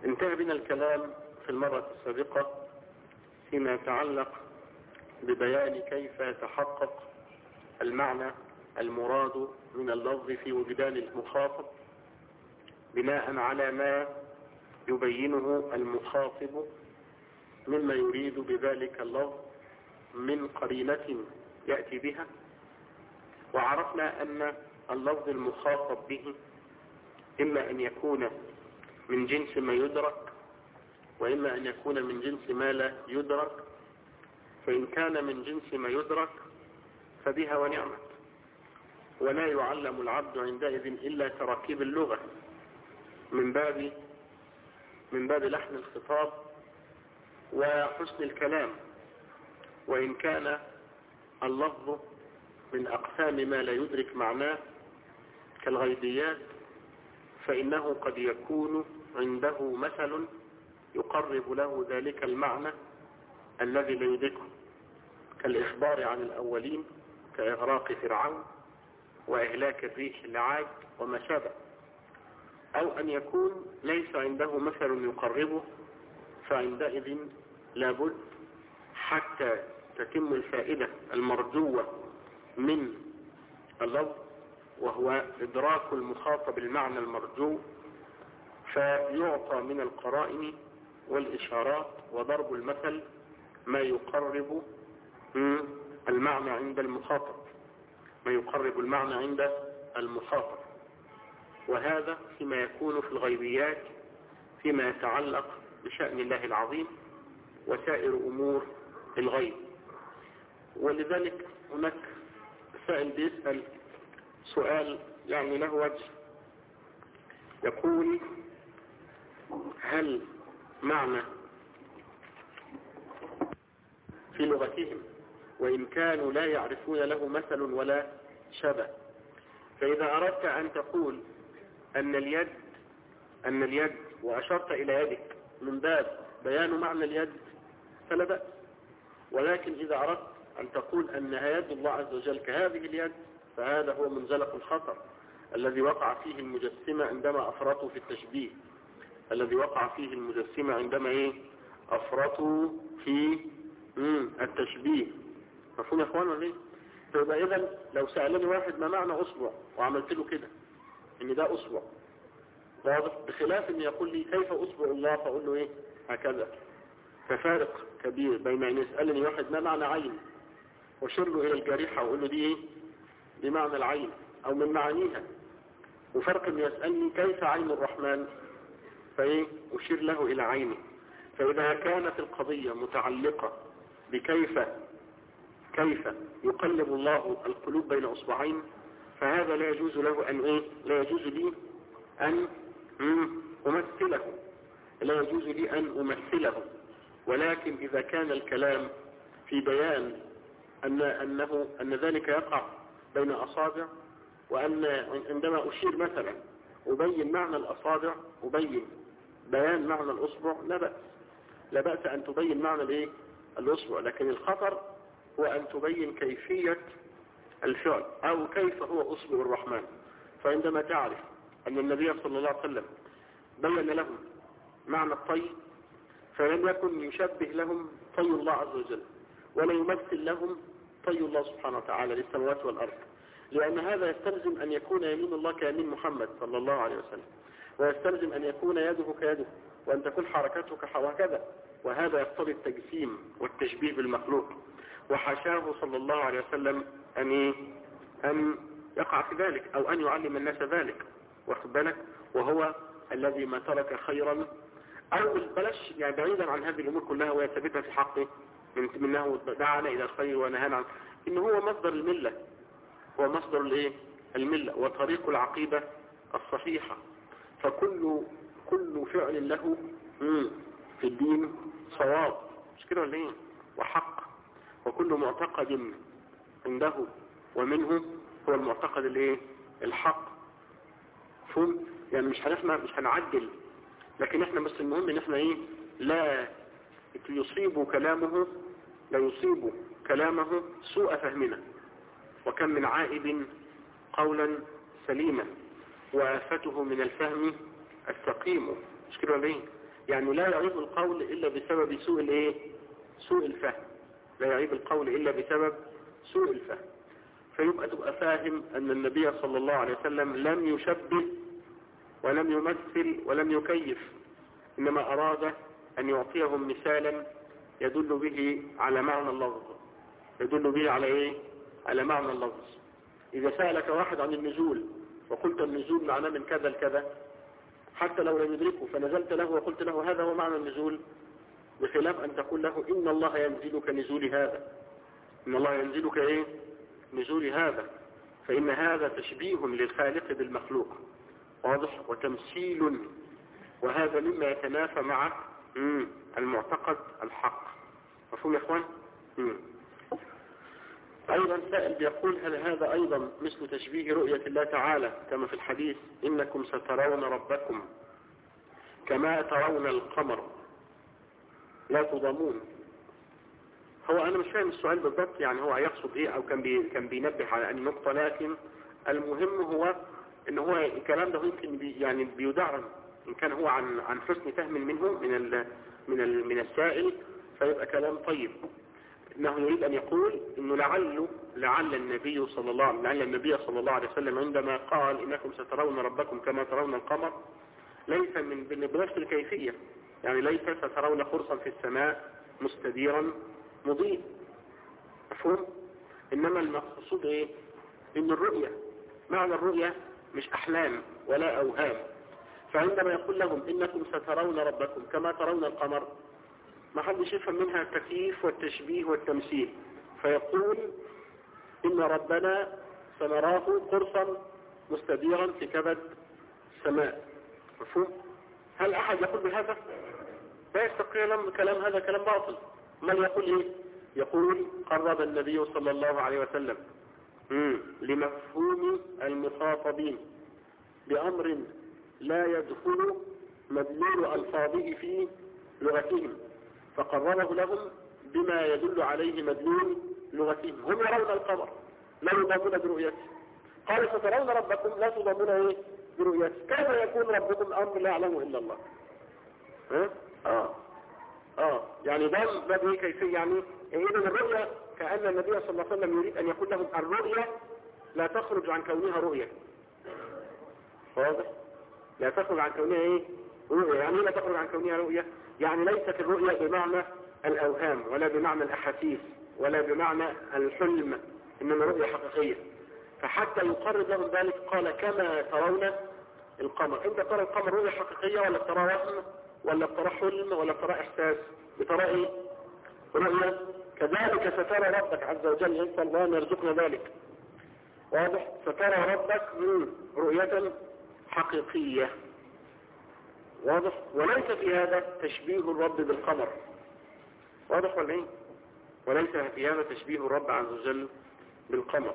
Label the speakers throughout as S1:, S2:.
S1: انتهى بنا الكلام في المرة السابقة فيما يتعلق ببيان كيف يتحقق المعنى المراد من اللفظ في وجدان المخاطب بناء على ما يبينه المخاطب مما يريد بذلك اللفظ من قرينة يأتي بها. وعرفنا أن اللفظ المخاطب به إما أن يكون من جنس ما يدرك وإما أن يكون من جنس ما لا يدرك، فإن كان من جنس ما يدرك فبها ونعمت، ولا يعلم العبد عندئذ إلا تراكيب اللغة من باب لحن الخطاب وحسن الكلام. وإن كان اللفظ من أقسام ما لا يدرك معناه كالغيبيات فإنه قد يكون عنده مثل يقرب له ذلك المعنى الذي لا يدركه، كالإخبار عن الأولين كإغراق فرعون وإهلاك الريح لعاد وما شابه. أو أن يكون ليس عنده مثل يقربه، فعندئذ لابد حتى تتم الفائدة المرجوة من اللفظ وهو إدراك المخاطب المعنى المرجو، فيعطى من القرائن والإشارات وضرب المثل ما يقرب المعنى عند المخاطب، ما يقرب المعنى عند المخاطب. وهذا فيما يكون في الغيبيات فيما يتعلق بشأن الله العظيم وسائر أمور الغيب. ولذلك هناك سائل بيسأل سؤال يعني له وجه، يقول: هل معنى في لغتهم وإن كانوا لا يعرفون له مثل ولا شبه، فإذا أردت أن تقول أن اليد وأشرت إلى يدك من باب بيان معنى اليد فلا بأس، ولكن إذا أردت أن تقول أنها يد الله عز وجل كهذه اليد فهذا هو منزلق الخطر الذي وقع فيه المجسمة عندما أفرطوا في التشبيه، عندما أفرطوا في التشبيه. مفهوم يا أخوان ولا إيه؟ فيبقى إذن لو سألني واحد ما معنى أصبع وعملت له كده إن ده أصبع واضح، بخلاف إن يقول لي كيف أصبع الله فأقول له هكذا. ففارق كبير بين أن يسألني واحد ما معنى عين وأشير له إلى الجريحة وأقول له دي بمعنى العين أو من معانيها، وفرق أن يسألني كيف عين الرحمن أشير له إلى عينه. فإذا كانت القضية متعلقة بكيف يقلب الله القلوب بين أصبعين فهذا لا يجوز له أن لا يجوز لي أن أمثله. ولكن إذا كان الكلام في بيان أن ذلك يقع بين أصابع، وأن عندما أشير مثلا أبين معنى الأصابع أبين بيان معنى الأصبع، لا بأس أن تبين معنى الأصبع، لكن الخطر هو أن تبين كيفية الفعل أو كيف هو أصبع الرحمن. فعندما تعرف أن النبي صلى الله عليه وسلم بين لهم معنى الطي فلم يكن يشبه لهم طي الله عز وجل ولا يمثل لهم طي الله سبحانه وتعالى للسماوات والأرض، لأن هذا يستلزم أن يكون يمين الله كيمين محمد صلى الله عليه وسلم، ويستلزم أن يكون يده كيده وأن تكون حركته كحركته، وهذا يقتضي التجسيم والتشبيه بالمخلوق. وحاشاه صلى الله عليه وسلم أن يقع في ذلك أو أن يعلم الناس ذلك، واخد بالك، وهو الذي ما ترك خيرا أو بلاش يعني بعيدا عن هذه الأمور كلها وهي ثابتة في حقه منه دعانا إلى الخير ونهانا عنه، إنه هو مصدر الملة، هو مصدر الملة وطريق العقيدة الصحيحة. فكل فعل له في الدين صواب، مش كده ولا وحق، وكل معتقد عنده ومنه هو المعتقد الحق. فهم يعني مش هنعدل، لكن احنا بس المهم ان احنا لا يصيب كلامه سوء فهمنا، وكم من عائب قولا سليما وآفته من الفهم السقيم، مش كده ولا يعني لا يعيب القول إلا بسبب سوء الفهم. لا يعيب القول إلا بسبب سوء الفهم. فيبقى تبقى فاهم أن النبي صلى الله عليه وسلم لم يشبه ولم يمثل ولم يكيف، إنما أراد أن يعطيهم مثالا يدل به على معنى اللفظ. يدل به على على معنى اللفظ. إذا سألك واحد عن النزول وقلت النزول معناه من كذا لكذا، حتى لو لم يدركه فنزلت له وقلت له هذا هو معنى النزول، بخلاف أن تقول له إن الله ينزلك نزول هذا، إن الله ينزلك نزول هذا، فإن هذا تشبيه للخالق بالمخلوق، واضح، وتمثيل، وهذا مما يتنافى مع المعتقد الحق. مفهوم يا اخوان؟ ايضا سائل بيقول هل هذا ايضا مثل تشبيه رؤية الله تعالى كما في الحديث انكم سترون ربكم كما ترون القمر لا تضامون؟ هو انا مش فاهم السؤال بالضبط، يعني هو يقصد ايه او كان بينبه على ان نقطة، لكن المهم هو ان هو الكلام ده يمكن يعني بيدعم ان كان هو عن حسن فهم منه من السائل، فيبقى كلام طيب. انه يريد ان يقول انه لعل النبي صلى الله عليه وسلم عندما قال انكم سترون ربكم كما ترون القمر ليس بنفس الكيفية، يعني ليس سترون قرصا في السماء مستديرا مضيء، مفهوم؟ انما المقصود ان الرؤية، معنى الرؤية مش احلام ولا اوهام. فعندما يقول لهم انكم سترون ربكم كما ترون القمر، ما حدش يفهم منها التكييف والتشبيه والتمثيل، فيقول ان ربنا سنراه قرصا مستديرا في كبد السماء، مفهوم؟ هل احد يقول بهذا؟ لا يستطيع كلام، هذا كلام باطل. من يقول يقول قرب النبي صلى الله عليه وسلم لمفهوم المخاطبين بأمر لا يدخل مدلول ألفاظه في لغتهم، فقرره لهم بما يدل عليه مدلول لغتهم. هم يرون القمر لا يضامون برؤيته، قال سترون ربكم لا تضامون برؤيته، كيف يكون ربكم أمر لا يعلمه إلا الله؟ يعني ده كيفية، يعني إذن الرؤية كأن النبي صلى الله عليه وسلم يريد أن يقول لهم الرؤية لا تخرج عن كونها رؤية، واضح؟ لا تخرج عن كونها رؤية. يعني لا تخرج عن كونها رؤية، يعني ليست الرؤية بمعنى الأوهام ولا بمعنى الأحاسيس ولا بمعنى الحلم، إنما رؤية حقيقية. فحتى يقرب لهم ذلك قال كما ترون القمر. انت ترى القمر رؤية حقيقية ولا ترى وهم ولا ترى حلم ولا ترى إحساس؟ بترى رؤية. كذلك سترى ربك عز وجل، انت الله يرزقنا ذلك، واضح؟ سترى ربك رؤية حقيقية، واضح؟ وليس في هذا تشبيه الرب بالقمر، واضح ولا وليس في هذا تشبيه الرب عز وجل بالقمر.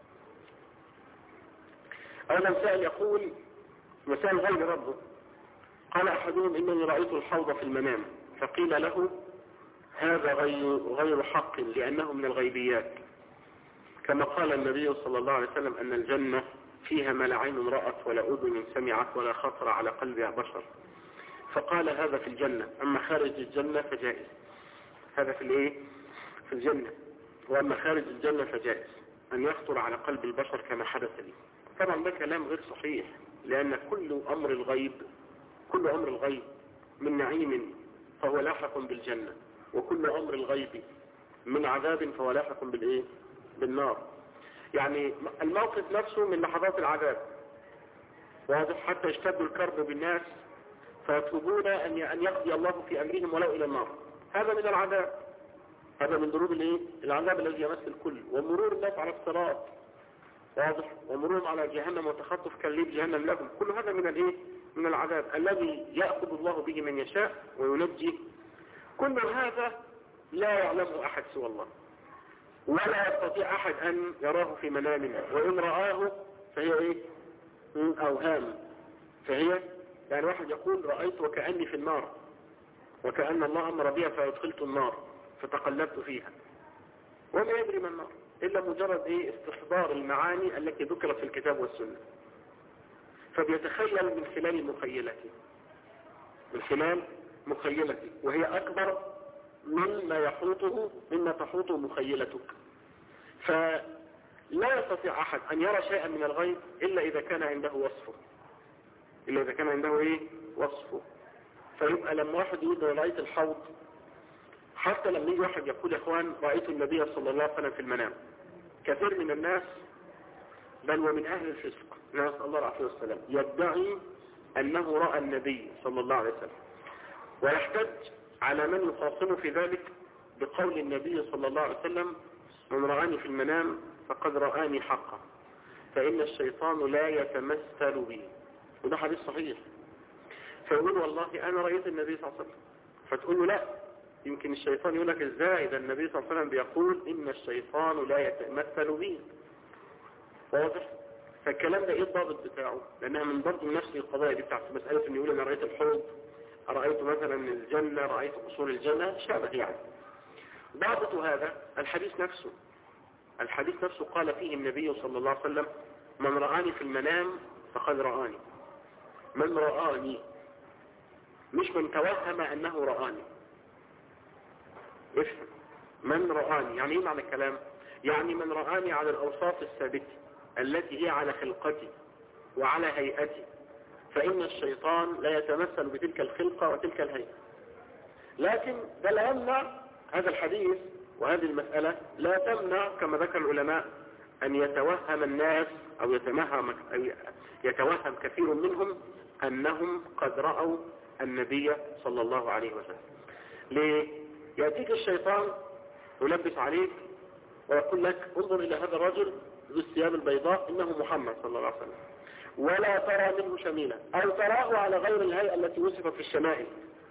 S1: أولا سائل يقول مسائل غير ربه، قال أحدهم إنني رأيت الحوض في المنام، فقيل له هذا غير حق لأنه من الغيبيات، كما قال النبي صلى الله عليه وسلم أن الجنة فيها ما لا عين رأت ولا أذن سمعت ولا خطر على قلب بشر، فقال هذا في الجنة، أما خارج الجنة فجائز. هذا في الجنة، وأما خارج الجنة فجائز أن يخطر على قلب البشر كما حدث لي. طبعا ده كلام غير صحيح، لأن كل أمر الغيب من نعيم فهو لاحق بالجنة، وكل أمر الغيب من عذاب فهو لاحق بالنار. يعني الموقف نفسه من لحظات العذاب، واضح؟ حتى يشتد الكرب بالناس فيطلبون أن يقضي الله في أمرهم ولو إلى النار. هذا من العذاب، هذا من ضروب العذاب الذي يمس الكل. ومرور الناس على الصراط، واضح؟ ومرورهم على جهنم وتخطف كالليل جهنم لهم، كل هذا من العذاب الذي يأخذ الله به من يشاء وينجي. كل هذا لا يعلمه أحد سوى الله، ولا يستطيع أحد أن يراه في منامنا، وإن رآه فهي أوهام. فهي يعني واحد يقول رأيت وكأني في النار، وكأن الله أمر بها فأدخلت النار فتقلبت فيها، وما يدري ما النار إلا مجرد استحضار المعاني التي ذكرت في الكتاب والسنة. فبيتخيل من خلال مخيلته، من خلال مخيلتي، وهي أكبر مما تحوطه مخيلتك. فلا يستطيع أحد أن يرى شيئا من الغيب إلا إذا كان عنده وصفه، وصفه. فيبقى لما واحد يقول رأيت الحوض، حتى لما يجي واحد يقول يا اخوان رأيت النبي صلى الله عليه وسلم في المنام، كثير من الناس بل ومن أهل الفسق نسأل الله العافية والسلام يدعي أنه رأى النبي صلى الله عليه وسلم، ويحتج على من يخاصمه في ذلك بقول النبي صلى الله عليه وسلم من رآني في المنام فقد رآني حقا فإن الشيطان لا يتمثل بي، وده حديث صحيح. فيقول والله أنا رأيت النبي صلى الله عليه وسلم، فتقول له لا، يمكن الشيطان يقول لك ازاي ده النبي صلى الله عليه وسلم بيقول إن الشيطان لا يتمثل بي. واضح؟ فالكلام ده ايه الضابط بتاعه؟ لأنها من برضه نفس القضايا دي بتاعت مسألة إن يقول أنا رأيت الحوض، رأيت مثلا الجنة، رأيت قصور الجنة، شابه يعني. ضابط هذا الحديث نفسه قال فيه النبي صلى الله عليه وسلم من رآني في المنام فقد رآني. من رآني، مش من توهم أنه رآني. افهم، من رآني يعني ايه معنى الكلام؟ يعني من رآني على الأوصاف الثابتة التي هي على خلقتي وعلى هيئتي، فإن الشيطان لا يتمثل بتلك الخلقة وتلك الهيئة. لكن ده لا يمنع، هذا الحديث وهذه المسألة لا تمنع كما ذكر العلماء أن يتوهم الناس أو يتوهم كثير منهم أنهم قد رأوا النبي صلى الله عليه وسلم. ليه؟ يأتيك الشيطان يلبس عليك ويقول لك انظر إلى هذا الرجل ذو الثياب البيضاء إنه محمد صلى الله عليه وسلم، ولا ترى منه شميلا، أو تراه على غير الهيئة التي وصفت في الشمائل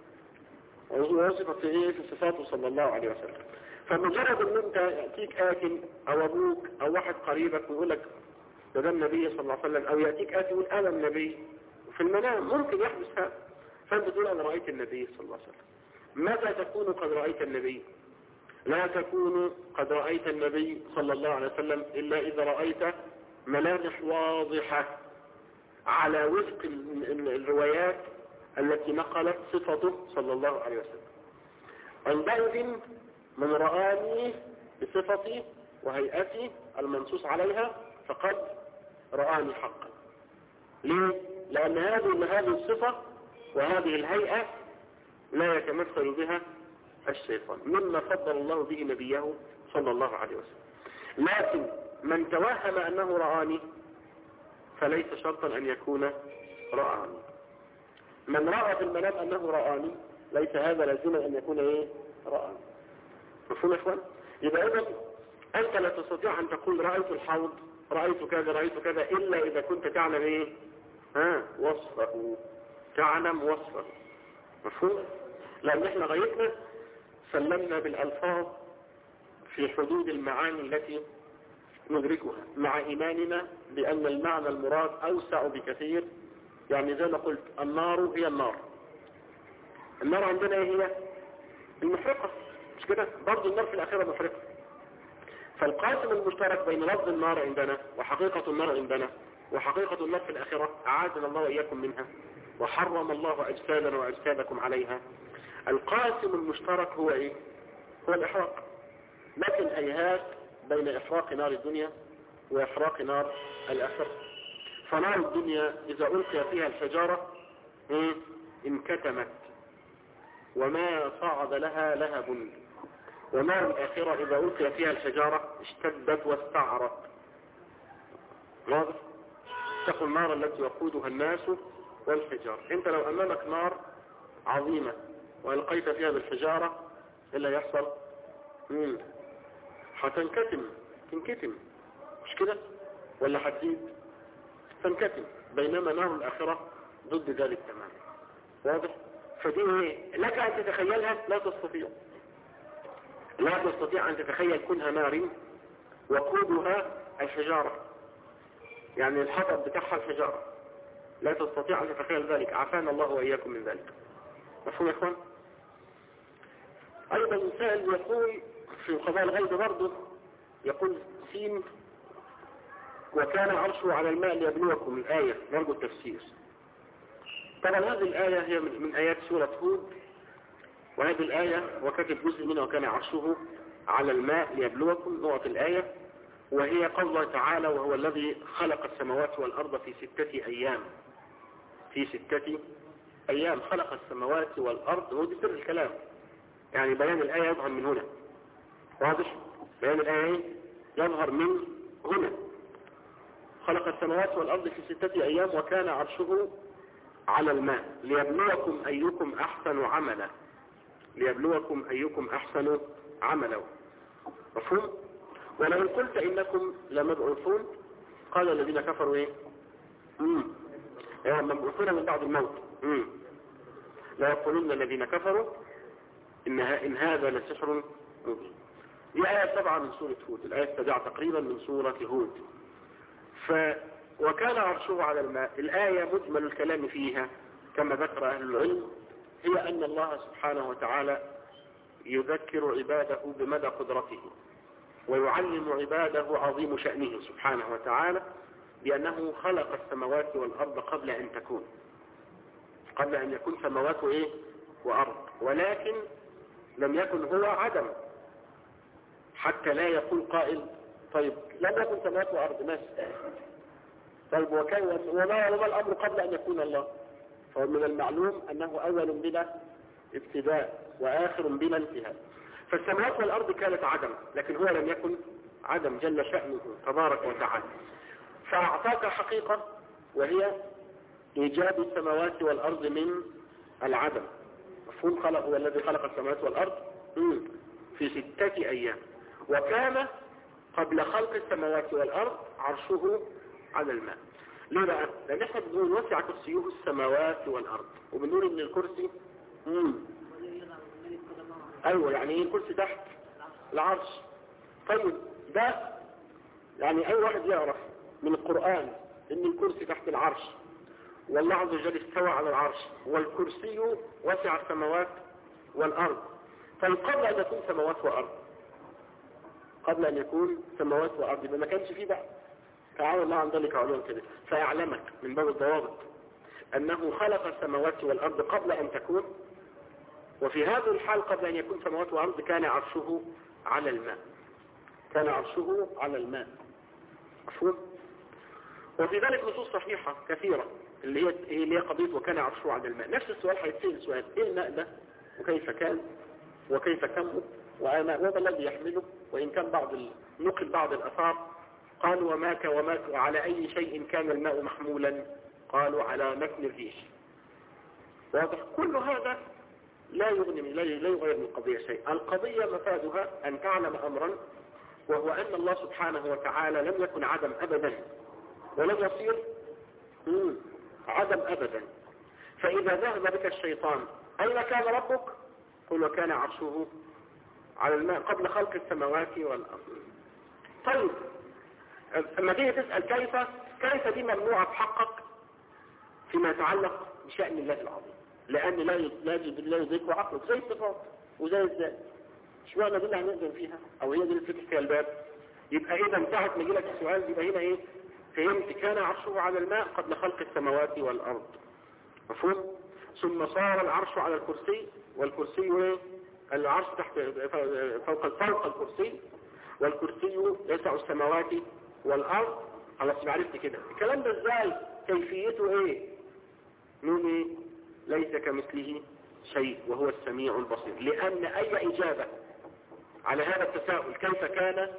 S1: ووصفت في صفاته صلى الله عليه وسلم. فمجرد ان انت يأتيك آكل او ابوك او واحد قريبك ويقول لك ده النبي صلى الله عليه وسلم، او يأتيك آكل يقول انا النبي في المنام، ممكن يحدث هذا، فانت تقول انا رأيت النبي صلى الله عليه وسلم. متى تكون قد رأيت النبي؟ لا تكون قد رأيت النبي صلى الله عليه وسلم إلا إذا رأيت ملامح واضحة على وفق الروايات التي نقلت صفته صلى الله عليه وسلم. عندئذ من رآني بصفتي وهيئتي المنصوص عليها فقد رآني حقا. ليه؟ لأن هذه الصفة وهذه الهيئة لا يتمثل بها الشيطان، مما فضل الله به نبيه صلى الله عليه وسلم. لكن من توهم أنه رآني فليس شرطا أن يكون رآني. من رأى في المنام أنه رآني ليس هذا لازما أن يكون رآني. مفهوم يا إخوان؟ يبقى إذن أنت لا تستطيع أن تقول رأيت الحوض، رأيت كذا إلا إذا كنت تعلم وصفه، تعلم وصفه. مفهوم؟ لأن احنا غايتنا سلمنا بالألفاظ في حدود المعاني التي ندركها مع إيماننا بأن المعنى المراد أوسع بكثير. يعني زي ما قلت النار هي النار عندنا هي المحرقة، مش كده؟ برضو النار في الآخرة محرقة. فالقاسم المشترك بين لفظ النار عندنا وحقيقة النار عندنا وحقيقة النار في الآخرة أعاذنا الله وإياكم منها، وحرم الله أجسادنا وأجسادكم عليها. القاسم المشترك هو هو الإحراق. لكن هيهات بين إحراق نار الدنيا وإحراق نار الآخرة. فنار الدنيا إذا ألقي فيها الحجارة انكتمت وما صعد لها لهب، ونار الآخرة إذا ألقي فيها الحجارة اشتدت واستعرت. واضح؟ اتقوا النار التي وقودها الناس والحجار. انت لو أمامك نار عظيمة وألقيت فيها بالحجارة إلا يحصل تنكتم، مش كده؟ ولا هتزيد تنكتم، بينما نار الآخرة ضد ذلك تماما. واضح؟ فدي لك أن تتخيلها لا تستطيع أن تتخيل كونها نار وقودها الحجارة، يعني الحطب بتاعها الحجارة، لا تستطيع أن تتخيل ذلك. عافانا الله وإياكم من ذلك. مفهوم يا إخوان؟ أيضا السائل يقول في قضاء الغيب برضه، يقول سين وكان عرشه على الماء ليبلوكم، الآية نرجو التفسير. طبعا هذه الآية هي من آيات سورة هود، وهذه الآية وكتب جزء منها وكان عرشه على الماء ليبلوكم نقط الآية، وهي قول الله تعالى وهو الذي خلق السماوات والأرض في 6 أيام. في 6 أيام خلق السماوات والأرض، هو دي سر الكلام، يعني بيان الآية يظهر من هنا. واضح؟ بيان الآية يظهر من هنا. خلق السماوات والأرض في 6 أيام وكان عرشه على الماء ليبلوكم أيكم أحسن عملا. ليبلوكم أيكم أحسن عملا. مفهوم؟ ولو قلت إنكم لمبعوثون قال الذين كفروا إيه؟ مبعوثون من بعد الموت. لا يقولون الذين كفروا إن هذا لسحر مبين. دي آية 7 من سورة هود، الآية 7 تقريبا من سورة هود. وكان عرشه على الماء، الآية مجمل الكلام فيها كما ذكر أهل العلم هي أن الله سبحانه وتعالى يذكر عباده بمدى قدرته، ويعلم عباده عظيم شأنه سبحانه وتعالى بأنه خلق السماوات والأرض قبل أن تكون، قبل أن يكون سماوات إيه؟ وأرض، ولكن لم يكن هو عدم، حتى لا يقول قائل طيب لم يكن سماوات وأرض ناس، طيب وما الأمر قبل أن يكون الله؟ فمن المعلوم أنه أول بلا ابتداء وآخر بلا انتهاء. فالسماوات والأرض كانت عدم، لكن هو لم يكن عدم جل شأنه تبارك وتعالى، فأعطاك حقيقة وهي إيجاد السماوات والأرض من العدم. مفهوم؟ هو الذي خلق السماوات والأرض في 6 أيام، وكان قبل خلق السماوات والأرض عرشه على الماء. ليه بقى؟ لأن احنا بنقول وسع كرسيه السماوات والأرض، وبنقول ان الكرسي ايوه، يعني ايه الكرسي تحت العرش. طيب ده يعني اي واحد يعرف من القرآن ان الكرسي تحت العرش، والله عز وجل استوى على العرش، والكرسي وسع السماوات والأرض. طيب قبل ان يكون سماوات وأرض، قبل ان يكون سماوات وأرض ما كانش فيه بقى، تعالى الله عن ذلك علوم كده، فيعلمك من باب الضوابط أنه خلق السماوات والأرض قبل أن تكون، وفي هذه الحال قبل أن يكون سماوات وأرض كان عرشه على الماء، كان عرشه على الماء. مفهوم؟ وفي ذلك نصوص صحيحة كثيرة اللي هي قضية وكان عرشه على الماء. نفس السؤال هيتسأل سؤال، إيه الماء ده؟ وكيف كان؟ وكيف كمه؟ وما الذي يحمله؟ وإن كان نقل بعض الأثار قالوا وماك وعلى أي شيء كان الماء محمولا؟ قالوا على متن الريش. واضح؟ كل هذا لا يغير من القضية شيء. القضية مفادها أن تعلم أمرا، وهو أن الله سبحانه وتعالى لم يكن عدم أبدا، ولم يصير عدم أبدا. فإذا ذهب بك الشيطان أين كان ربك؟ قل وكان عرشه على الماء قبل خلق السماوات والأرض. طيب لما تيجي تسأل كيف دي ممنوعة في حقك فيما يتعلق بشأن الله العظيم، لأن لا يدرك عقلك زي الصفات وزي الذات. شو معنى دي اللي هنقدم فيها، أو هي دي اللي فتح فيها الباب؟ يبقى إذا انتهت ما يجيلك السؤال، يبقى هنا إيه؟ فهمت كان عرشه على الماء قبل خلق السماوات والأرض. مفهوم؟ ثم صار العرش على الكرسي، والكرسي إيه؟ العرش تحت فوق الكرسي، والكرسي يسع السماوات والأرض. خلاص عرفت كده الكلام ده ازاي؟ كيفيته ايه؟ نقول ايه؟ ليس كمثله شيء وهو السميع البصير. لأن أي إجابة على هذا التساؤل كيف كان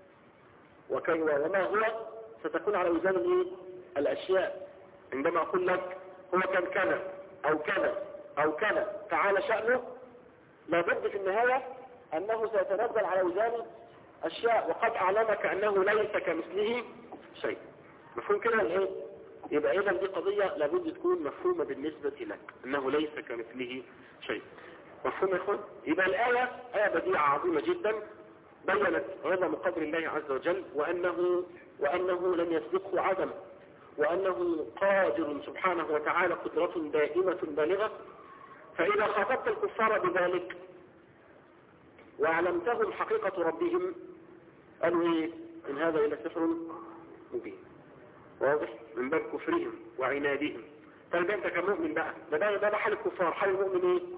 S1: وما هو ستكون على وزن ايه؟ الأشياء. عندما أقول لك هو كان كذا أو كذا أو كذا تعالى شأنه، لابد في النهاية أنه سيتنزل على وزن أشياء، وقد أعلمك أنه ليس كمثله شيء. مفهوم كده ايه؟ يبقى إذا دي قضية لابد تكون مفهومة بالنسبة لك، أنه ليس كمثله شيء. مفهوم يا إخوان؟ يبقى الآية آية بديعة عظيمة جدا، بيّنت عظم قدر الله عز وجل، وأنه لم يسبقه عدم، وأنه قادر سبحانه وتعالى قدرة دائمة بالغة. فإذا خاطبت الكفار بذلك وأعلمتهم حقيقة ربهم قالوا إيه؟ إن هذا إلا سحر مبين. واضح؟ من باب كفرهم وعنادهم. طيب أنت كمؤمن بقى، ده حال الكفار، حال المؤمن إيه؟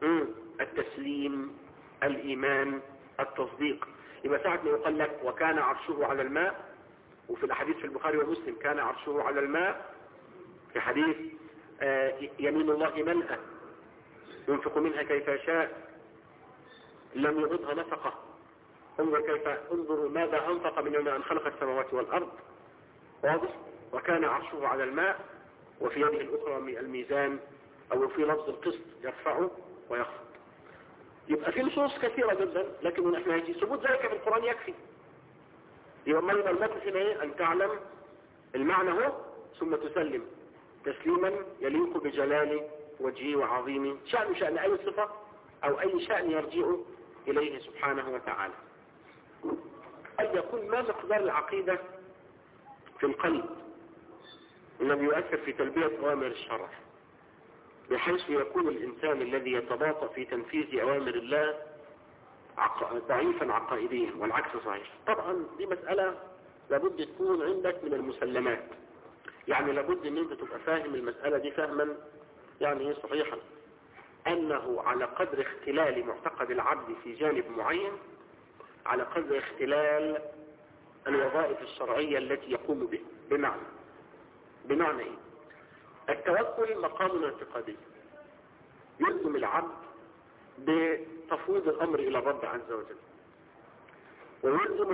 S1: التسليم، الإيمان، التصديق. يبقى ساعة ما يقال لك وكان عرشه على الماء، وفي الحديث في البخاري ومسلم كان عرشه على الماء، في حديث يمين الله ملأة ينفق منها كيف يشاء لم يغضها نفقة، انظر ماذا أنفق من يوم أن خلق السماوات والأرض. واضح؟ وكان عرشه على الماء، وفي يده الأخرى الميزان، أو في لفظ القسط يرفعه ويخفض. يبقى في نصوص كثيرة جدا، لكن من احنا ثبوت ذلك في القرآن يكفي. يبقى ما المطلب هنا ايه؟ أن تعلم المعنى هو ثم تسلم تسليما يليق بجلال وجهه وعظيم شأن أي صفة أو أي شأن يرجع إليه سبحانه وتعالى. قد يكون ما مقدار العقيدة في القلب الذي يؤثر في تلبية أوامر الشرع، بحيث يكون الإنسان الذي يتباطأ في تنفيذ أوامر الله ضعيفا عقائديا، والعكس صحيح. طبعا دي مسألة لابد تكون عندك من المسلمات، يعني لابد ان انت تبقى فاهم المسألة دي فهما يعني صحيحا، انه على قدر اختلال معتقد العبد في جانب معين على قدر اختلال الوظائف الشرعية التي يقوم به. بمعنى ايه؟ التوكل مقام اعتقادي يلزم العبد بتفويض الامر الى الرب عز وجل، ويلزم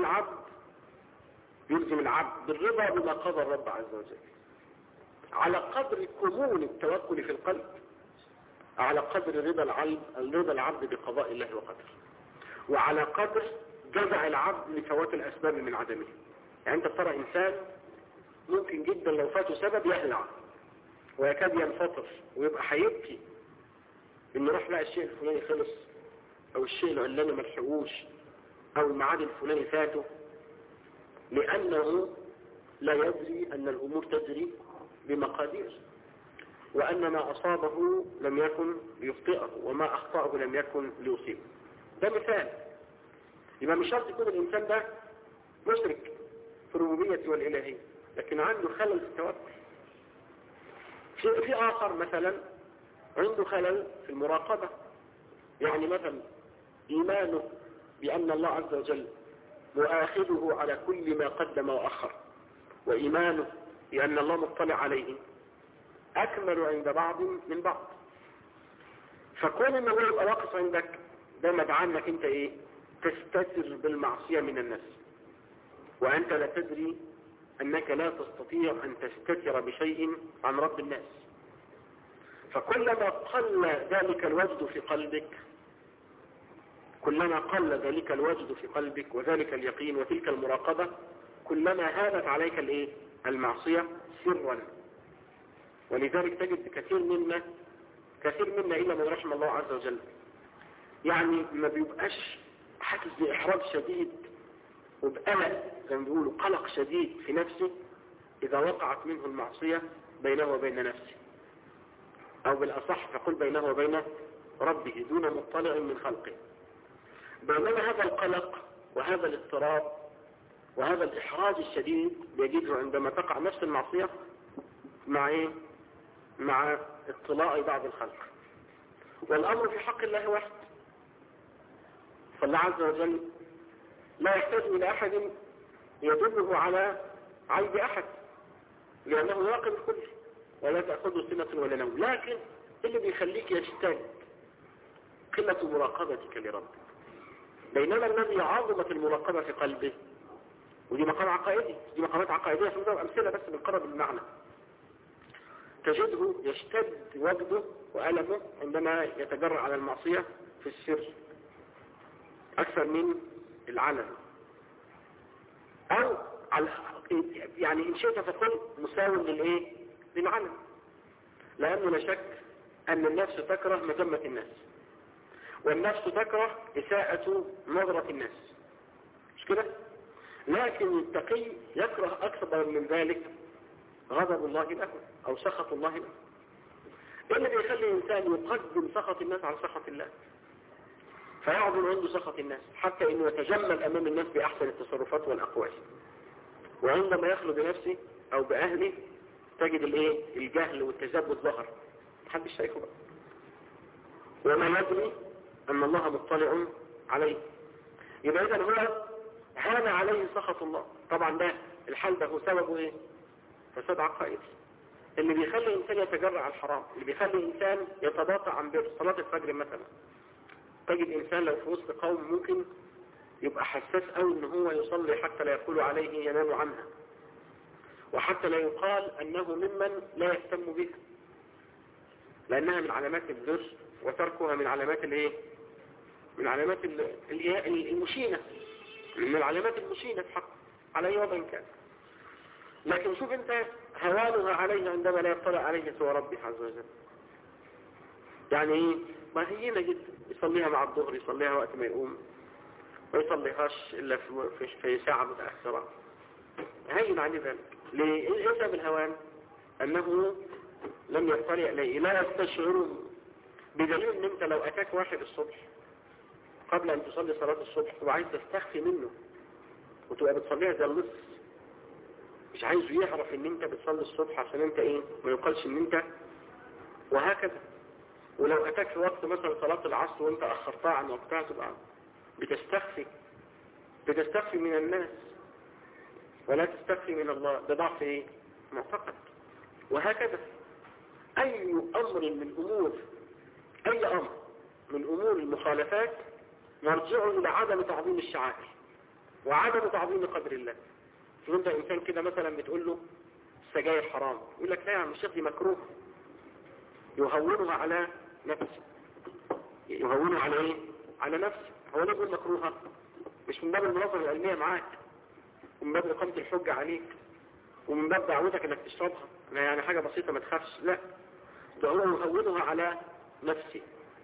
S1: العبد بالرضا بما قضى الرب عز وجل. على قدر كمون التوكل في القلب على قدر رضا العبد بقضاء الله وقدره، وعلى قدر جزع العبد لفوات الاسباب من عدمه. يعني انت ترى انسان ممكن جدا لو فاته سبب يهلع ويكاد ينفطر ويبقى هيبكي انه راح لقى الشيء الفلاني خلص، او الشيء العلاني ما لحقوش، او الميعاد الفلاني فاته، لانه لا يدري ان الامور تجري بمقادير، وان ما اصابه لم يكن ليخطئه، وما اخطأه لم يكن ليصيبه. ده مثال. يبقى مش شرط يكون الانسان ده مشرك في الربوبية والالهية، لكن عنده خلل في التوكل. في اخر مثلا عنده خلل في المراقبة، يعني مثلا ايمانه بان الله عز وجل مؤاخذه على كل ما قدم واخر، وايمانه بان الله مطلع عليه اكمل عند بعض من بعض. فكون ان الله يبقى واقف عندك ده مدعى انك انت ايه؟ تستتر بالمعصية من الناس، وانت لا تدري انك لا تستطيع ان تستتر بشيء عن رب الناس. فكلما قل ذلك الوجد في قلبك وذلك اليقين وتلك المراقبة، كلما هانت عليك الايه؟ المعصية سرا. ولذلك تجد كثير منا إلا من رحم الله عز وجل، يعني ما بيبقاش حاسس بإحراج شديد وبقلق، زي ما بيقولوا قلق شديد في نفسه إذا وقعت منه المعصية بينه وبين نفسه، أو بالأصح فقل بينه وبين ربه دون مطلع من خلقه. بينما هذا القلق وهذا الاضطراب وهذا الإحراج الشديد بيجده عندما تقع نفس المعصية مع ايه؟ مع اطلاع بعض الخلق. والأمر في حق الله واحد، فالله عز وجل لا يحتاج إلى أحد يدله على عيب أحد، لأنه يراقب الكل ولا تأخذه سنة ولا نوم. لكن اللي بيخليك يشتد قلة مراقبتك لربك. بينما الذي عظمت المراقبة في قلبه، ودي مقام عقائدي، دي مقامات عقائدية في نظام أمثلة بس بنقرب المعنى، تجده يشتد وجده وألمه عندما يتجرأ على المعصية في السر أكثر من العلن، أو يعني إن شئت فقل مساو للإيه؟ للعلن، لأنه لا شك أن النفس تكره مذمة الناس، والنفس تكره إساءة نظرة الناس، مش كده؟ لكن التقي يكره أكثر من ذلك غضب الله له أو سخط الله له. إيه اللي بيخلي الإنسان يقدم سخط الناس على سخط الله؟ فيعظم عنده سخط الناس حتى إنه يتجمل أمام الناس بأحسن التصرفات والأقوال، وعندما يخلو بنفسه أو بأهله تجد الجهل والتزبط ظهر، محدش شايفه بقى. وما يدري أن الله مطلع عليه. يبقى إذن هو هان عليه سخط الله. طبعا ده الحال ده هو سببه إيه؟ فساد عقائدي اللي بيخلي إنسان يتجرع على الحرام، اللي بيخلي إنسان يتباطأ عن بر صلاة الفجر مثلا. تجد إنسان لو في وسط قوم ممكن يبقى حساس قوي إن هو يصلي حتى لا يقول عليه ينام عنها، وحتى لا يقال أنه ممن لا يهتم بها، لأنها من علامات البر، وتركها من علامات الايه؟ من علامات المشينة، من العلامات المشينة في حق على أي وضع كان. لكن شوف انت هوانها عليه عندما لا يطلع عليه سوى ربه عز وجل. يعني ايه؟ ما هينا جدا، يصليها مع الظهر، يصليها وقت ما يقوم، ما يصليهاش إلا في ساعة متأخرة، هين عليه ذلك. ليه؟ ايه سبب الهوان؟ أنه لم يطلع إليه، لا يستشعرون. بدليل ان انت لو أتاك واحد الصبح قبل أن تصلي صلاة الصبح وعايز تستخفي منه وتبقى بتصليها زي اللص، مش عايزه يعرف ان انت بتصلي الصبح عشان انت ايه، ما يقالش ان انت، وهكذا. ولو اتاك في وقت مثلا صلاة العصر وانت اخرتها عن وقتها تبقى بتستخفي من الناس ولا تستخفي من الله. ده ضعف ايه؟ معتقد. وهكذا اي امر من امور المخالفات مرجع الى عدم تعظيم الشعائر وعدم تعظيم قدر الله. فانت انسان كده مثلا بتقول له السجاير حرام، يقول لك لا يا عم الشيخ دي مكروه، يهونها على نفسه. يهونها على ايه؟ على نفسه. هو ليه يقول مكروهة؟ مش من باب المناظرة العلمية معاك، ومن باب إقامة الحجة عليك، ومن باب دعوتك انك تشربها، يعني حاجة بسيطة ما تخافش، لا، ده هو يهونها على نفسه.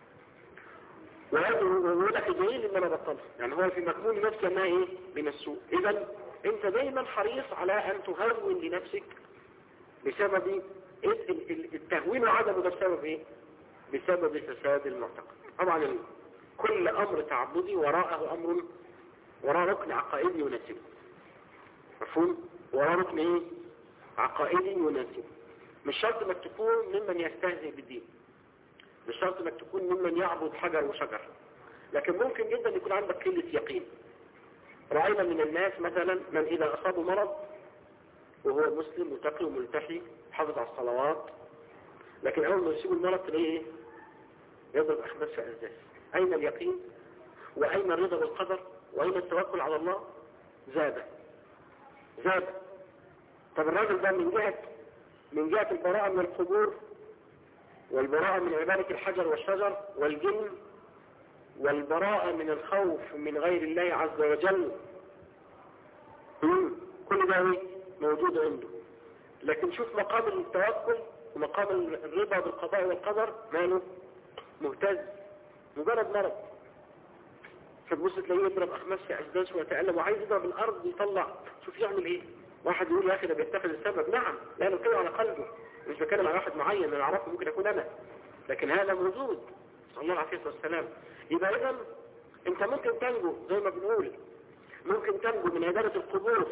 S1: ويقول لك الدليل ان انا بطلها، يعني هو في مكمون نفسه انها ايه؟ من السوء. اذا انت دايما حريص على ان تهون لنفسك بسبب التهوين وعدمه. ده بسبب ايه؟ بسبب فساد المعتقد. طبعا كل امر تعبدي وراءه ركن عقائدي يناسبه. مفهوم؟ وراء ركن ايه؟ عقائدي يناسبه. مش شرط انك تكون ممن يستهزئ بالدين، مش شرط انك تكون ممن يعبد حجر وشجر، لكن ممكن جدا يكون عندك قلة يقين. رأينا من الناس مثلا من اذا اصابه مرض وهو مسلم متقي وملتحي حافظ على الصلوات، لكن اول ما يصيب المرض تلاقيه ايه؟ يضرب اخبث في أزاز. اين اليقين؟ واين الرضا بالقدر؟ واين التوكل على الله؟ زاد. طب الراجل ده من جهة البراءة من القبور والبراءة من عبادة الحجر والشجر والجن والبراءة من الخوف من غير الله عز وجل، كل ده موجود عنده. لكن شوف مقام التوكل ومقام الرضا بالقضاء والقدر ماله؟ مهتز. مجرد مرض فتبص تلاقيه يضرب أخماس في أسداس ويتألم وعايز يضرب الأرض يطلع. شوف يعمل إيه؟ واحد يقول يا أخي ده بيتخذ السبب. نعم، لا أنا بتكلم على قلبه، مش بتكلم على واحد معين أنا أعرفه، ممكن أكون أنا، لكن هذا موجود. صلى الله عليه والسلام. يبقى إذن أنت ممكن تنجو زي ما بنقول، ممكن تنجو من عبادة القبور،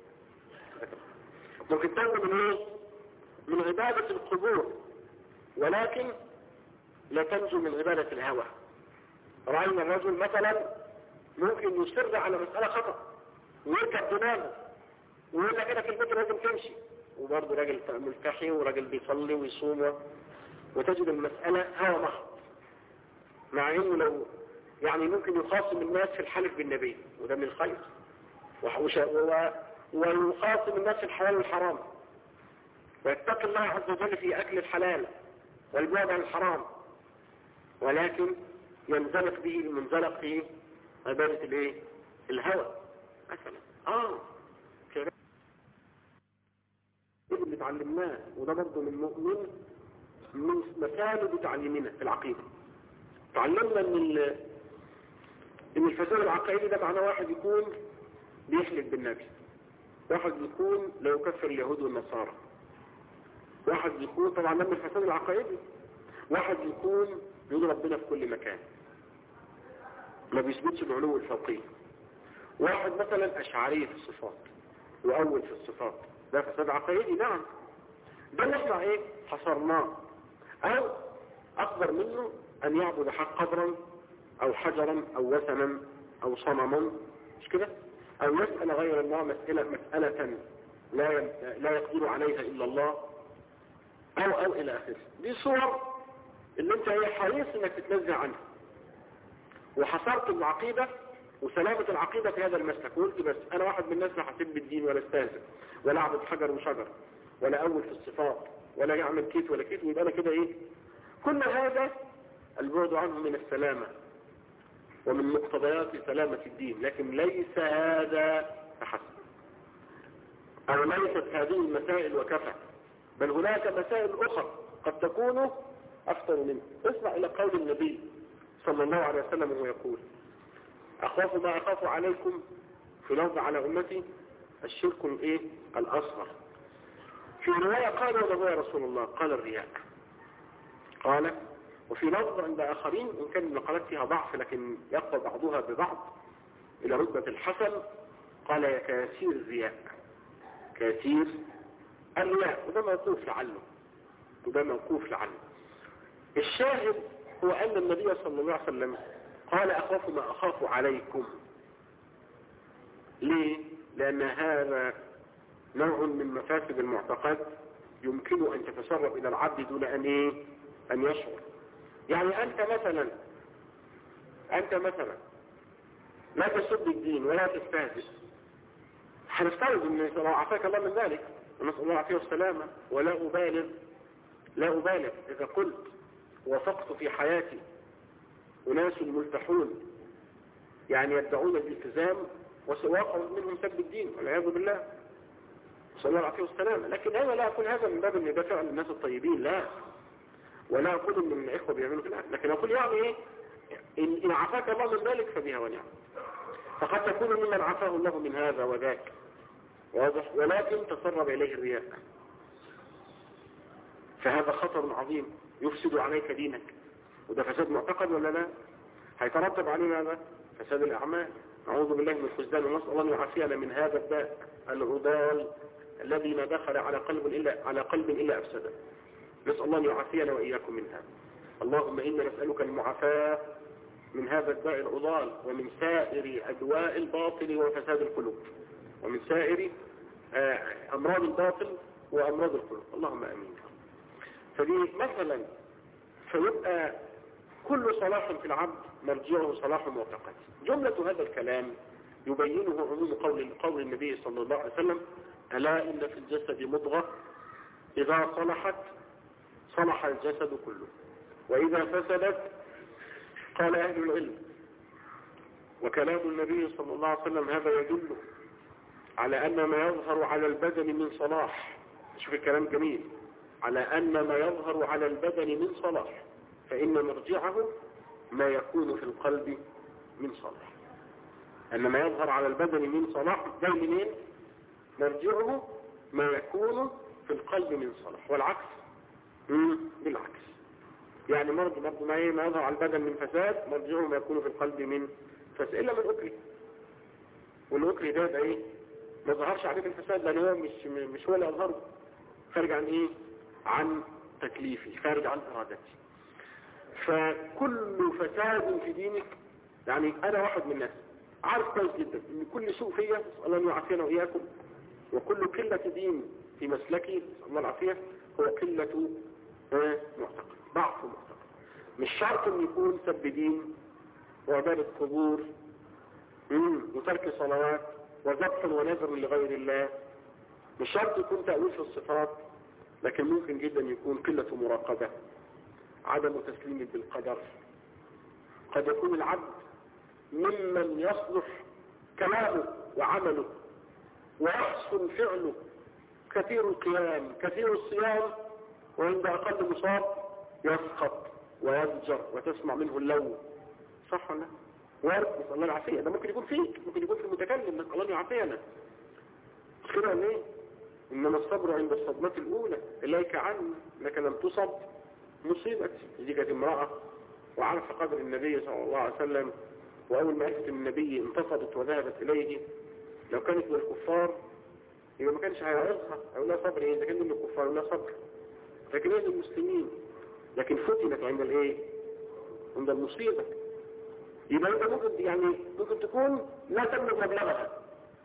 S1: ممكن تنجو من إيه؟ من عبادة القبور، ولكن لا تنجو من عبادة الهوى. رأينا الرجل مثلا ممكن يصر على مسألة خطأ ويركب دماغه ويقول لك كده في البيت لازم تمشي، وبرضه راجل ملتحي وراجل بيصلي ويصوم، وتجد المسألة هوى محض، مع انه لو يعني ممكن يخاصم الناس في الحلف بالنبي وده من الخير، ويخاصم الناس في الحلال والحرام، ويتقي الله عز وجل في أكل الحلال والبعد عن الحرام، ولكن ينزلق به المنزلق في عبادة الايه؟ الهوى مثلا. كده اللي تعلمناه، وده برضه من مسالب تعليمنا في العقيدة. تعلمنا ان الفساد العقائدي ده معناه واحد يكون بيحلف بالنبي، واحد يكون لا يكفر اليهود والنصارى، واحد يكون طبعا من الفساد العقائدي، واحد يكون يقول ربنا في كل مكان ما بيثبتش العلو الفوقي، واحد مثلا أشعري في الصفات وأول في الصفات، ده فساد عقائدي. نعم، ده اللي احنا حصرناه، أو أكبر منه أن يعبد حق قبرا أو حجرا أو وثنا أو صنما، مش كده؟ أو يسأل غير الله مسألة لا يقدر عليها إلا الله، أو إلى آخره. دي صور اللي أنت حريص إنك تتنزع عنها، وحصرت العقيدة وسلامة العقيدة في هذا المسلك، وقلت بس أنا واحد من الناس لا حسب بالدين ولا استهزئ ولا أعبد حجر وشجر ولا أول في الصفات ولا أعمل كيت ولا كيت، ويبقى أنا كده إيه؟ كل هذا البعد عنه من السلامة ومن مقتضيات سلامة الدين، لكن ليس هذا فحسب، أو ليست هذه المسائل وكفى، بل هناك مسائل أخرى قد تكون أفضل منه. اسمع إلى قول النبي صلى الله عليه وسلم وهو يقول: أخاف ما أخاف عليكم في لفظ على أمتي الشرك الأصغر. في رواية قال: وما هو يا رسول الله؟ قال: الرياء. قال: وفي لفظ عند آخرين إن كان النقلات فيها ضعف لكن يقوى بعضها ببعض إلى رتبة الحسن، قال: يا كثير الرياء، كثير الرياء. وده موقوف لعله. الشاهد هو أن النبي صلى الله عليه وسلم قال: أخاف ما أخاف عليكم. ليه؟ لأن هذا نوع من مفاسد المعتقد يمكن أن تتسرب إلى العبد دون أن يشعر. يعني أنت مثلا لا تسب الدين ولا تستهزئ، هنفترض أن لو عافاك الله من ذلك، ونسأل الله العافية والسلامة، ولا أبالغ إذا قلت وافقت في حياتي أناس ملتحون يعني يدعون الالتزام وسواقع منهم سب الدين والعياذ بالله، نسأل الله العافية والسلامة، لكن أنا لا أقول هذا من باب أن يدافع عن الناس الطيبين، لا، ولا أقول أن الإخوة بيعملوا كده، لكن أقول يعني إن عافاك الله من ذلك فبها ونعم. فقد تكون ممن عافاه الله من هذا وذاك، واضح، ولكن تسرب إليه الرياء، فهذا خطر عظيم يفسد عليك دينك، وده فساد معتقد ولا لا؟ هيترتب عليه ماذا؟ فساد الأعمال. نعوذ بالله من الخزدان، ونسأل الله أن يعافينا من هذا الداء العضال الذي ما دخل على قلب إلا أفسده. نسأل الله أن يعافينا وإياكم من هذا. اللهم إنا نسألك المعافاة من هذا الداء العضال ومن سائر أدواء الباطل وفساد القلوب ومن سائر أمراض الباطل وأمراض القلوب، اللهم أمين. فدي مثلا فيبقى كل صلاح في العبد مرجعه صلاح معتقد. جملة هذا الكلام يبينه عموم قول النبي صلى الله عليه وسلم: ألا إن في الجسد مضغة إذا صلحت صلح الجسد كله وإذا فسدت. قال أهل العلم، وكلام النبي صلى الله عليه وسلم هذا يدل على أن ما يظهر على البدن من صلاح، شوف الكلام جميل، على أن ما يظهر على البدن من صلاح فإن مرجعه ما يكون في القلب من صلاح. أن ما يظهر على البدن من صلاح ده منين؟ مرجعه ما يكون في القلب من صلاح، والعكس بالعكس. يعني مرض ما يظهر على البدن من فساد مرجعه ما يكون في القلب من فساد، إلا من أكره، والأكره ده ما ظهرش عليه الفساد لأنه هو مش هو اللي أظهره، خارج عن عن تكليفي، خارج عن إرادتي. فكل فساد في دينك، يعني أنا واحد من الناس عارف كويس جدا ان كل سوء فيا الله أن يعافينا وإياكم، وكل قلة دين في مسلكي الله العافية هو قلة معتقد، ضعف معتقد. مش شرط ان يكون سب دين وعبادة قبور وترك صلوات وذبح ونذر لغير الله، مش شرط يكون تأويل في الصفات، لكن ممكن جدا يكون قلة مراقبة، عدم تسليم بالقدر. قد يكون العبد ممن يصلح كلامه وعمله ويحسن فعله، كثير القيام كثير الصيام، وعند أقل مصاب يسقط ويزجر وتسمع منه اللوم، صح ولا؟ وارد، نسأل الله العافية. ده ممكن يكون فيك، ممكن يكون في المتكلم، نسأل الله يعافينا. مش كده ولا ايه؟ إنما الصبر عند الصدمة الأولى، إليك عني لك لم تصب مصيبتي. دي كانت امرأة وعرف قدر النبي صلى الله عليه وسلم، وأول ما أتت النبي انتفضت وذهبت إليه. لو كانت من الكفار يبقى ما كانش هيعرضها، أقول لها صبر إذا كان من الكفار، أقول لها صبر. لكن هي المسلمين، لكن فتنت عند عند المصيبة. يبقى انت ممكن تكون لا تبلغ مبلغها،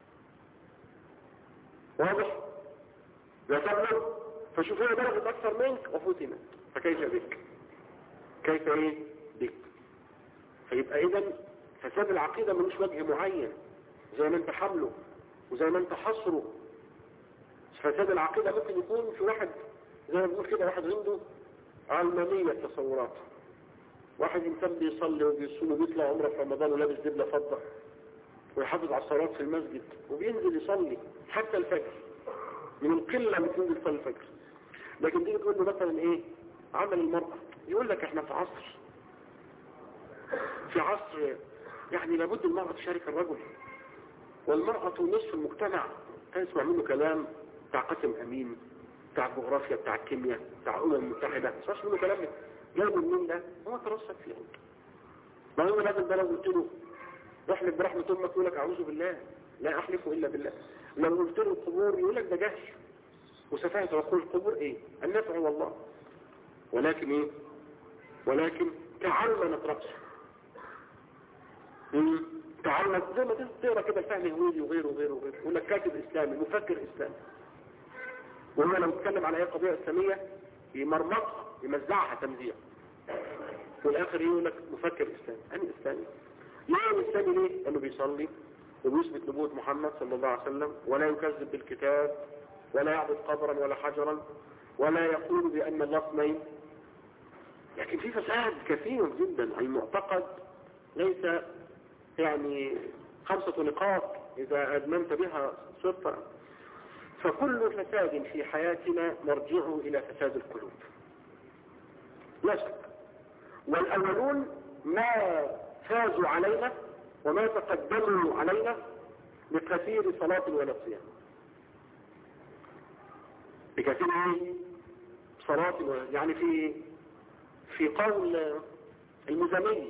S1: واضح؟ لا تبلغ، فشوف هي بلغت اكثر منك وفتنت، فكيف بك؟ كيف ايه بك؟ فيبقى اذا فساد العقيدة ملوش وجه معين زي ما انت حمله وزي ما انت حصره. فساد العقيدة ممكن يكون في واحد زي ما بنقول كده، واحد عنده علمانية تصورات، واحد انسان بيصلي وبيصوم وبيطلع عمره في رمضان ولابس دبلة فضة ويحافظ على الصلاة في المسجد وبينزل يصلي حتى الفجر، من القلة اللي بتنزل تصلي الفجر. لكن تيجي تقول له مثلا ايه عمل المرأة، يقول لك احنا في عصر يعني لابد المرأة تشارك الرجل، والمرأة نصف المجتمع. تسمع منه كلام بتاع قاسم امين، بتاع الجغرافيا، بتاع الكيمياء، بتاع الامم المتحدة، ما تسمعش منه كلام جايبه منين ده؟ هو ترصد فيه. ما هو لازم ده لو قلت له احلف برحمة امك يقول لك اعوذ بالله لا احلف الا بالله. لو قلت له القبور يقول لك ده جهل وسفاهة. وقول القبور ايه؟ النفع والله، ولكن ايه؟ ولكن تعلمت رأسه. تعلم زي ما تقرا كده الفهم هويدي وغيره وغيره وغيره، يقول لك كاتب اسلامي مفكر اسلامي، وهو لو اتكلم على اي قضيه اسلاميه يمرمطها يمزعها تمزيع، والاخر يقول لك مفكر اسلامي. انا اسلامي ليه؟ اسلامي ليه؟ لانه بيصلي وبيثبت نبوة محمد صلى الله عليه وسلم، ولا يكذب بالكتاب ولا يعبد قبرا ولا حجرا ولا يقول بان الله اثنين. لكن في فساد كثير جدا. المعتقد ليس يعني 5 نقاط إذا أدمنت بها صرت. فكل فساد في حياتنا مرجعه إلى فساد القلوب لا شك. والأولون ما فازوا علينا وما تقدموا علينا بكثير صلاة ولا صيام، بكثير صلاة. يعني في قول المزمل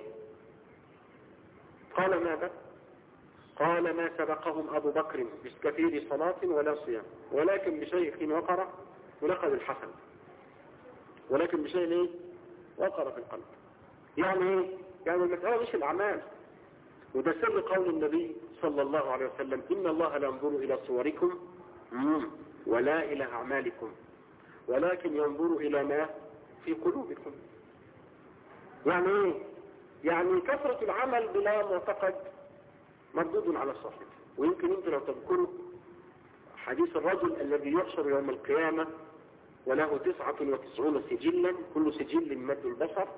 S1: قال ماذا؟ قال ما سبقهم أبو بكر بكثير صلاة ولا صيام ولكن بشيء وقر ولقد الحسن، ولكن بشيء ايه؟ وقر في القلب. يعني ايه؟ يعني المسألة مش الأعمال. وده سر قول النبي صلى الله عليه وسلم إن الله لا ينظر إلى صوركم ولا إلى أعمالكم ولكن ينظر إلى ما في قلوبكم. يعني ايه؟ يعني كثرة العمل بلا معتقد مردود على صاحبه. ويمكن انت لو تذكروا حديث الرجل الذي يحشر يوم القيامة وله 99 سجلا كل سجل مد البصر،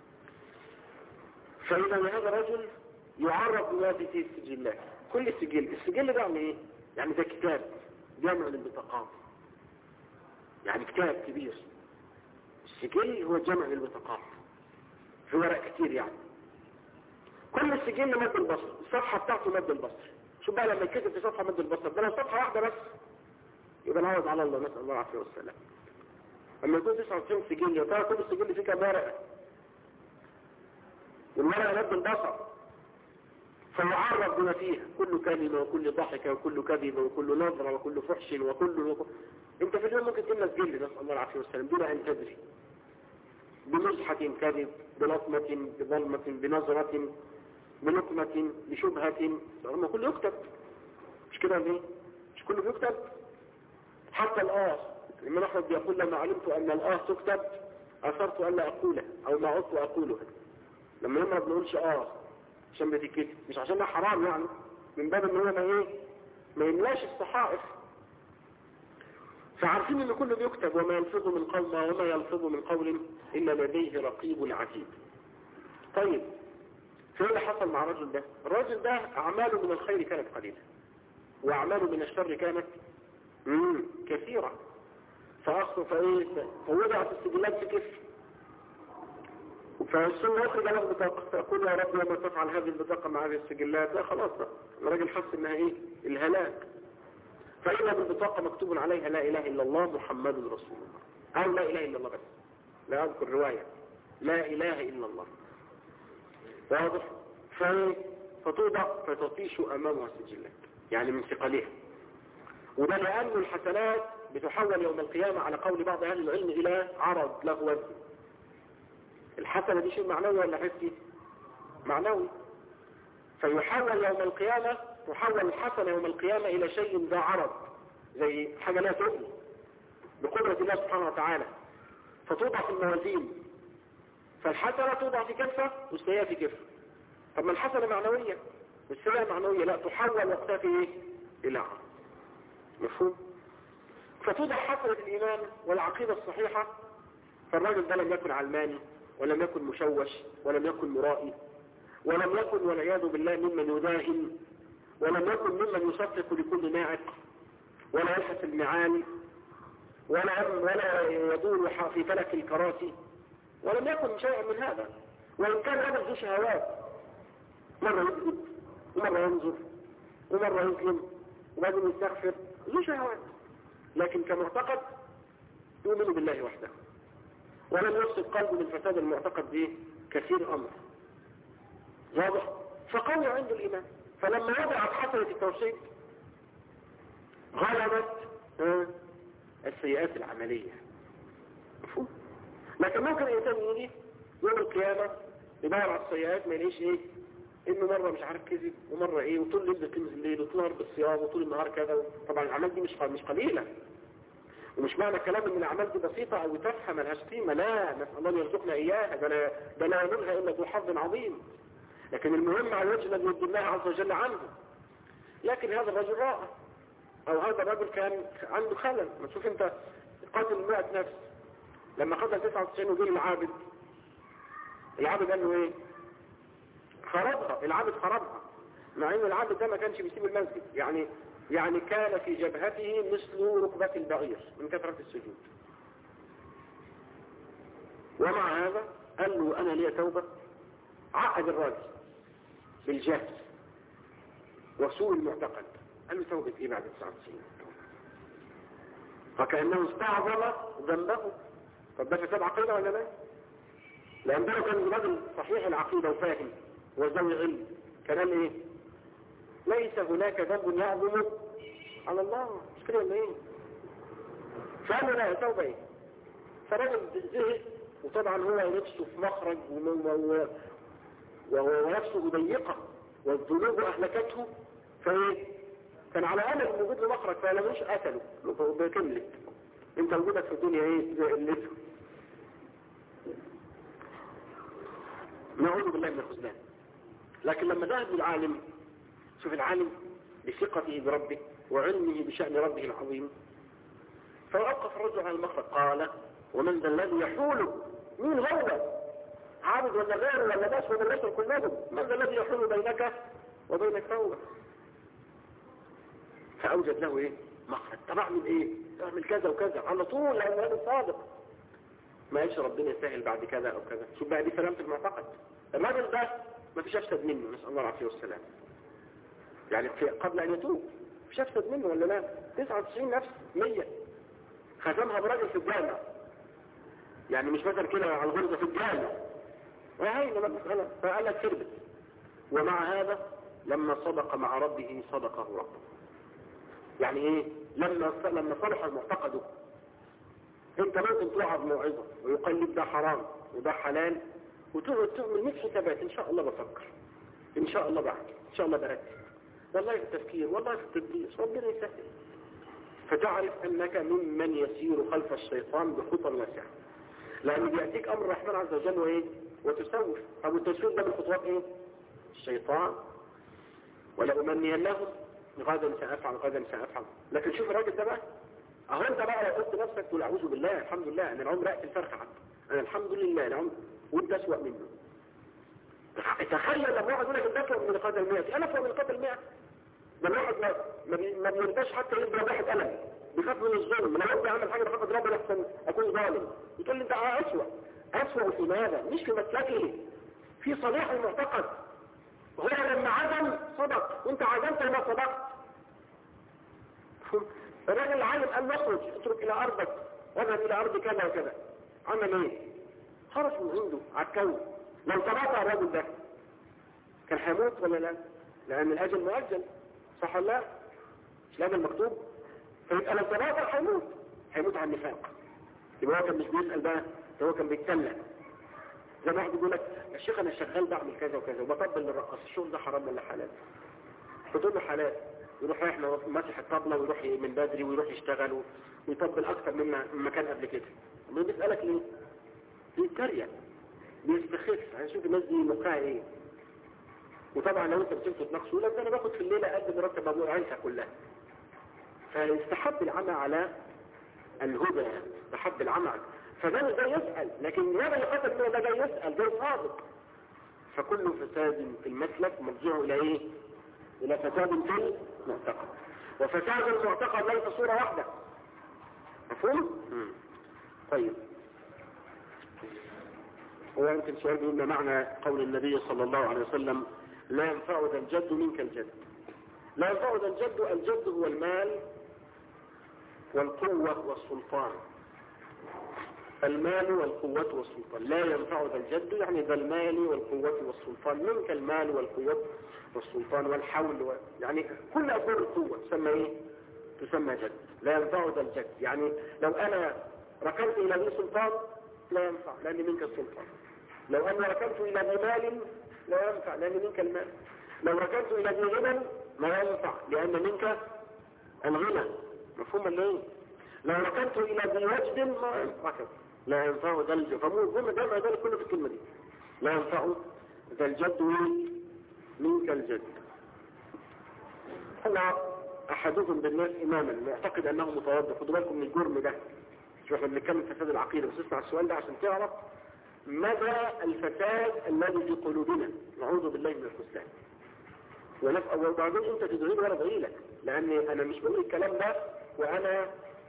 S1: فإذا هذا الرجل يعرف بهذه السجلات. كل السجل ده يعني ايه؟ يعني ده كتاب جامع للبطاقات، يعني كتاب كبير. السجل هو جمع للبطاقات في ورق كتير. يعني كل السجل مد البصر، الصفحة بتاعته مد البصر. شوف بقى لما يكتب في صفحة مد البصر ده لو صفحة واحدة بس يبقى نعوذ على الله، نسأل الله العافية والسلام. اما يكون 99 سجل يا ترى كل السجل فيه كام ورقة؟ والورقة مد البصر، فيعرف بما فيها كل كلمة وكل ضحكة وكل كذبة وكل نظرة وكل فحش وكل انت في اليوم ممكن تملى سجل، نسأل الله العافية والسلام، دون ان تدري، بمزحة كذب، بلطمة، بظلمة، بنظرة، بلقمة، بشبهة، هم كله يكتب. مش كده ليه؟ مش كله بيكتب؟ حتى الإمام أحمد بيقول لما علمت أن تكتب أثرت أن لا أقوله أو ما عدت أقوله. لما يمرض ما بنقولش عشان بتكتب، مش عشان حرام يعني، من باب ان هو ما يملاش الصحائف. فعارفين ان كله بيكتب وما يلفظ من قول وما يلفظ من قول إلا لديه رقيب عتيد. طيب فايه اللي حصل مع الرجل ده؟ الرجل ده اعماله من الخير كانت قليلة واعماله من الشر كانت كثيرة. فوضع في السجلات في كف، فالسنة يخرج له بطاقة فيقول يا رب لما تفعل هذه البطاقة مع هذه السجلات، لا خلاص بقى الراجل حس انها الهلاك. فإذا بالبطاقة مكتوب عليها لا اله الا الله محمد رسول الله، او لا اله الا الله بس، لا اذكر رواية لا اله الا الله. واضح؟ فتوضع فتطيش امامها السجلات، يعني من ثقلها. وده لأن الحسنات بتحول يوم القيامة على قول بعض أهل العلم إلى عرض له وزن. الحسنة دي شيء معنوي ولا حسي؟ معنوي. فيحول يوم القيامة، تحول الحسنة يوم القيامة إلى شيء ذا عرض، زي حاجة لا تؤذي بقدرة الله سبحانه وتعالى، فتوضع في الموازين. فالحسنة توضع في كفة والسيئة في كفة. طب ما الحسنة معنوية والسيئة معنوية، لا تحول وقتها في ايه؟ إلى عرض. مفهوم؟ فتوضع حسنة الإيمان والعقيدة الصحيحة. فالراجل ده لم يكن علماني، ولم يكن مشوش، ولم يكن مرائي، ولم يكن والعياذ بالله ممن يداهن، ولم يكن ممن يصفق لكل ناعق، ولا يلحس المعاني، ولا يدور في فلك الكراسي، ولم يكن شيئا من هذا. وإن كان هذا ذو شهوات، مرة يكذب ومرة ينظر ومرة يظلم وبعدين يستغفر، ذو شهوات، لكن كمعتقد يؤمن بالله وحده، ولم يفسد قلبه من فساد المعتقد به كثير أمر واضح. فقوي عنده الإيمان. فلما وضعت حسنة التوحيد غلبت السيئات العملية. مفهوم؟ لكن ممكن الإنسان يجي يوم القيامة يدور على السيئات ما يلاقيش ايه؟ انه مرة مش عارف كذب، ومرة ايه، وطول الليل بيقيم الليل، وطول النهار بالصيام، وطول النهار كذا. طبعا الأعمال دي مش قليلة، ومش معنى كلام ان الأعمال دي بسيطة او تافهة ملهاش قيمة، لا، نسأل الله يرزقنا إياها، ده لا ينالها إلا ذو حظ عظيم. لكن المهم على الوجه الذي يرضي الله عز وجل عنه. لكن هذا الرجل رائع، او هذا الرجل كان عنده خلل. ما تشوف انت قاتل 100 نفس، لما قتل 99 وجه العابد قال له ايه؟ خربها. العابد خربها، مع ان العابد ده ما كانش بيسيب المسجد، يعني كان في جبهته مثل ركبة البعير من كثرة السجود. ومع هذا قال له انا لي توبة. عقد الراجل بالجهل وسوء المعتقد، قال له توبة ايه بعد 99؟ فكأنه استعظم ذنبه. طب ده فساد عقيدة ولا لا؟ لأن ده كان راجل صحيح العقيدة وفاهم وذوي علم، كان قال ايه؟ ليس هناك ذنب يعظم على الله، مش كده ولا ايه؟ فقال له لا، توبة ايه؟ فالراجل زهق، وطبعا هو نفسه في مخرج ونفسه ضيقة والذنوب أهلكته، فايه؟ كان على أمل إنه يوجد له مخرج، فلما مش قتله بكملك. انت وجودك في الدنيا ايه؟ زي اللفه. نعوذ بالله من الخذلان. لكن لما ذهب للعالم، شوف العالم بثقته بربه وعلمه بشأن ربه العظيم، فوقف الرجل على المخرج. قال: ومن ذا الذي يحول؟ مين هو؟ عابد ولا غيره ولا باس ولا البشر كلهم؟ من ذا الذي يحول بينك وبين التوبة؟ فأوجد له ايه؟ مخرج. طب اعمل ايه؟ اعمل كذا وكذا على طول، لأن هذا صادق. ما يش ربنا يسهل بعد كذا او كذا. شوف بقى، دي سلامة المعتقد. الراجل ده ما فيش افسد منه، نسأل الله العافية والسلام. يعني قبل ان يتوب مش افسد منه ولا لا؟ 99 نفس 100 ختمها براجل في الجامع، يعني مش مثلا كده على الغرزة في الجامع، وهي لما المسألة فقال لك ثبت. ومع هذا لما صدق مع ربه صدقه ربه. يعني ايه؟ لما صلح معتقده. انت ممكن توعظ موعظة ويقلب ده حرام وده حلال، وتقعد تعمل 100 حسابات، ان شاء الله بفكر، ان شاء الله بحكي، ان شاء الله بركز، والله في التفكير، والله في التدبير، ربنا يسهل. فتعرف انك ممن يسير خلف الشيطان بخطى واسعة، لان بيأتيك امر الرحمن عز وجل وايه؟ وتسوف. ابو التسويف ده بالخطوات ايه؟ الشيطان. ولأمنين لهم غدا سأفعل غدا سأفعل. لكن شوف الراجل ده بقى، اهو انت بقى لو قلت نفسك تقول اعوذ بالله، الحمد لله انا العمر يأتي الفرخ حتى، انا الحمد لله العمر، وانت اسوأ منه. تخيل لما واحد يقول لك انت اسوأ من القتل 100، انا اسوأ من القتل 100. ده الواحد ما بيرضاش حتى يضرب واحد قلم، بيخاف من الظلم. انا لو اعمل حاجه بخاف اضربه لحسن اكون ظالم. بتقول لي انت اسوأ في ماذا؟ مش في مسلكه، في صلاح المعتقد. هو لما عزم صدق، وانت عزمت لما صدقت. الراجل العالم قال له اخرج، اترك الى ارضك واذهب الى ارض كذا وكذا. عمل ايه؟ خرج من عنده على الكون. لو تباطأ الراجل ده كان هيموت ولا لا؟ لان الاجل مؤجل، صح ولا لا؟ مش الاجل مكتوب. فيبقى لو تباطأ هيموت على النفاق. يبقى هو كان مش بيسأل بقى، هو كان بيتسلى. زي ما واحد يقول لك يا شيخ انا شغال بعمل كذا وكذا وبطبل للرقاص، الشغل ده حرام ولا حلال؟ فتقول له حلال، يروح رايح ماسح الطبلة ويروح من بدري ويروح يشتغل ويطبل اكتر مما كان قبل كده. ما بيسألك ليه؟ بيتريق، بيستخف، هنشوف الناس دي موقعها ايه. وطبعا لو انت بتمسك تناقشه لك انا باخد في الليله قد مرتب ابو عيسى كلها. فيستحب العمى على الهدى، يستحب العمى. فده يسأل، لكن ماذا يقصد منه؟ ده يسأل، ده صادق. فكل فساد في المسلك مرجعه الى ايه؟ الى فساد في المعتقد. وفساد المعتقد ليس صورة واحدة. مفهوم؟ طيب، هو يمكن سؤال بيقول ما معنى قول النبي صلى الله عليه وسلم لا ينفع ذا الجد منك الجد؟ لا ينفع ذا الجد، الجد هو المال والقوة والسلطان. المال والقوة والسلطان. لا ينفع ذا الجد يعني ذا المال والقوة والسلطان. منك المال والقوة والسلطان والحول يعني كل أسباب القوة تسمى ايه؟ تسمى جد. لا ينفع ذا الجد يعني لو أنا ركنت إلى ذي سلطان لا ينفع لأن منك السلطان. لو أنا ركنت إلى ذي مال لا ينفع لأن منك المال. لو ركنت إلى ذي غنى ما ينفع لأن منك الغنى. مفهوم ولا ايه؟ لو ركنت إلى ذي وجد ما ينفع. لا ينفع ذا الجد. فمو جمع ذلك كله في الكلمة دي. لا ينفع ذا الجد منك الجد. هنا أحدهم بالناس إماما يعتقد أنه متوضع. خدوا بالكم من الجرم ده. شو احنا بنتكلم فساد العقيدة، بس اسمع السؤال ده عشان تعرف مدى الفساد الذي في قلوبنا. نعوذ بالله من الخذلان. وبعدين انت تدعي وانا ادعي لك، لان انا مش بقول الكلام ده وانا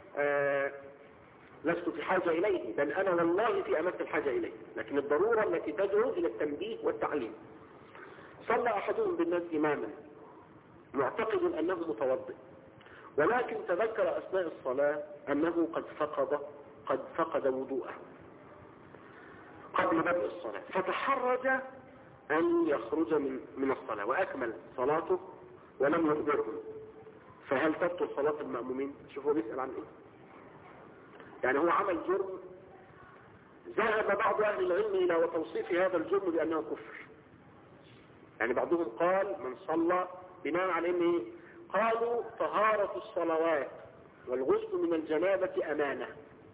S1: لست في حاجة اليه، بل انا والله في امس الحاجة اليه، لكن الضرورة التي تدعو الى التنبيه والتعليم. صلى احدهم بالناس اماما معتقد انه متوضئ، ولكن تذكر اثناء الصلاة انه قد فقد وضوءه قبل بدء الصلاة، فتحرج أن يخرج من الصلاة وأكمل صلاته ولم يخبرهم. فهل تبطل صلاة المأمومين؟ شوفوا بيسأل عن إيه. يعني هو عمل جرم ذهب بعض أهل العلم إلى توصيف هذا الجرم بأنه كفر. يعني بعضهم قال من صلى بناء على إيه؟ قالوا طهارة الصلوات والغسل من الجنابة أمانة.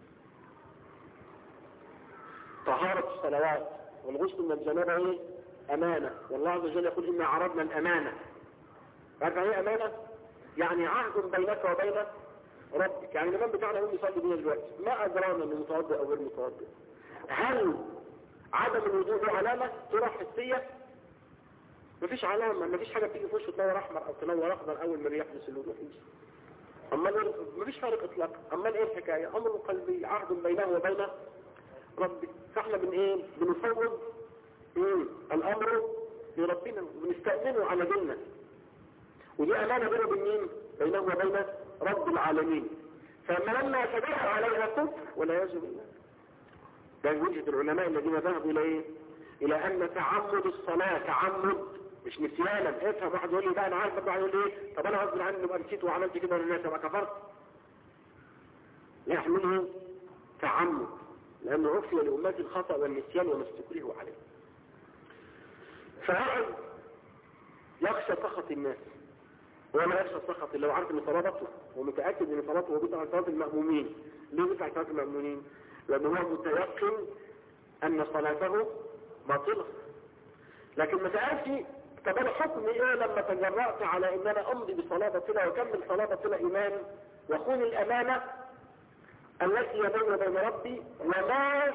S1: طهارة الصلوات والغسل من الجنابة ايه؟ أمانة. والله عز وجل يقول إنا عرضنا الأمانة. عارف ايه أمانة؟ يعني عهد بينك وبين ربك. يعني الإمام بتاعنا يقول يصلي بينا دلوقتي ما أدرانا إنه متوضئ أو غير متوضئ. هل عدم الوضوء له علامة ترى حسية؟ مفيش علامة، مفيش حاجة بتيجي في وشه تنور أحمر أو تنور أخضر أول ما يحدث الوضوء. أما مفيش فارق إطلاق. أما إيه الحكاية؟ أمر قلبي، عهد بينه وبين ربي. فاحنا بنفوض الامر لربنا وبنستأذنه على ديننا، ودي امانه بينه وبين مين؟ بينه وبين رب العالمين. فاما لما يتدخل عليها كفر ولا يجب الله. ده وجهه العلماء الذين ذهبوا الى ايه؟ الى ان تعمد الصلاه تعمد مش نسيانا. افهم واحد يقول لي بقى انا عارف، واحد يقول لي طب انا غصب عني ابقى نسيت وعملت كده للناس ابقى كفرت. لا يحمله تعمد، لأنه عفي لأمات الخطأ والنسيان وما استكرهوا عليه. فهذا يخشى سخط الناس ولا يخشى سخط الله، وعارف ان صلاته ومتأكد ان صلاته وبيطلع صلاة المأمومين. ليه بيطلع صلاة المأمومين؟ لأنه هو متيقن أن صلاته باطلة. لكن ما سألش طب انا حكم ايه لما تجرأت على ان انا امضي بصلاة باطلة واكمل صلاة باطلة ايمان واخون الامانة التي يبين وبين ربي وما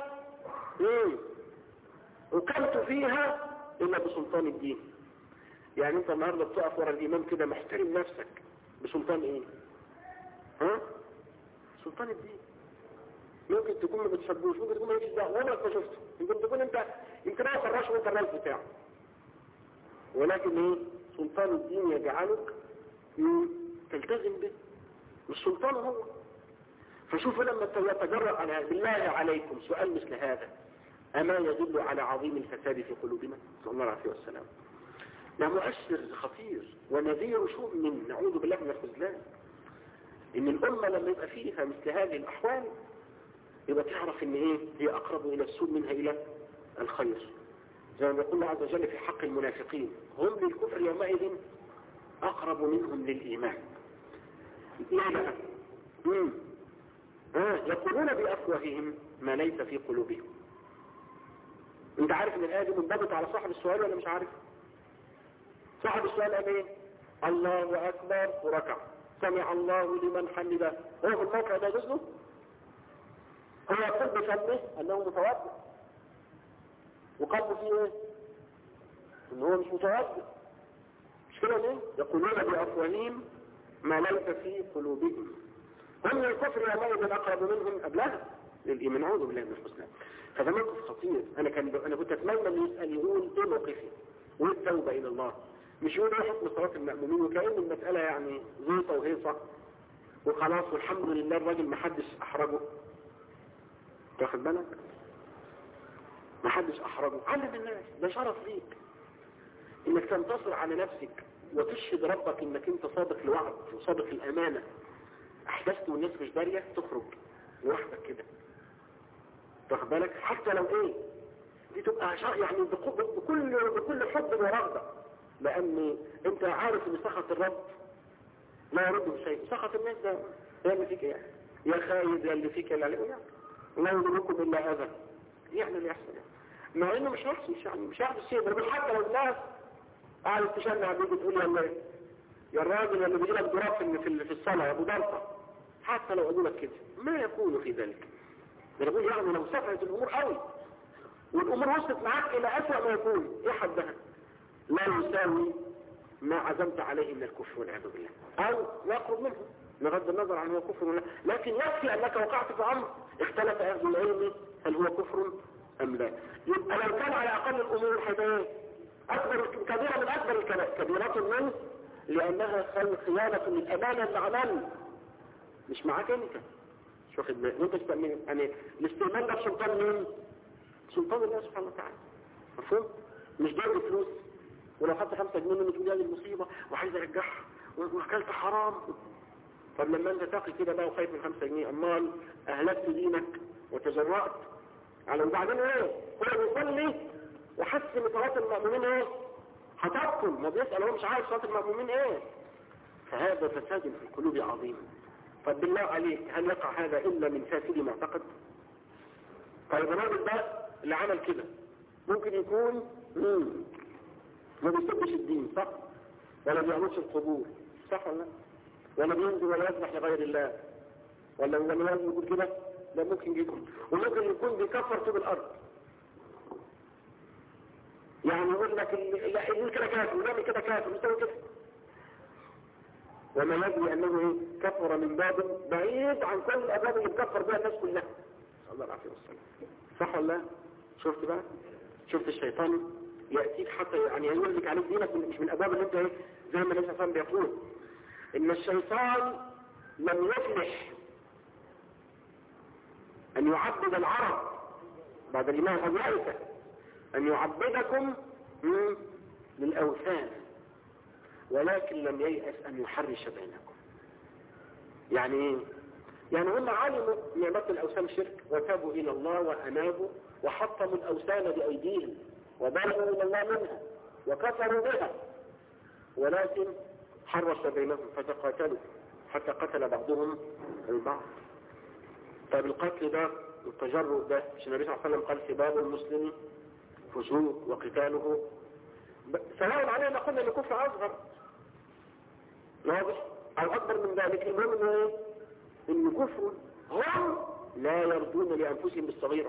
S1: وكلت فيها إلا بسلطان الدين. يعني انت النهاردة بتقف ورا الإمام كده محترم نفسك بسلطان ايه؟ ها؟ سلطان الدين. ممكن تكون ما بتحبوش، ممكن تكون ما يجيش دعوة ولا ما شفته، يمكن تكون انت يمكن انا فراش وانت الرئيس بتاعه، ولكن ايه؟ سلطان الدين يجعلك تلتزم به، مش سلطان هو. فشوفوا لما يتجرأ على بالله عليكم سؤال مثل هذا أما يدل على عظيم الفساد في قلوبنا؟ صلى الله عليه وسلم. ده مؤشر خطير ونذير شؤم، نعوذ بالله من الخذلان. إن الأمة لما يبقى فيها مثل هذه الأحوال يبقى تعرف إن إيه؟ هي أقرب إلى السوء منها إلى الخير، زي ما يقول الله عز وجل في حق المنافقين هم للكفر يومئذ أقرب منهم للإيمان. ليه بقى؟ يقولون بأفواههم ما ليس في قلوبهم. انت عارف ان الآية دي منضبطة على صاحب السؤال ولا مش عارف؟ صاحب السؤال قال ايه؟ الله أكبر وركع، سمع الله لمن حمده، هو في الموقع ده جزء؟ هو يقول بفمه أنه متوضئ وقلبه فيه ايه؟ ان هو مش متوضئ، مش كده ليه؟ يقولون بأفواههم ما ليس في قلوبهم هم للكفر يومئذ أقرب منهم قبلها للإيمان. أعوذ بالله من الحسنى. فده موقف خطير. أنا كنت أتمنى أن يسأل يقول إيه موقفي وإيه التوبة إلى الله، مش يقول إيه حكم صلاة المأمومين وكأن المسألة يعني زيطة وهيصة وخلاص والحمد لله الراجل محدش أحرجه. تاخد بالك؟ محدش أحرجه. علم الناس، ده شرف ليك إنك تنتصر على نفسك وتشهد ربك إنك أنت صادق الوعد وصادق الأمانة. أحدثت والناس مش دارية، تخرج لوحدك كده. تاخد بالك؟ حتى لو ايه دي تبقى يعني بكل حب ورغبة، لأن انت عارف ان سخط الرب لا يرده شيء. سخط الناس ده يعمل فيك ايه؟ يا خايد يا اللي فيك يا اللي عليك، ولا يملككم الا اذى. يعني اللي يحصل مع انه مش هيحصل، يعني مش هيحصل شيء. بل حتى لو الناس قاعد تشنع بيجي تقول يا الراجل اللي بيجي لك ضراب في الصلاة يا ابو ضرطة، حتى لو قالوا لك كده ما يكون في ذلك. ده بقول يعني لو سفرت الامور قوي والامور وصلت معاك الى اسوأ ما يكون، ايه حدها؟ لا يساوي ما عزمت عليه من الكفر والعياذ بالله، او يقرب منه بغض النظر عن هو كفر ولا، لكن يكفي انك وقعت في امر اختلف اهل العلم هل هو كفر ام لا. يبقى لو كان على اقل الامور حدها اكبر كبيرة من اكبر كبيرة منه، لانها خيانة للامانة العمل مش معاك انت، مش واخد بالك انت تستأمين. يعني الاستئمان ده سلطان مين؟ سلطان الله سبحانه وتعالى. مفهوم؟ مش جايب فلوس ولو خدت 5 جنيه منه تقول لي المصيبه وعايز ارجعها واكلت حرام. طب لما انت تقي كده بقى وخايف من 5 جنيه، امال اهلكت دينك وتجرأت على وبعدين ايه؟ هو بيصلي وحس ان صلاه المأمومين ايه؟ هتبطل، ما بيسأل هو مش عارف صلاه المأمومين ايه. فهذا فساد في القلوب عظيم. طب بالله عليك هل يقع هذا إلا من فاسد معتقد؟ طيب الراجل ده اللي عمل كده ممكن يكون ما بيسبش الدين، صح؟ ولا بيعملش القبور، صح ولا لا؟ ولا بينزل ولا يسبح لغير الله، ولا لازم يقول كده؟ ده ممكن يكون. وممكن يكون بيكفر طوب الأرض، يعني يقول لك لا يقول كده كافر ويعمل كده كافر ويسوي كده، وما يدري أنه كفر من باب بعيد عن كل الأبواب اللي بكفر بها الناس كلها. الله العافية والسلام. صح ولا لا؟ شفت بقى؟ شفت الشيطان يأتيك حتى يعني يقول لك عليك دينك مش من الأبواب اللي انت زي ما النبي صلى الله عليه وسلم بيقول إن الشيطان لم يفلح أن يعبد العرب بعد الإمام أبو أن يعبدكم للأوثان، ولكن لم ييأس أن يحرش بينكم. يعني ايه؟ يعني هم علموا نعمة الأوثان شرك وتابوا إلى الله وأنابوا وحطموا الأوثان بأيديهم وبلغوا إلى الله منها وكفروا بها، ولكن حرش بينهم فتقاتلوا حتى قتل بعضهم البعض. طيب القتل ده والتجرؤ ده مش النبي صلى الله عليه وسلم قال سباب المسلم فسوق وقتاله سواء عليه ما قلنا لكفر أصغر واضح أو أكبر من ذلك. المهم إنه إيه؟ إن كفر هم لا يرضون لأنفسهم بالصغيرة،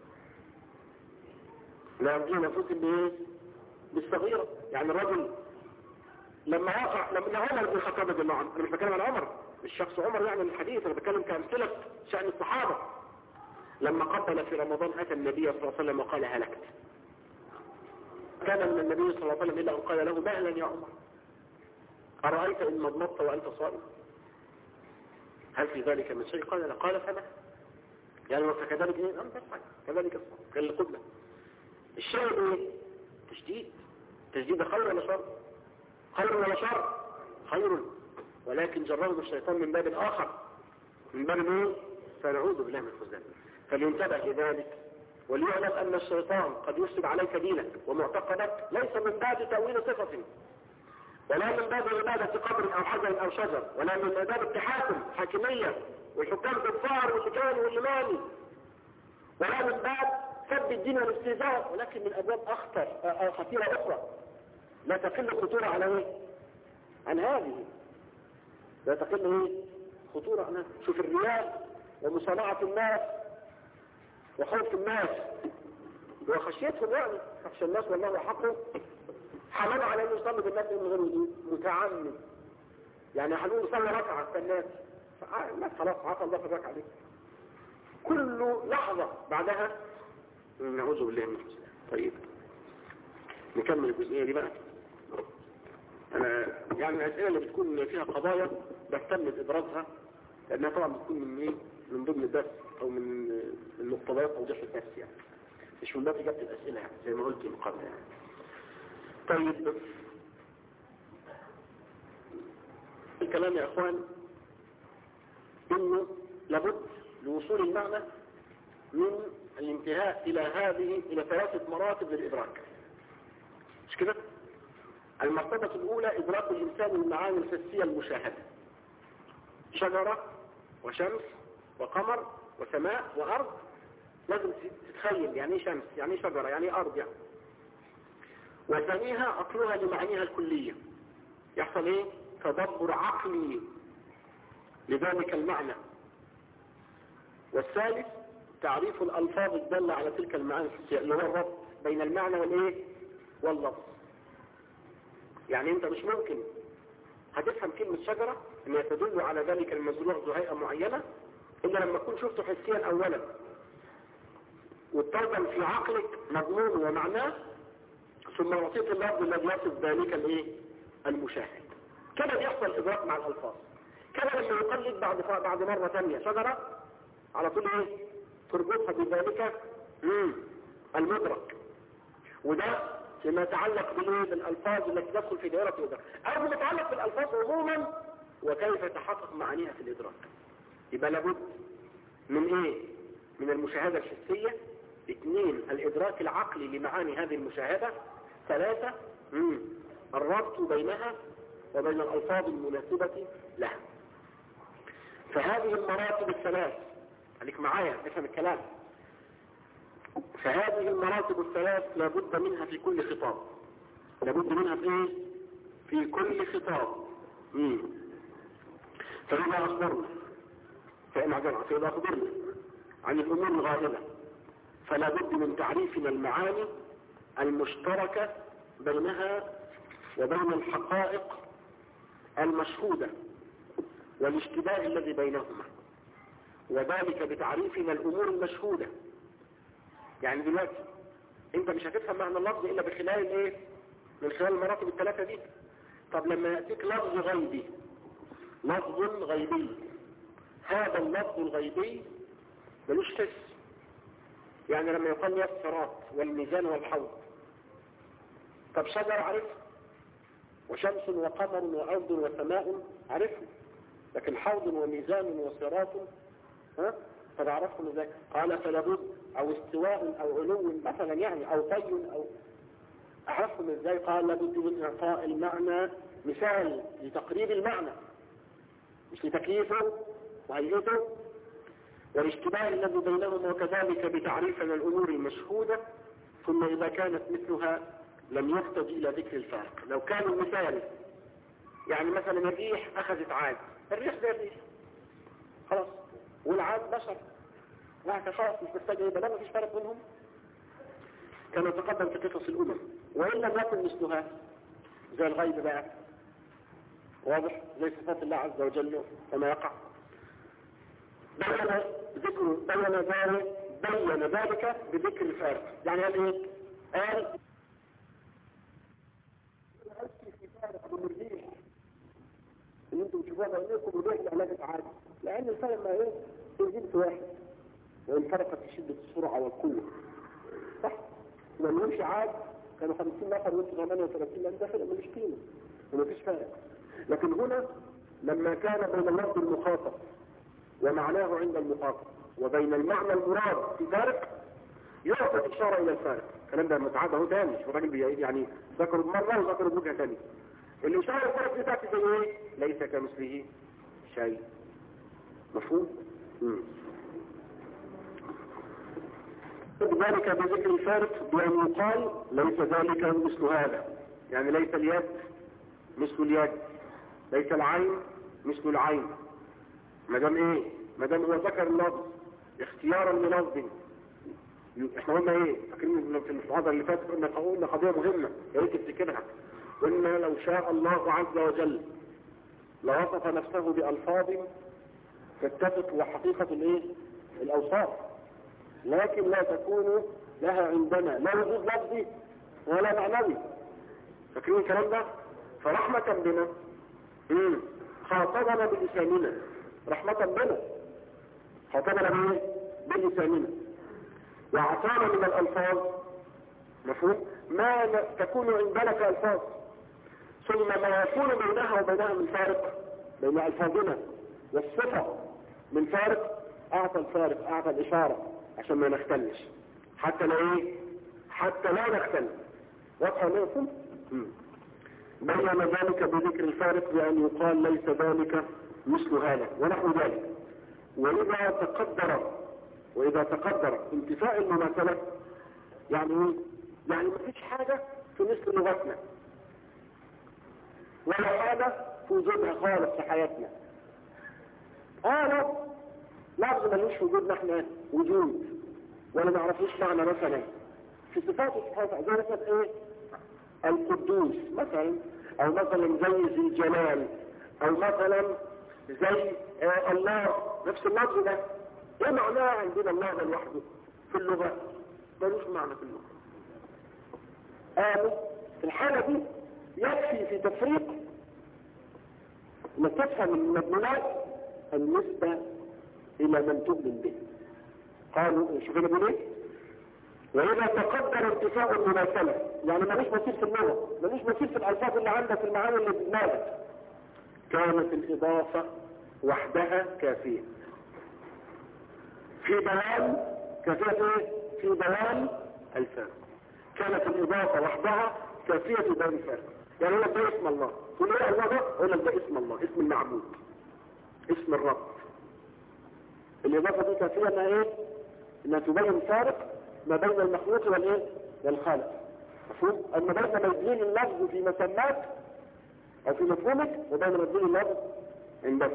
S1: لا يرضون لأنفسهم بإيه؟ بالصغيرة. يعني الرجل لما عمر بن الخطاب رضي الله عنه، أنا مش بتكلم عن عمر الشخص عمر يعني الحديث، أنا بتكلم كأمثلة شأن الصحابة. لما قبل في رمضان أتى النبي صلى الله عليه وسلم وقال هلكت، كان من النبي صلى الله عليه وسلم إلا قال له مهلا يا عمر أرأيت إن مضمضت وأنت صائم هل في ذلك من شيء؟ قال لا. قال فما يعني فكذلك ايه؟ أم تفعل كذلك الصوم كان القبلة. الشيء ايه؟ تجديد خير ولا شر؟ خير ولا شر؟ خير، ولكن جربه الشيطان من باب آخر، من باب ايه؟ فنعوذ بالله من الخزان. فلينتبه لذلك وليعلم أن الشيطان قد يفسد عليك دينك ومعتقدك ليس من باب تأويل صفة، ولا من باب عبادة قبر أو حجر أو شجر، ولا من باب التحاكم حاكمية والحكام كفار واللي كان واللي ماني، ولا من باب سب الدين والاستهزاء، ولكن من أبواب خطيرة أخرى لا تقل خطورة على ايه؟ عن هذه، لا تقل ايه؟ خطورة عنها. شوف الرياء ومصانعة الناس وخوف الناس وخشيتهم، يعني خشى الناس والله حقه، حمل على انه يصلي بالناس من غير وضوء متعمد، يعني حلول يصلي ركعة الناس الناس خلاص عطى الله فباك عليه، كل لحظة بعدها نعوذ بالله من الشيطان. طيب نكمل الجزئية دي بقى. أنا يعني الأسئلة اللي بتكون فيها قضايا بهتم بإبرازها، لأنها طبعا بتكون من إيه؟ من ضمن الدرس أو من مقتضيات توضيح الدرس، يعني مش من باب إجابة الأسئلة يعني زي ما قلت من قبل يعني. طيب الكلام يا أخوان إنه لابد لوصول المعنى من الانتهاء إلى 3 مراتب للإدراك، مش كده؟ المرتبة الأولى إدراك الإنسان المعاني الحسية المشاهدة، شجرة وشمس وقمر وسماء وأرض، لازم تتخيل يعني ايه شمس، يعني ايه شجرة، يعني ايه أرض يعني. وثانيها عقلها لمعانيها الكلية، يحصل ايه؟ تدبر عقلي لذلك المعنى. والثالث تعريف الألفاظ الدالة على تلك المعاني الحسية، اللي هو الربط بين المعنى والإيه؟ واللفظ. يعني أنت مش ممكن هتفهم كلمة شجرة أن تدل على ذلك المزروع ذو هيئة معينة إلا لما تكون شفته حسيا أولا، وترجم في عقلك مضمون ومعناه، ثم وصيت اللفظ الذي يصف ذلك الإيه؟ المشاهد. كده بيحصل إدراك مع الألفاظ. كده لما يقلد بعد مرة ثانية شجرة على طول ايه؟ تربطها بذلك المدرك. وده فيما يتعلق بالالفاظ التي تدخل في دائرة الادراك، او فيما يتعلق بالالفاظ عموما وكيف يتحقق معانيها في الادراك. يبقى لابد من ايه؟ من المشاهدة الحسية. 2 الادراك العقلي لمعاني هذه المشاهدة. 3 الربط بينها وبين الالفاظ المناسبة لها. فهذه المراتب الثلاث، خليك معايا افهم الكلام، فهذه المراتب الثلاث لابد منها في كل خطاب. لابد منها في ايه؟ في كل خطاب. فإذا أخبرنا فإذا أخبرنا عن الأمور الغائبة فلا بد من تعريفنا المعاني المشتركة بينها وبين الحقائق المشهودة والاشتباه الذي بينهما، وذلك بتعريفنا الأمور المشهودة. يعني دلوقتي انت مش هتفهم معنى اللفظ إلا بخلال ايه؟ من خلال المراتب الثلاثة دي. طب لما يأتيك لفظ غيبي، لفظ غيبي، هذا اللفظ الغيبي ملوش حس. يعني لما يقال لي الصراط والميزان والحوض، طب شجر عرفه، وشمس وقمر وأرض وسماء عرفه، لكن حوض وميزان وصراط فتعرفهم ازاي؟ قال فلابد او استواء او علو مثلا يعني او طي او اعرفهم ازاي؟ قال لابد من اعطاء المعنى مثال لتقريب المعنى مش لتكييفه وهيئته والاشتباه الذي بينهما، وكذلك بتعريفنا الامور المشهودة. ثم اذا كانت مثلها لم يحتاج الى ذكر الفارق. لو كان المثال يعني مثلا الريح اخذت عاد، الريح زي الريح خلاص، والعاد بشر وهكذا خلاص مش محتاج ايه، ما فيش فرق بينهم. كما تقدم في قصص الامم. وان لم يكن مثلها زي الغيب بقى واضح، زي صفات الله عز وجل كما يقع، بين ذلك بذكر الفارق. يعني قال ايه؟ قال في فارق من الريح اللي انتم تشوفوها بعينيكم والريح اللي علاجة عادي، لان الفرق ما ايه؟ في جنس واحد، وان فرقت في شدة السرعة والقوة. صح؟ لما يمشي عاد كانوا 50 نفر وانتم 38 لان داخل ملوش قيمة ومفيش فارق. لكن هنا لما كان بين اللفظ المخاطب ومعناه عند المخاطب وبين المعنى المراد في فارق، يعطي إشارة إلى الفارق. الكلام ده متعاد اهو تاني، مش الراجل يعني ذكر مرة وذكر بوجهة تانية. الإشارة الفارق دي تأتي زي إيه؟ ليس كمثله شيء. مفهوم؟ ذلك بذكر الفارق بأن يقال ليس ذلك مثل هذا، يعني ليس اليد مثل اليد، ليس العين مثل العين. مدام ايه؟ مدام هو ذكر اللفظ اختيارا للفظ. احنا قلنا ايه؟ فاكرين في المحاضرة اللي فاتت قلنا قضية مهمة يا ريت تفتكرها. قلنا لو شاء الله عز وجل لوصف نفسه بألفاظ تتفق وحقيقة الايه؟ الأوصاف، لكن لا تكون لها عندنا لا وجود لفظي ولا معنوي. فاكرين الكلام ده؟ فرحمة بنا خاطبنا بلساننا، رحمة بنا خاطبنا بايه؟ بلساننا، وعطانا من الألفاظ مفهوم ما تكون عندنا كألفاظ، ثم ما يكون بينها وبينها من فارق، بين ألفاظنا والصفة من فارق، أعطى الفارق، أعطى الإشارة عشان ما نختلش، حتى لا ايه؟ حتى لا نختل. واضحة لكم؟ بين ذلك بذكر الفارق بأن يقال ليس ذلك مثل هذا ونحو ذلك. وإذا تقدر انتفاء المماثلة، يعني ايه؟ يعني ما فيش حاجة في مثل لغتنا ولا حاجة في وجودها خالص في حياتنا. لفظ ملوش وجودنا احنا وجود ولا نعرفوش معنى. مثلا في صفات الصفات زي مثلا ايه؟ القدوس مثلا، او مثلا زي ذي الجلال، او مثلا زي الله. نفس اللفظ ده ايه معناه عندنا الله ده لوحده في اللغة؟ ملوش معنى في اللغة. في الحالة دي يكفي في تفريق انك تفهم المضمونات النسبة الى من تؤمن به. قالوا شوفوا بيقول ايه؟ وإذا تقدر ارتفاع المماثلة، يعني ماليش مثيل في اللغة، ماليش مثيل في الألفاظ اللي عندك في المعاني اللي في دماغك، كانت الإضافة وحدها كافية في بيان كافية ايه؟ في بيان الفارق. كانت الإضافة وحدها كافية في بيان الفارق. يعني يقول لك ده اسم الله، تقول ايه الله ده؟ يقول لك ده اسم الله، اسم المعبود، اسم الرب. الإضافة دي كافية انها ايه؟ انها تبين الفارق ما بين المخلوق والايه؟ والخالق. مفهوم؟ اما بين مدلول اللفظ في مسماك او في مفهومك وبين مدلول اللفظ عندك.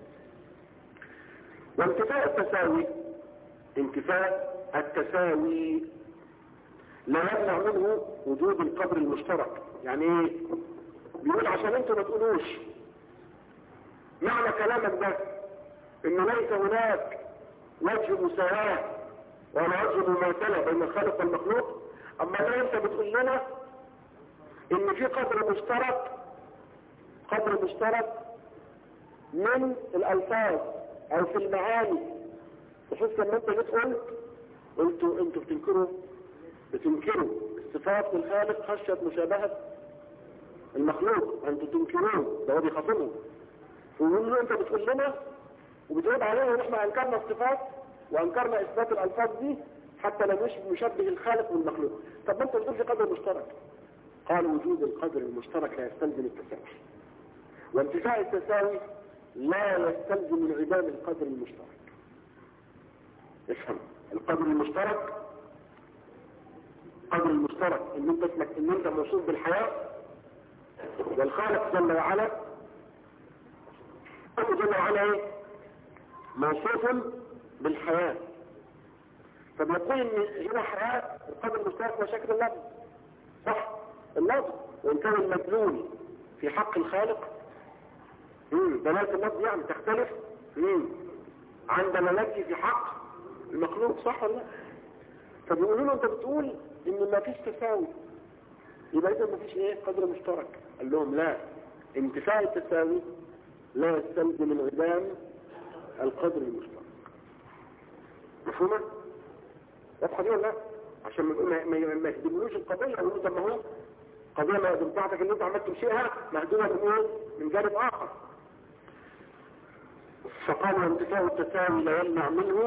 S1: وانتفاء التساوي لا يمنع منه وجود القدر المشترك. يعني ايه؟ بيقول عشان انتوا ما تقولوش معنى كلامك ده انه ليس هناك وجه مساواة ولا وجه مماثلة بين الخالق والمخلوق، اما ده انت بتقول لنا ان في قدر مشترك من الالفاظ او في المعاني، بحيث لما انت بتقول انتوا بتنكروا الصفات للخالق خشية مشابهة المخلوق، انتوا تنكروه، ده هو بيخاطبه ويقول له انت بتقول لنا وبتقول علينا ان احنا انكرنا الصفات وانكرنا اثبات الالفاظ دي حتى لا نشبه الخالق والمخلوق. طب ما انت بتقول في قدر مشترك. قال وجود القدر المشترك لا يستلزم التساوي، وانتفاء التساوي لا يستلزم انعدام القدر المشترك. افهم القدر المشترك، قدر المشترك ان انت اسمك ان انت موصوف بالحياة، والخالق جل وعلا ايه؟ موصوف بالحياة. فبيقول ان هنا حياة القدر المشترك وشكل اللفظ، صح؟ اللفظ وان كان المدلول في حق الخالق دلالة اللفظ يعني تختلف عن دلالته في حق المخلوق، صح ولا لا؟ فبيقولوا له انت بتقول ان ما فيش تساوي، يبقى اذا ما فيش ايه؟ قدر مشترك. قال لهم لا، انتفاء التساوي لا يستلزم انعدام القدر المشترك. مفهومة؟ واضحة دي ولا لا؟ عشان ما يهدملوش القضية ويقولوا طب ما هو قضية بتاعتك اللي انت عملت تمشيها مهدومة من ايه؟ من جانب اخر. فقال انتفاء التساوي لا يمنع منه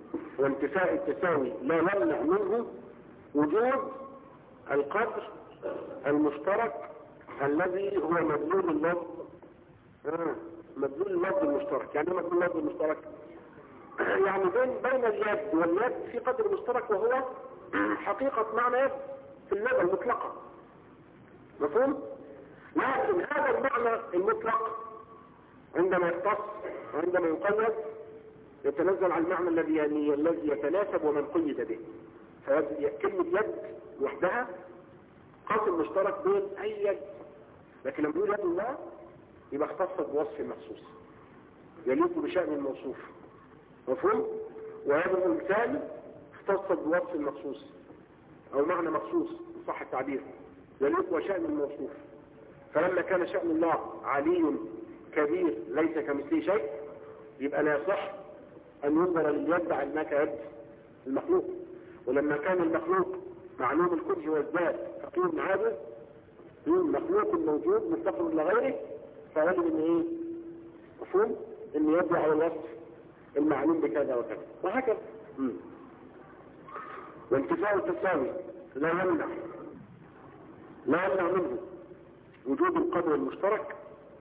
S1: وانتفاء التساوي لا يمنع منه وجود القدر المشترك الذي هو مدلول اللفظ. مدلول اللفظ المشترك. يعني مدلول اللفظ المشترك يعني بين اليد واليد في قدر مشترك، وهو حقيقة معنى يد في اللغة المطلقة. مفهوم؟ لكن هذا المعنى المطلق عندما يختص وعندما يقيد يتنزل عن المعنى الذي يتناسب ومن قيد به. فكلمة يد وحدها قاسم مشترك بين أي يد، لكن لما يقول يد الله يبقى اختصت بوصف مخصوص يليق بشأن الموصوف. مفهوم؟ ويد الإنسان اختصت بوصف مخصوص أو معنى مخصوص صح التعبير يليق بشأن الموصوف. فلما كان شأن الله علي كبير ليس كمثله شيء يبقى لا يصح أن ينظر لليد على أنها كيد المخلوق. ولما كان المخلوق معلوم الكره والذات فقير عاجز مخلوق موجود مفتقر لغيره فيجب ان ايه؟ مفهوم ان يرجع على الوصف المعلوم بكذا وكذا وهكذا. وانتفاء التساوي لا يمنع منه وجود القدر المشترك.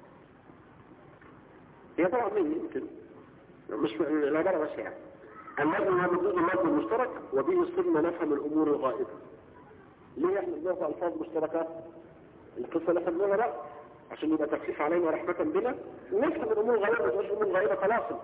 S1: هي طبعا يمكن مش العبارة واسعة الذي هو وجود اللفظ المشترك وبه صرنا نفهم الامور الغائبة. ليه احنا بنوضع الفاظ مشتركات؟ القصة اللي فهمناها بقى عشان يبقى تخفيف علينا ورحمة بنا ونفهم الامور الغائبة. مش الامور الغائبة خلاص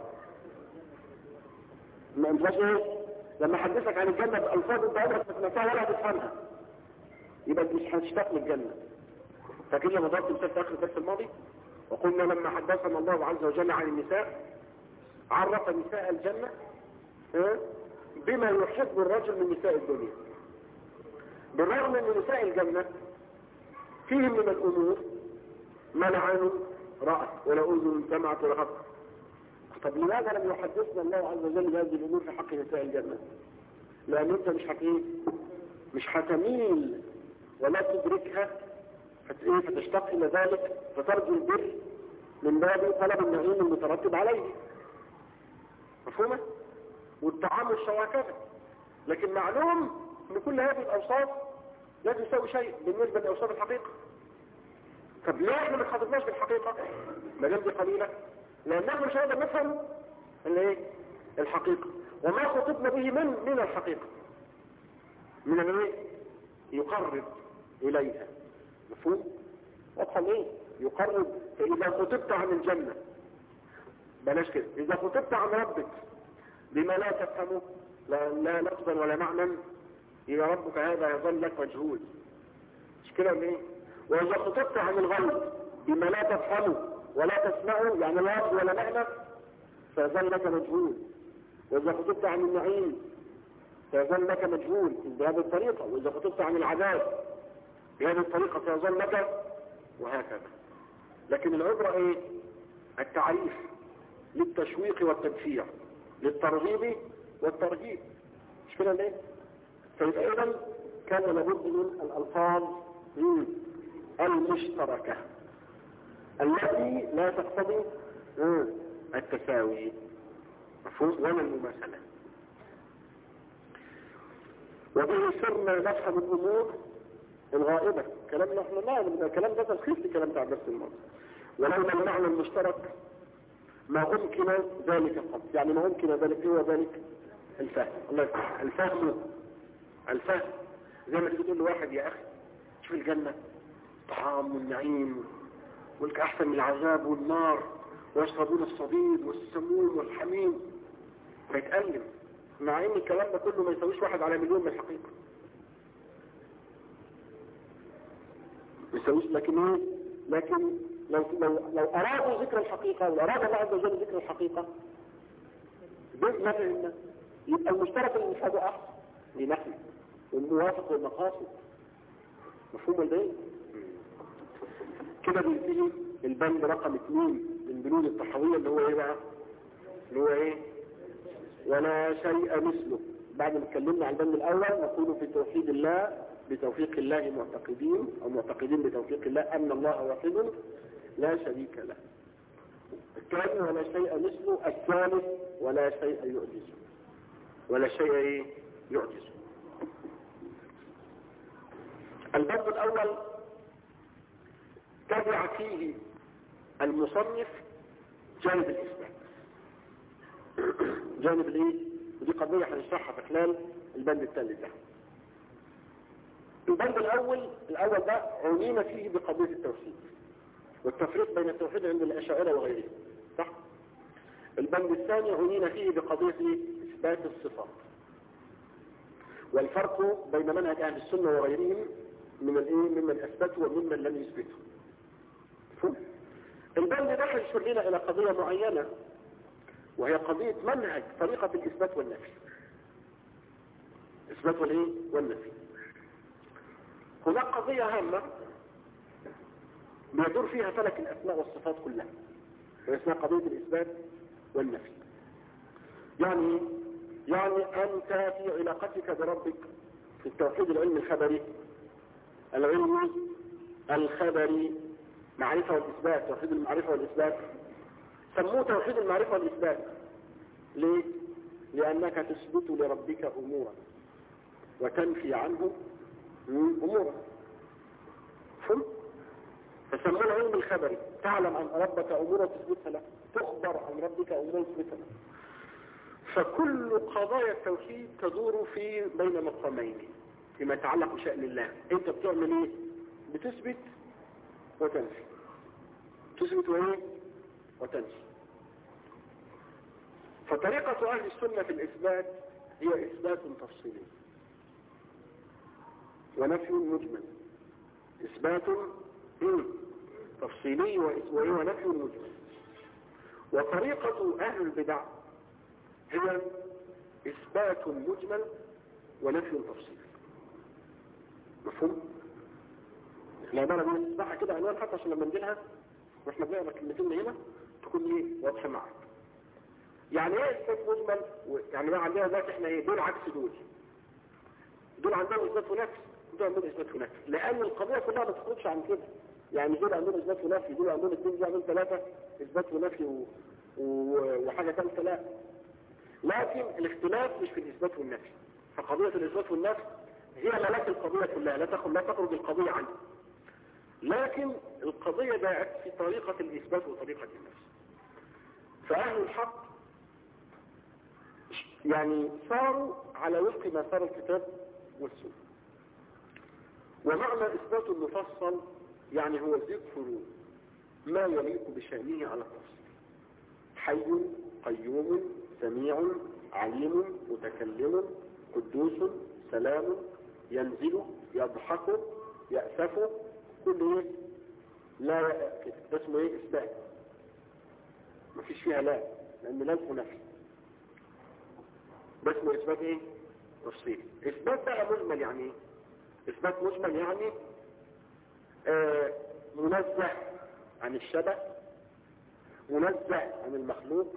S1: ما انتلاش ايه لما حدثك عن الجنة بألفاظ انت عمرك ما سمعتها ولا هتفهمها يبقى مش هتشتاق للجنة. فاكر لما ضربت مثال في اخر الدرس الماضي وقلنا لما حدثنا الله عز وجل عن النساء عرف نساء الجنة بما يحب الرجل من نساء الدنيا، بالرغم ان نساء الجنة فيهم من الامور ما لا عين رأت ولا اذن سمعت ولا خطر. طب لماذا لم يحدثنا الله عز وجل بهذه الامور في حق نساء الجنة؟ لان انت مش هتميل ولا تدركها فتشتاق الى ذلك فترجو البر من باب طلب النعيم المترتب عليه. مفهومة؟ والطعام والشراب كذا. لكن معلوم ان كل هذه الاوصاف لا تساوي شيء بالنسبة لاوصاف الحقيقة. طب ليه احنا ما خاطبناش بالحقيقة ما دام دي قليلة؟ لاننا مش هنقدر نفهم الحقيقة وما خطبنا به من الحقيقة من الايه يقرب اليها. مفهوم؟ واضحة ليه؟ يقرب. فاذا خطبت عن الجنة بلاش كده، اذا خطبت عن ربك بما لا تفهمه لا لفظا ولا معنى يبقى ربك هذا يظل لك مجهول. مش كده ولا ايه؟ واذا خطبت عن الغيب بما لا تفهمه ولا تسمعه يعني لا لفظ ولا معنى فيظل لك مجهول. واذا خطبت عن النعيم فيظل لك مجهول بهذه الطريقة. واذا خطبت عن العذاب بهذه الطريقة فيظل لك وهكذا. لكن العبرة ايه؟ التعريف للتشويق والتدفيع للترغيب والترهيب. مش كده ليه؟ فيبقى اذا كان لابد من الالفاظ المشتركة التي لا تقتضي التساوي. مفهوم؟ ولا المماثلة. وبه صرنا نفهم الامور الغائبة. كلامنا احنا لا الكلام ده تلخيص لكلام بتاع الدرس الماضي. ولولا المعنى المشترك ما أمكن ذلك قط. يعني ما أمكن ذلك هو ذلك الفهم. الله يفتح. الفهم زي ما تقول لواحد يا أخي شوف الجنة طعام والنعيم ولك أحسن من العذاب والنار ويشربون الصديد والسموم والحميم فيتألم مع ان الكلام ده كله ما يسويش 1 على مليون من الحقيقة. يسويش. لكن لو أرادوا ذكر الحقيقة وأراد الله عز وجل ذكر الحقيقة بإذن الله يبقى المشترك اللي مش هذا أحسن لنحن والموافق والمقاصد. مفهوم البين؟ كده بينتهي البند رقم 2 من بنود التحوية اللي هو ايه بقى؟ اللي هو ايه؟ ولا شيء مثله. بعد ما اتكلمنا عن البند الأول نقول في توحيد الله بتوفيق الله معتقدين أو معتقدين بتوفيق الله أن الله واحد لا شريك له. الثاني ولا شيء مثله. الثالث ولا شيء يؤجزه. ولا شيء يعجز. الباب الأول تبع فيه المصنف جانب الإثبات. جانب ودي قضية هنشرحها في خلال البند الثالث ده. البند الأول ده عنينا فيه بقضية التوحيد والتفريق بين التوحيد عند الأشاعرة وغيرهم، صح؟ البند الثاني عنينا فيه بقضية إثبات الصفات والفرق بين منهج أهل السنة وغيرهم ممن أثبتوا وممن لم يثبتوا. البند ده هيشير لنا إلى قضية معينة، وهي قضية منهج طريقة الإثبات والنفي. إثبات والنفي. هناك قضية هامة بيدور فيها فلك الأسماء والصفات كلها، واسمها قضية الإثبات والنفي. يعني أنت في علاقتك بربك في التوحيد العلمي الخبري، معرفة والإثبات، توحيد المعرفة والإثبات، سموه توحيد المعرفة والإثبات. ليه؟ لأنك تثبت لربك أمورا وتنفي عنه أمورا. فسموه العلم الخبري، تعلم عن ربك أمورا تثبتها له، تخبر عن ربك أمورا تثبتها له. فكل قضايا التوحيد تدور بين مقامين فيما يتعلق بشأن الله. انت بتعمل ايه؟ بتثبت وتنفي، تثبت وتنفي. فطريقة أهل السنة في الإثبات هي إثبات تفصيلي ونفي مجمل. إثبات تفصيلي ونفي مجمل. وطريقة أهل البدع هي إثبات مجمل ونفي تفصيلي. مفهوم؟ احنا بقى نسمعها كده عنوان حتى عشان لما نجيلها واحنا بنقرا كلمتين هنا تكون واضحه معك. يعني ايه اثبات مجمل؟ يعني بقى عندنا دلوقتي احنا دول عكس دول عندهم اثبات ونفي، دول عندهم اثبات ونفي، لان القضيه كلها ما تخرجش عن كده. يعني دول عندهم اثبات ونفي، دول عندهم اثنين، دول عندهم ثلاثه اثبات ونفي وحاجه ثالثه لا. لكن الاختلاف مش في الاثبات والنفي. فقضيه الاثبات والنفي هي ملاك القضيه كلها، لا تخرج القضيه عنها. لكن القضيه باعت في طريقه الاثبات وطريقه النفي. فاهل الحق يعني صاروا على وفق ما صار الكتاب والسنه. ومعنى اثبات المفصل يعني هو ذكر ما يليق بشأنه على التفصيل. حي قيوم سميع عليم متكلم قدوس سلام ينزل يضحك يأسف، كل لا يأكد. ده اسمه اثبات، مفيش فيها لا، لان لا اسمه نفي. ده اسمه اثبات تفصيلي. اثبات بقى مجمل يعني اثبات مجمل يعني منزه عن الشبه، منزه عن المخلوق،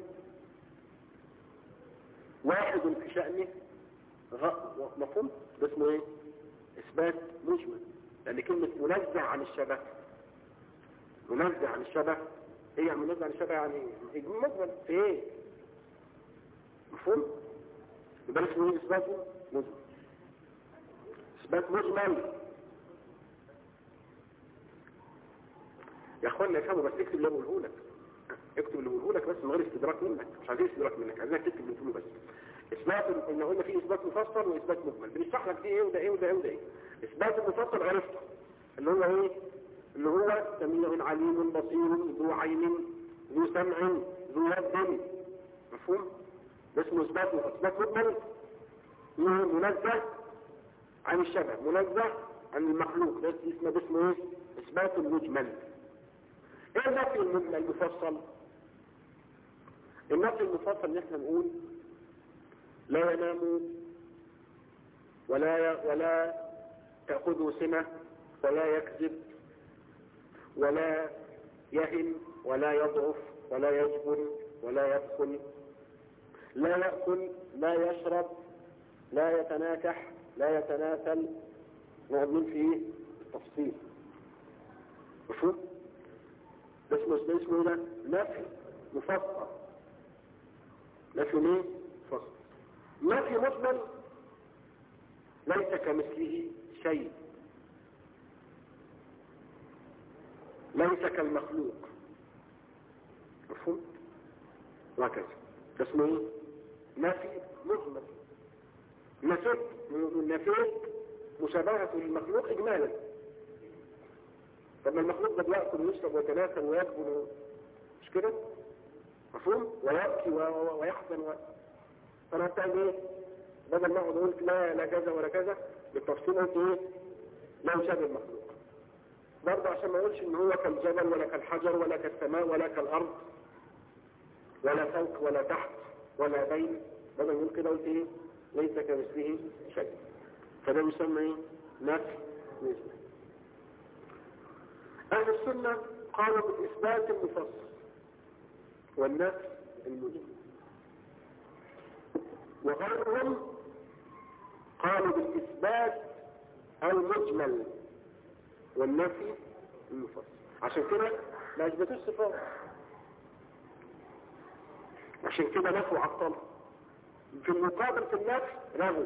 S1: واحد في شأنه، مفهوم؟ ده اسمه اثبات مجمل. لان كلمة منزه عن الشبه، منزه عن الشبه ايه؟ يعني منزه عن الشبه يعني مجمل في مفهوم؟ يبقى اسمه اثبات مجمل. اثبات مجمل يا اخوانا افهموا، بس اكتب اللي بقوله لك، اكتب اللي بقوله لك بس من غير استدراك منك، مش عايزين استدراك منك، عايزينك تكتب اللي بتقوله بس. اثبات ان قلنا فيه اثبات مفصل واثبات مجمل، بنشرح لك فيه وده وده. اثبات المفصل عرفته اللي هو اللي هو سميع عليم بصير ذو عين ذو سمع ذو يد، مفهوم؟ ده اسمه اثبات مفصل. اثبات مجمل منزه عن الشبه، منزه عن المخلوق، ده اسمه اثبات المجمل. ايه النفي المفصل؟ النفي المفصل ان احنا نقول لا ينام ولا تأخذه سنة ولا يكذب ولا يهن ولا يضعف ولا يجبن ولا يدخل، لا يأكل لا يشرب لا يتناكح لا يتناسل، نعمل فيه التفصيل. مفهوم؟ ده اسمه ده نفي مفصل. نفي مفصل. نفي مجمل ليس كمثله شيء، ليس كالمخلوق، مفهوم؟ وهكذا ده اسمه ايه؟ نفي مجمل. نفيت مشابهة للمخلوق اجمالا. طب المخلوق ده بيأكل ويشرب ويتناسل ويكبر، مش كده؟ مفهوم؟ ويبكي ويحزن فانا بتعمل ايه؟ بدل ما اقعد اقول لا كذا ولا كذا بالتفصيل، قلت ايه؟ لا يشابه المخلوق. برضه عشان ما اقولش ان هو كالجبل ولا كالحجر ولا كالسماء ولا كالارض ولا فوق ولا تحت ولا بين، بدل ما اقول كده قلت ايه؟ ليس كمثله شيء. فده يسمى ايه؟ نفي نسبي. اهل السنه قالوا بالاثبات المفصل والنفي المجمل، وغيرهم قالوا بالاثبات المجمل والنفي المفصل. عشان كده ما اثبتوش صفات، عشان كده نفوا عطلوا. في المقابل في النفي رغوا،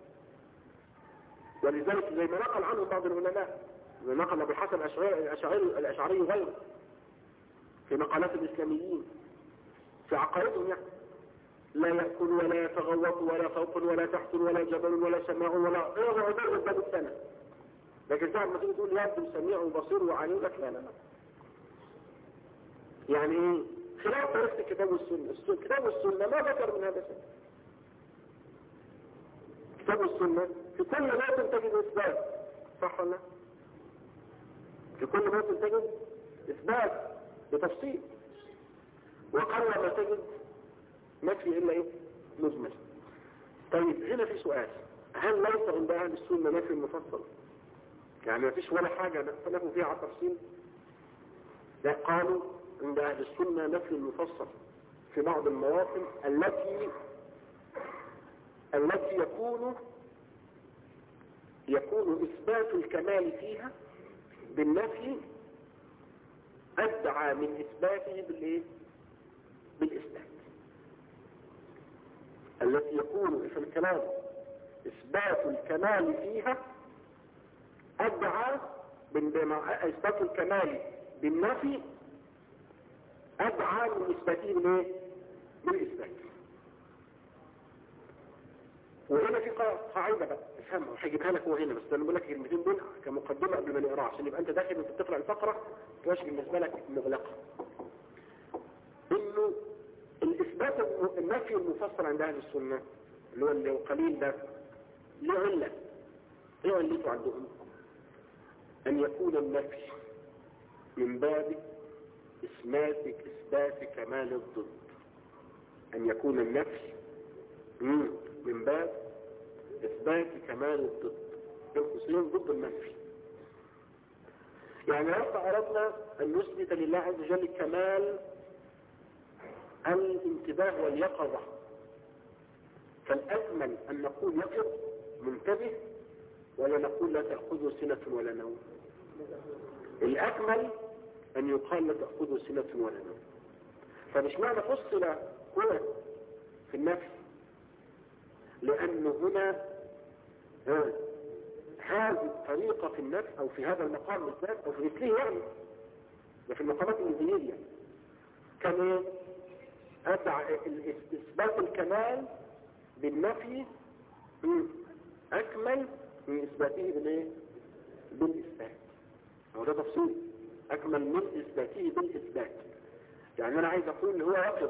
S1: ولذلك زي ما نقل عنه بعض العلماء، زي نقل ابو الحسن الاشعري وغيره في مقالات الاسلاميين في عقائدهم، يعني لا يأكل ولا يتغوط ولا فوق ولا تحت ولا جبل ولا سماع ولا عبر باب السنة. لكن ساعة ما تيجي تقول يبدو سميع وبصير وعليم، لك لا. يعني ايه؟ خلاف طريقة الكتاب والسنة. الكتاب والسنة ما ذكر من هذا الشيء. الكتاب والسنة في كل ما تجد إثبات، صح ولا؟ في كل ما تجد إثبات بتفصيل، وقل ما تجد نفي إلا إيه؟ مجمل. طيب هنا في سؤال، هل ليس عند أهل السنة نفي مفصل؟ يعني ما فيش ولا حاجة نختلفوا فيها على التفصيل؟ لا، قالوا عند أهل السنة نفي مفصل في بعض المواطن التي يكون إثبات الكمال فيها بالنفي أدعى من إثباته بالإثبات. التي يكون في الكلام إثبات الكمال فيها أدعى إثبات الكمال بالنفي أدعى من إثباته بالإثبات. وهنا في قاعدة بقى افهمها وهجيبها لك هو هنا، بس انا بقول لك كلمتين دول كمقدمة قبل ما نقراها عشان يبقى انت داخل وانت بتقرا الفقرة تبقاش بالنسبة لك مغلقة. انه الاثبات النفي المفصل عند اهل السنة اللي هو قليل ده له علة. ايه علته عندهم؟ ان يكون النفي من باب اثبات كمال الضد. ان يكون النفي من باب إثبات كمال الضد، الخصوصين ضد النفي. يعني لو أردنا أن نثبت لله عز وجل كمال الانتباه واليقظة، فالأكمل أن نقول يقظ منتبه ولا نقول لا تأخذه سنة ولا نوم؟ الأكمل أن يقال لا تأخذه سنة ولا نوم. فمش معنى فصل هنا في النفي، لأنه هنا هذه الطريقة في النفس أو في هذا المقام بالذات أو في مثله، يعني في المقامات الإنجيلية كان أدعى إثبات الكمال بالنفي أكمل من إثباته بالإثبات. هو ده تفصيل، أكمل من إثباته بالإثبات. يعني أنا عايز أقول هو يقظ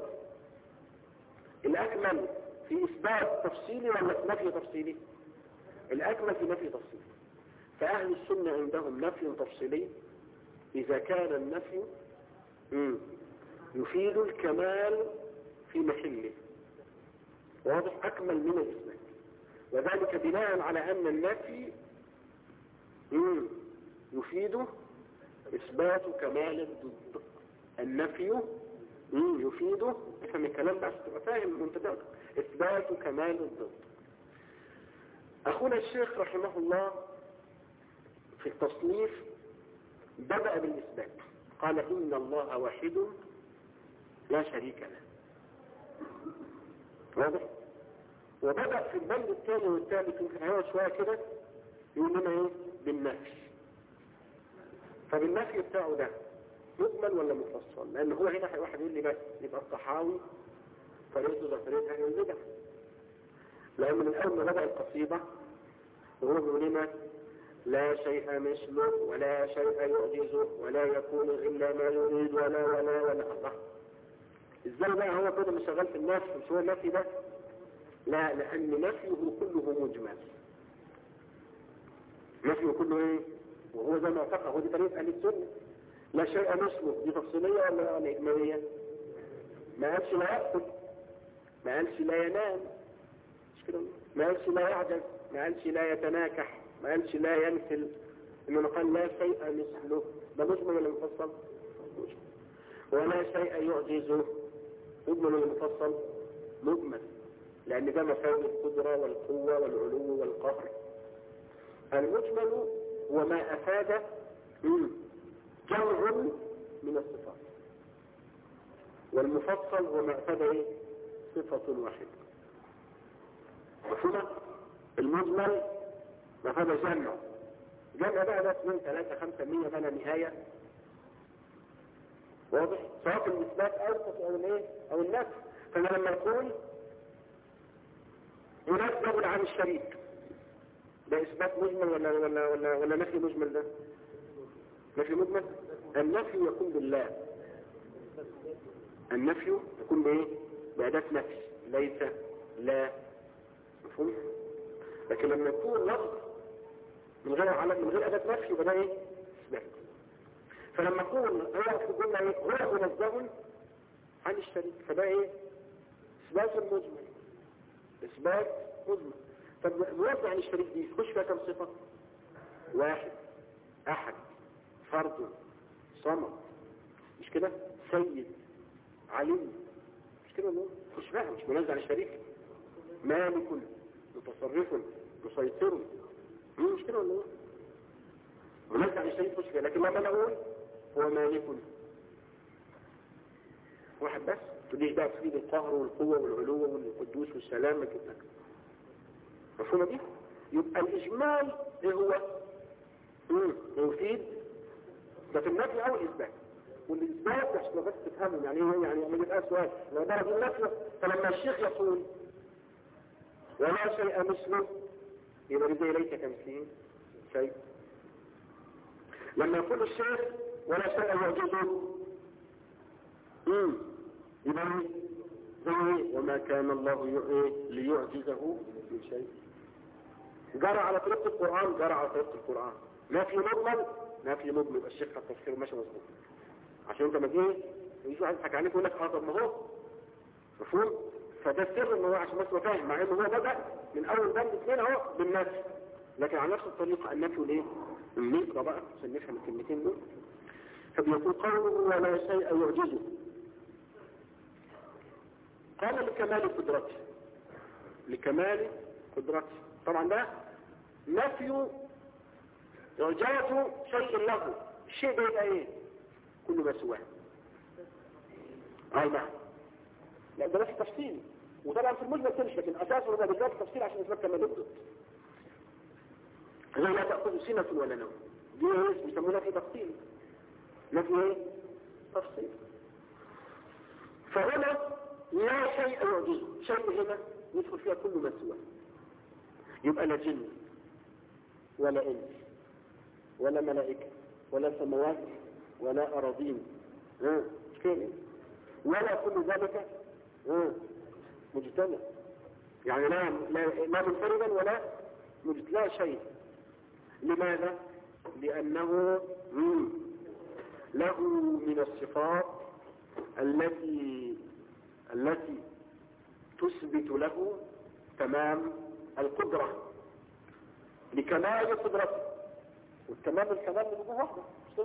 S1: الأكمل في إثبات تفصيلي ولا في نفي تفصيلي؟ الأكمل في نفي تفصيلي. فأهل السنة عندهم نفي تفصيلي إذا كان النفي يفيد الكمال في محله، واضح؟ أكمل من الإثبات، وذلك بناء على أن النفي يفيد إثبات كمال الضد. النفي يفيد، افهم الكلام ده عشان تبقى فاهم وانت إثبات كمال الضد. أخونا الشيخ رحمه الله في التصنيف بدأ بالإثبات، قال إن الله واحد لا شريك له، واضح؟ وبدأ في البند الثاني والثالث يمكن هيقعد شوية كده يقول لنا ايه بالنفي. فبالنفي بتاعه ده مجمل ولا مفصل؟ لان هو هنا واحد يقول لي بس يبقى الطحاوي طريقته ده طريقه البدع، لان من اول ما بدأ القصيدة وهو بيقول لنا لا شيء مثله ولا شيء يعجزه ولا يكون الا ما يريد ولا الله. ازاي بقى هو كده مش شغال في النفي؟ مش هو النفي ده؟ لا، لان نفيه كله مجمل. نفيه كله ايه؟ وهو زي ما اعتقد هو دي طريقه اهل السنه. لا شيء مثله دي تفصيليه ولا اجماليه؟ ما قالش لا يأكل، ما قالش لا ينام، مش كده؟ ما قالش لا يعجز، ما قالش لا يتناكح، ما قالش لا ينسل، انما قال لا شيء مثله. ده مجمل ولا مفصل؟ مجمل. ولا شيء يعجزه مجمل ولا مفصل؟ مجمل، لان ده مفاد القدره والقوه والعلو والقهر. المجمل هو ما افاد جمع من الصفات، والمفصل هو ما افاد ايه؟ صفه واحده. مفهوم؟ المجمل ما افاد جمع بقى ده 2 3 5 100 بلا نهايه. واضح؟ سواء في الاثبات او الايه او النفي. فانا لما اقول ينزل عن الشريك، ده اثبات مجمل ولا نفي مجمل؟ ده نفي مجمل. النفي يكون بالله، النفي يكون بايه؟ بأداة نفي، ليس لا. مفهوم؟ لكن لما يكون لفظ من غير أداة نفي يبقى ده ايه؟ اثبات. فلما يكون هو في الجمله ايه؟ هو منزه عن الشريك، فده ايه؟ اثبات مجمل، اثبات مجمل. طب منزه عن الشريك دي يخش فيها كم صفه؟ واحد، احد، فرد، صمد، مش كده؟ سيد، عليم، مش كده؟ مش فاهم، مش منزه عن الشريك. مالك، متصرف، مسيطر، مش كده ولا ايه؟ منزه عن الشريك مش كده. لكن لما نقول هو مالك واحد بس، تديش بقى تفيد القهر والقوة والعلو والقدوس والسلام كده. مفهومة دي؟ يبقى الإجمال ايه هو؟ يفيد ده في النفي أو الإثبات. والإثبات عشان بس تفهموا يعني ايه، يعني لما يبقى سؤال لو درج النفي، فلما الشيخ يقول ولا شيء مثله يبقى زي ليس كمثله شيء. لما يقول الشيخ ولا شيء يعجزه يبقى زي وما كان الله ليعجزه من شيء. جرى على طريقة القرآن، جرى على طريقة القرآن. نفي مجمل الشيخ في التفسير ماشي مظبوط. عشان انت ما تيجي يجي واحد يضحك عليك ويقول لك طب ما هو مفهوم. فده السر ان هو عشان بس فاهم، مع انه هو بدأ من اول بند 2 اهو بالنفي، لكن على نفس الطريقة النفي والايه؟ نقرا بقى عشان نفهم الكلمتين دول. فبيقول قوله ولا شيء يعجزه، قال لكمال قدرته، لكمال قدرته. طبعا ده نفي إعجاز شيء له، الشيء ده يبقى ايه؟ كل ما سواه. نعم. لا ده نفي تفصيل، وطبعا في المجمل تمشي، لكن اساسه ده بالذات تفصيل عشان اثبات كمال قدرته. زي لا تأخذ سنة ولا نوم، دي ايه بيسموها نفي تفصيل. نفي ايه؟ تفصيل. فهنا لا شيء يعجزه، شيء هنا يدخل فيها كل ما سواه. يبقى لا جن ولا انس ولا ملائكه ولا سماوات ولا اراضين كده، ولا كل ذلك مجتمع، يعني لا منفردا ولا لا شيء. لماذا؟ لانه له من الصفات التي تثبت له تمام القدرة، لكمال قدرته. والتمام الكمال من واحدة.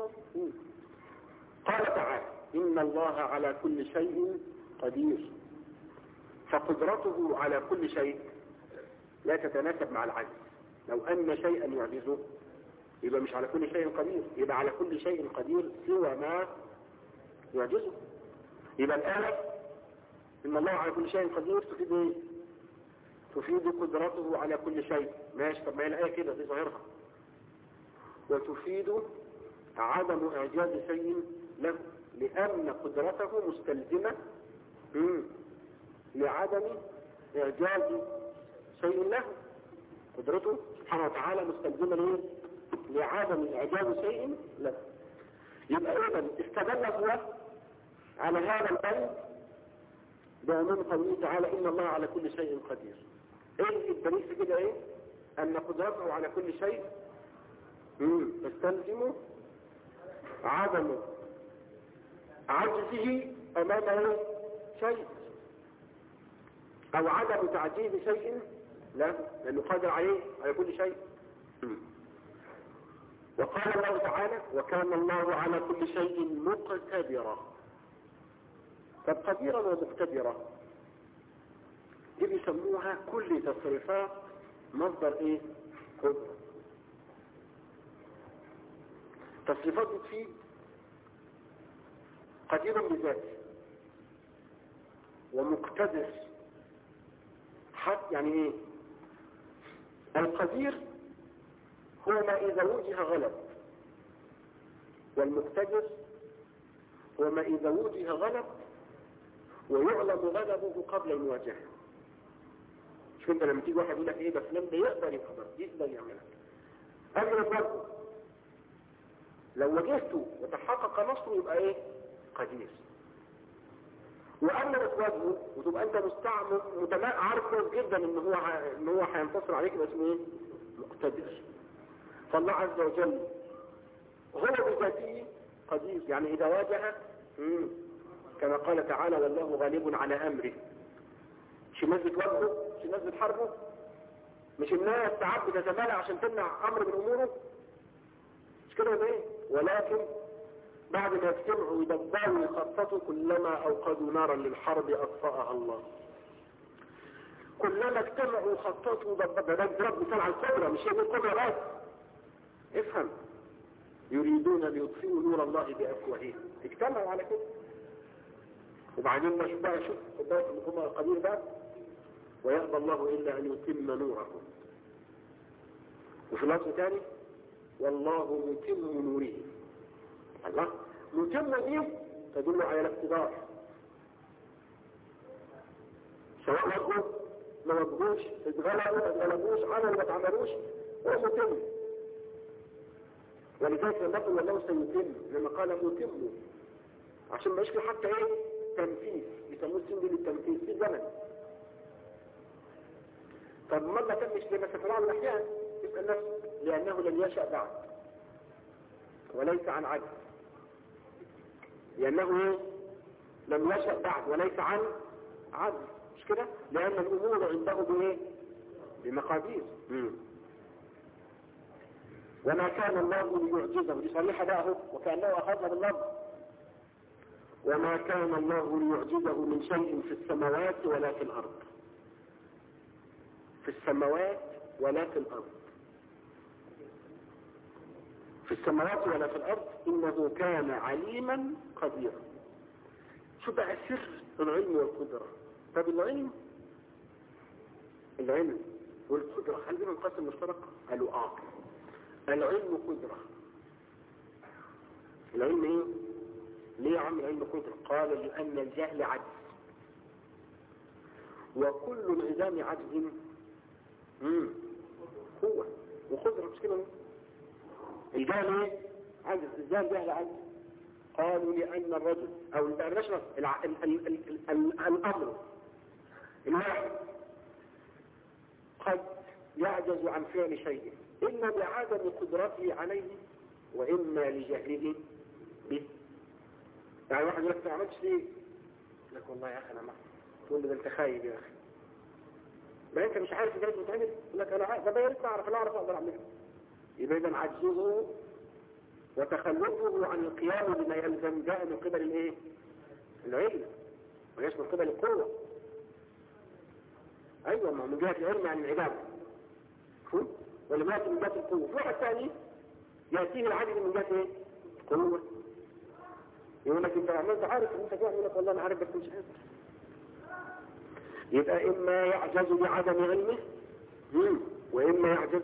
S1: قال تعالى إن الله على كل شيء قدير، فقدرته على كل شيء لا تتناسب مع العجز. لو أن شيئا يعجزه يبقى مش على كل شيء قدير، يبقى على كل شيء قدير سوى ما يعجزه. يبقى الآية إن الله على كل شيء قدير تفيد ايه؟ تفيد قدرته على كل شيء. ماشي، طب ما هي الآية كده دي ظاهرها. وتفيد عدم إعجاز شيء له، لأن قدرته مستلزمة لعدم إعجاز شيء له. قدرته سبحانه وتعالى مستلزمة ليه؟ لعدم إعجاز شيء له. يبقى إذا استدل هو على هذا البند بأمام قوله تعالى إن الله على كل شيء قدير. إيه الدليل في كده؟ إيه؟ أن قدرته على كل شيء تستلزم عدم عجزه أمام شيء، أو عدم تعجيز شيء لا، لأنه قادر عليه على كل شيء. وقال الله تعالى وكان الله على كل شيء مقتدرا. طب قديرا ومقتدرا دي بيسموها كل تصريفات مصدر ايه؟ قدرة. تصريفات بتفيد قدير بذاته ومقتدر. حتى يعني ايه؟ القدير هو ما إذا وجه غلب، والمقتدر هو ما إذا وجه غلب ويعلم غلبه قبل المواجهة. شو انت لما تيجي واحد يقول لك ايه بس لما يقدر يعملها أجل برضه لو واجهته وتحقق نصره يبقى ايه؟ قدير. واما تواجهه وتبقى انت عارف كويس جدا ان هو هينتصر عليك يبقى اسمه ايه؟ مقتدر. فالله عز وجل هو بذاته قدير، يعني اذا واجه كما قال تعالى والله غالب على امره. مش الناس بتواجهه، مش الناس بتحاربه، مش الناس ساعات بتتمالى عشان تمنع امر من اموره، مش كده ولا ايه؟ ولكن بعد ما يجتمعوا ويدبروا ويخططوا كلما اوقدوا نارا للحرب اطفاها الله. كلما اجتمعوا وخططوا ودبروا، ده ضرب مثال على القدره، مش هي دي القدره بس. افهم، يريدون ليطفئوا نور الله بافواههم، اجتمعوا على كده. وبعدين ما شوف بقى، شوف هم القدير بقى ويأبى الله الا ان يتم نوره. وفي لفظ ثاني والله متم نوره. الله متم دي تدل على الاقتدار، سواء وجهوا ما وجهوش، اتغلبوش عملوا ما اتعملوش، هو متم. ولذلك لما قال الله سيتم لما قال متم عشان ما يشكل حتى ايه؟ تنفيذ، يسموه السن دي للتنفيذ في زمن. طب ما تمش لما ستفعل الاحيان يبقى نفسه لانه لم يشأ بعد وليس عن عجز، لأنه لم يشأ بعد وليس عن عجز، مش كده؟ لأن الأمور عنده بإيه؟ بمقادير. وما كان الله ليعجزه، دي صريحة بقى وكأنه أخذها باللفظ. وما كان الله ليعجزه من شيء في السماوات ولا في الأرض. في السماوات ولا في الأرض. في السماوات ولا في الأرض إنه كان عليما قديرا. شو بقى سر العلم والقدرة؟ طب العلم والقدرة هل بينهم قسم مشترك؟ قالوا العلم قدرة. العلم ايه؟ ليه يا عم العلم قدرة؟ قال لأن الجهل عجز، وكل انعدام عجز قوة وقدرة، مش كده؟ الجهل ايه؟ عجز. ازاي الجهل عجز؟ قالوا لأن الرجل او الرجل الأمر الواحد قد يعجز عن فعل شيء إما بعدم قدرته عليه وإما لجهله به. يعني واحد يقول لك ما عملتش ليه؟ يقول لك والله يا أخي أنا ما تقول له ده أنت خايب يا أخي، ما أنت مش عارف إزاي بتعمل. يقول لك أنا عارف، ده يا ريت أعرف، أنا أعرف أقدر أعمله. يبقى إذا عجزه وتخلفه عن القيام بما يلزم جاء من قبل الإيه؟ العلم، وليس من قبل القوة. أيوة، ما من جهة العلم عن العبادة، ولما يأتي من جهة القوة. في واحد ثاني يأتيه العجز من جهة ايه؟ قوة. يقول لك انت عملت عارف ان انت جاي، يقول لك والله انا عارف بس مش قادر. يبقى إما يعجز بعدم علمه وإما يعجز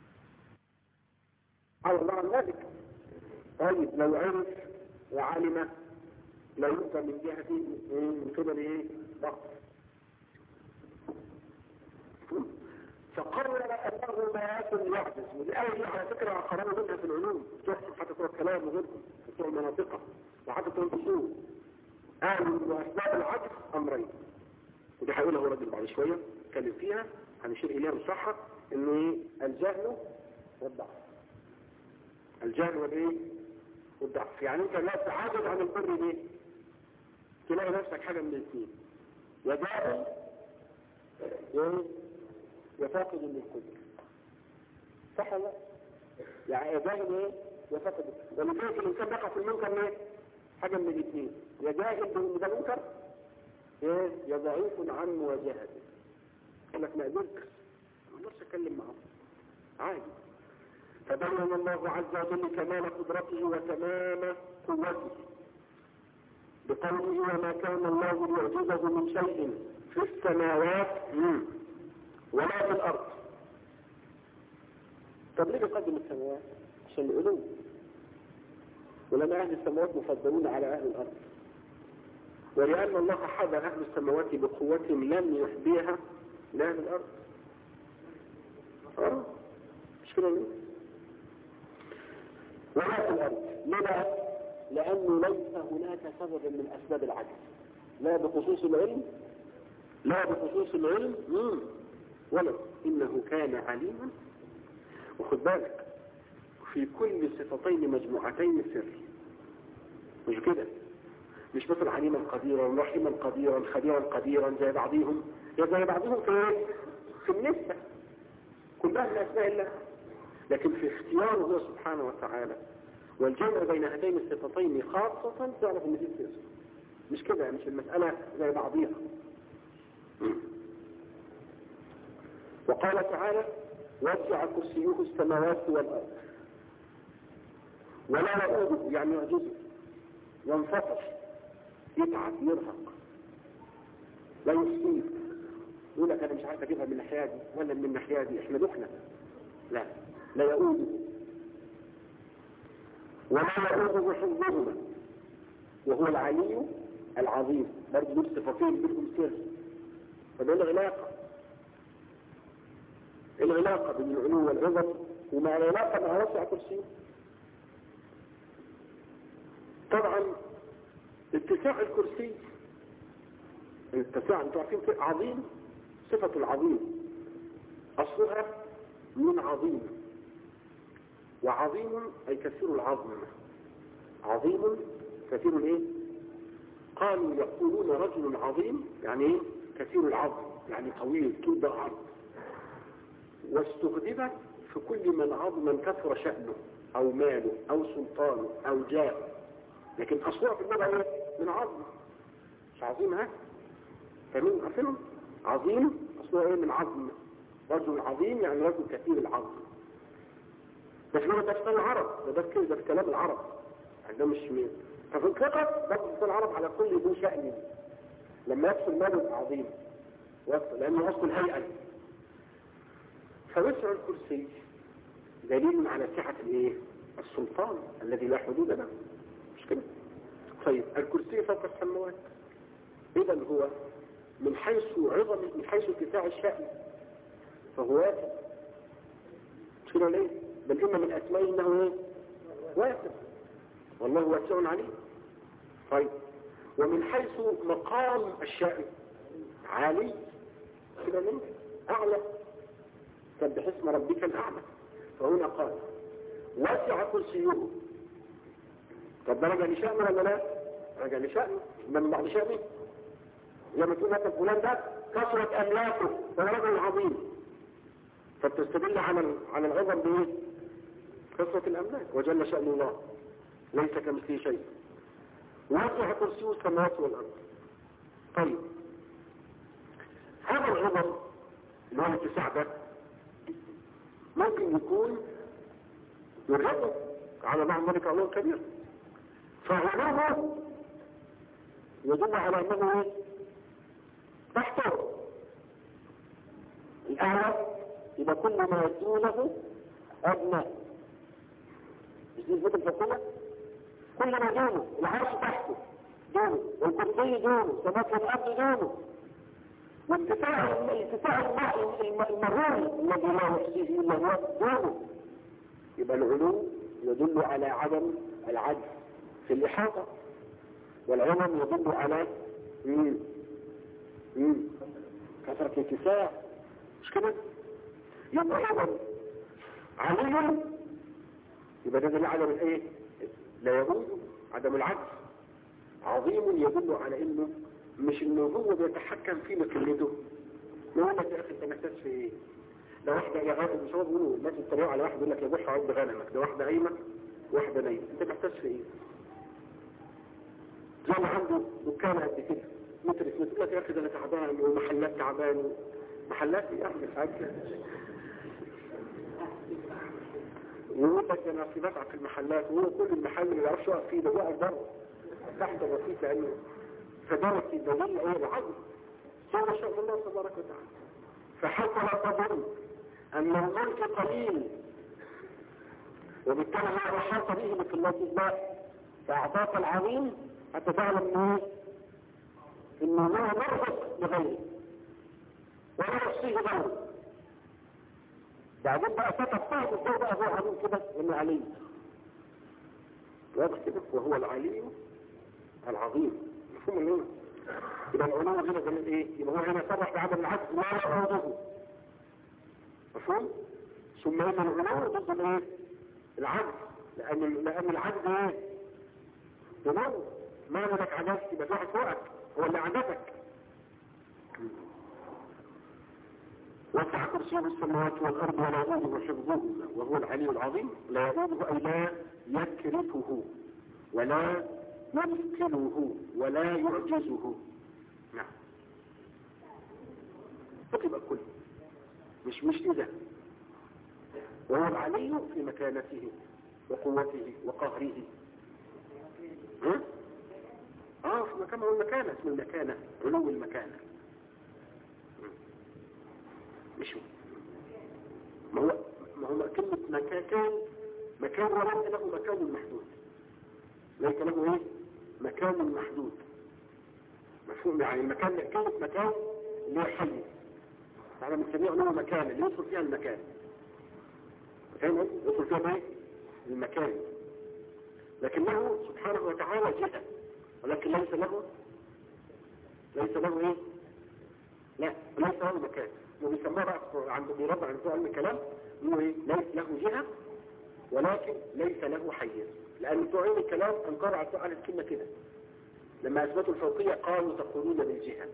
S1: على الله عن ذلك. طيب لو عرف وعلم لا يؤتى من جهة من قبل ايه؟ ضغط. فقرر أنه لا يكن يعجز، والآية دي على فكرة قرروا منها في العلوم تحصل حتى تقول الكلام وغيرهم تقول المناطقة وحتى تقول الأصول. قالوا إنه أسباب العجز أمرين، ودي هيقولها رجل بعد شوية نتكلم فيها هنشير إليها بصحة، إنه إيه؟ الجهل والضعف. الجهل والإيه؟ والضعف. يعني أنت لا تعاجز عن البر ليه؟ تلاقي نفسك حاجة من الاثنين، يا جاهل يا فاقد للقدر. صح ولا لا؟ يعني يا جاهل ايه؟ يا فاقد. ولذلك الانسان بقى في المنكر ايه؟ حاجة من الاثنين، يا جاهل بده منكر ايه؟ يا ضعيف عن مواجهته. يقول لك ما قدرتش ما اقدرش اتكلم معه عادي. فبين الله عز وجل كمال قدرته وتمام قوته بقوله وما كان الله ليعجزه من شيء في السماوات ولا في الأرض. طب ليه يقدم السماوات؟ عشان العلو، ولما أهل السماوات مفضلون على أهل الأرض، ولأن الله حظى أهل السماوات بقوة لم يحبيها لأهل الأرض. مش كده ليه؟ ولا في الأرض. ليه؟ لأنه ليس هناك سبب من أسباب العجز، لا بخصوص العلم ولا إنه كان عليما. وخد بالك في كل صفتين مجموعتين سر، مش كده؟ مش مثل عليما قديرا رحيما قديرا خبيرا قديرا زي بعضهم في النسبة كلها من أسماء الله، لكن في اختياره هو سبحانه وتعالى والجمع بين هاتين الصفتين خاصة تعرف ان دي سر. مش كده، مش المسألة زي بعضيها. وقال تعالى وسع كرسيه السماوات والأرض ولا يؤوده، يعني يعجزه ينفطر يتعب يرهق لا يصيب، يقول لك انا مش عارف اجيبها من الناحيه دي ولا من الناحيه دي، احنا دخنا. لا يؤوده ولا يؤوده حفظهما وهو العلي العظيم. برضه دول صفتين بينهم سر. فده العلاقة بين العلو والعظم ومع العلاقة مع وسع كرسيه. طبعا اتساع الكرسي انتوا عارفين عظيم، صفة العظيم أصلها من عظيم، وعظيم أي كثير العظم. عظيم كثير الايه؟ قالوا يقولون رجل عظيم يعني ايه؟ كثير العظم، يعني طويل طول بعرض. واستخدمت في كل من عظما كثر شأنه او ماله او سلطانه او جاه، لكن اصلها في اللغة ايه؟ من عظم. مش عظيم ها؟ فمن عارفينهم؟ عظيم اصلها ايه؟ من عظم. رجل عظيم يعني رجل كثير العظم. بس لما تفصل العرب ده كده في كلام العرب ده مش مين. ففي الفقه تفصل العرب على كل ذو شأن لما يفصل ماله عظيم لأنه أصل الهيئة. فوسع الكرسي دليل على سعة الايه؟ السلطان الذي لا حدود له. مش كده؟ طيب الكرسي فوق السماوات، اذا هو من حيث عظم من حيث اتساع الشأن فهو واسع. مش كده ليه؟ بل إن من أسمائه إنه ايه؟ واسع، والله واسع عليه. طيب ومن حيث مقام الشأن عالي كده ليه؟ أعلى. سبح اسم ربك الأعلى. فهنا قال واسع كرسيه. طب ده رجع لشأنه ولا لا؟ رجع لشأنه من بعد شأنه. لما تقول مثلا فلان ده كثرت أملاكه وهو رجل عظيم، فبتستدل على العظم بايه؟ كثرة الأملاك. وجل شأن الله ليس كمثله شيء. واسع كرسيه السماوات والأرض. طيب هذا العظم اللي هو الاتساع ده ممكن يكون يرغب على بعض ذلك علوم كبير، فعلوه يدل على انه تحته
S2: الأعلى يبقى كل ما دونه أدنى. مش دي الزيت الفقية؟ كل ما دونه، العرش تحته دونه، والكرسي دونه، سماك الأرض دونه، وارتفاع المرور الذي لا يحصيه إلا هو دونه. يبقى العلو يدل على عدم العجز في الإحاطة، والعلم يدل على كثرة الاتساع. مش كده؟ يبقى عدم علي يبقى ده دل عدم الايه؟ لا يجوز عدم العجز. عظيم يدل على انه مش انه هو بيتحكم في مكلته. يقول لك يا اخي انت محتاج في ايه؟ ده واحده يا غالب مش هو بيقولوا الناس بيتريقوا على واحد يقول لك يا بوح عد غنمك، ده واحده قايمه واحده نايمه، انت محتاج في ايه؟ زي ما عنده دكان قد كده متر يقول لك يا اخي ده انا تعبان ومحلات تعبان. محلات ايه يا اخي الحاج؟ يقول لك انا في بتعب في المحلات، وهو كل المحل اللي ما يعرفش يقف فيه ده واقف بره تحت الرصيف، لانه فدارت دليل ايه؟ العدل. ثم شاء الله تبارك وتعالى. فحتى لا تظن ان الملك قليل وبالتالي لا احاط به مثل الله، فاعطاك العظيم حتى تعلم انه لا مرغب لغيره ولا يحصيه غيره. بعدين بقى فتفاهم ازاي بقى هو عظيم كده انه علي واضح كده، وهو العلي العظيم. مفهوم منه؟ يبقى العلو هنا زي ايه؟ يبقى هو هنا صرح بعدم العجز ما يعوضه. مفهوم؟ ثم ان العلو ضد الايه؟ العجز، لان العجز ايه؟ ضمن ما لك عجزت يبقى واحد فوقك هو اللي عجزك. وسع كرسيه السماوات والارض ولا يؤوده حفظهما وهو العلي العظيم. لا يؤوده اي لا يكرفه ولا يمكنه ولا يعجزه. نعم تبقى كل مش إذا. وهو العلي في مكانته وقوته وقهره. في مكانه والمكانة، اسم المكانة علو المكانة. مش ما هو كلمة مكان وليس له مكان محدود. ليس له ايه؟ مكان محدود. مفهوم؟ يعني المكان كلمة مكان اللي هو حيز، احنا بنسميه له مكان اللي يدخل فيها المكان. فاهم؟ يدخل فيها ايه؟ المكان. لكنه سبحانه وتعالى جهة، ولكن ليس له ايه؟ لا ليس له مكان. وبيسموها بقى عند بيربع عند علم الكلام انه ايه؟ ليس له جهة ولكن ليس له حيز. لان بتوع علم الكلام انكروا على الكلمة كده لما اثبتوا الفوقية قالوا تقولون بالجهة،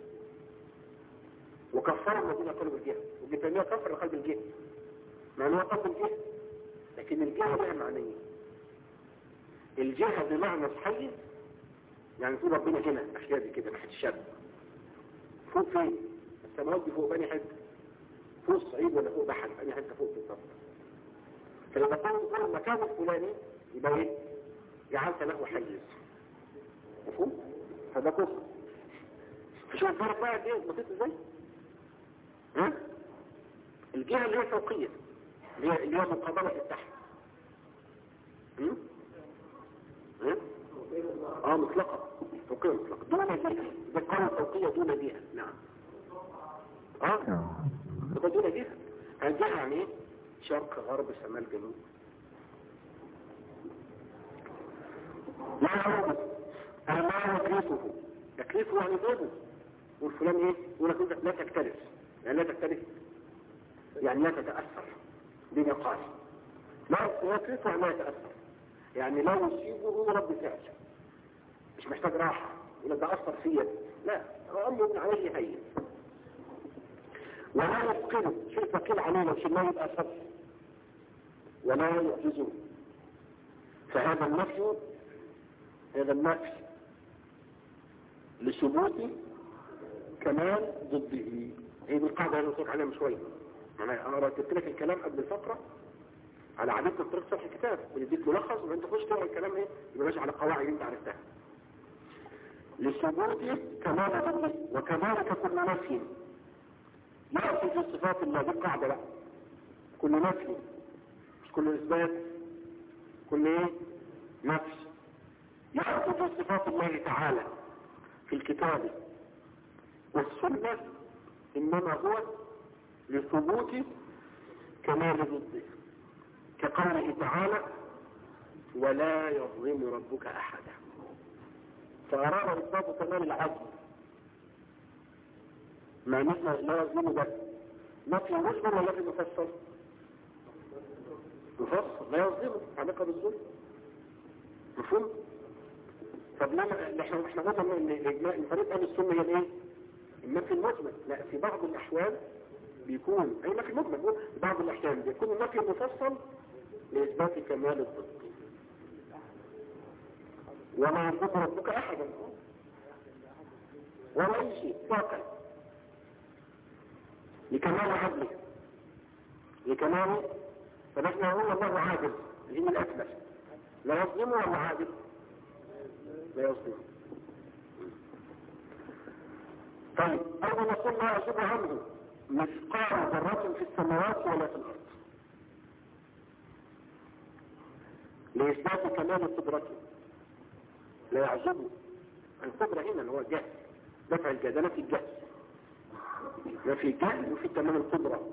S2: وكفروا الذين قالوا بالجهة. وابن تيمية كفر قلب الجهة مع انه قلب الجهة، لكن الجهة لها معنيين. الجهة بمعنى الحيز، يعني تقول ربنا هنا ناحية دي كده ناحية الشرق. فوق فين؟ السماوات دي فوق بني حته، فوق الصعيد ولا فوق بحر، بني حته فوق بالظبط. فلما تقول المكان الفلاني يبقى ايه؟ جعلت له حيز. مفهوم؟ فده كفر. فشوف الفرق بقى ايه بسيط ازاي؟ الجهة اللي هي فوقية اللي هي مقابلة التحت. مطلقة فوقية مطلقة دون جهة. ده قال فوقية دون جهة. نعم ده دون جهة. الجهة يعني ايه؟ شرق غرب شمال جنوب. لا يعرف ما يكلفه يعني ضربه. والفلان ايه؟ يقول لك لا تكترث. يعني لا تكترث يعني لا تتأثر بما قال. لا يكلفه لا يتأثر يعني لا يصيبه رب فعل، مش محتاج راحة يقول لك ده أثر فيا. لا أمر عليه هين. ولا يثقله شيء ثقيل عليه لو شلاه يبقى صف، ولا يعجزه. فهذا النفي لثبوت كمال ضده. هي دي القاعدة اللي نصير عليها من شوية. أنا رتبت لك الكلام قبل الفقرة على عادتنا بطريقة شرح الكتاب، بنديك ملخص وانت تخش تقرا الكلام ايه يبقى ماشي على قواعد انت عرفتها. لثبوت كمال ضده وكذلك كل نفي يأتي في صفات الله، دي قاعدة بقى، كل نفي مش كل إثبات، كل إيه؟ نفي. يأتي في صفات الله تعالى في الكتاب والسنة إنما هو لثبوت كمال ضده، كقوله تعالى ولا يظلم ربك أحدا، فأراد إثبات كمال العدل مع مثل لا يظلم ده نفي مجمل ولا نفي مفصل؟ مفصل، لا يظلم علاقة بالظلم، مفهوم؟ طب لما احنا قلنا ان فريق اهل السنه هي الايه؟ النفي المجمل. لا، في بعض الاحوال بيكون اي نفي مجمل، في بعض الاحيان بيكون النفي المفصل لاثبات كمال الضد. وما يظلم ربك احدا ولا اي شيء باطل لكمال عدله، لكمال. فنحن نقول الله عادل، الدين الاكمل، لا يظلم ولا عادل؟ لا يظلم. طيب أيضا نقول لا يعزب عنه مثقال ذرة في السماوات ولا في الأرض، لإثبات كمال قدرته. لا يعزب القدرة هنا هو الجهل، دفع الجهل، نفي الجهل، نفي الجهل وفي تمام القدرة.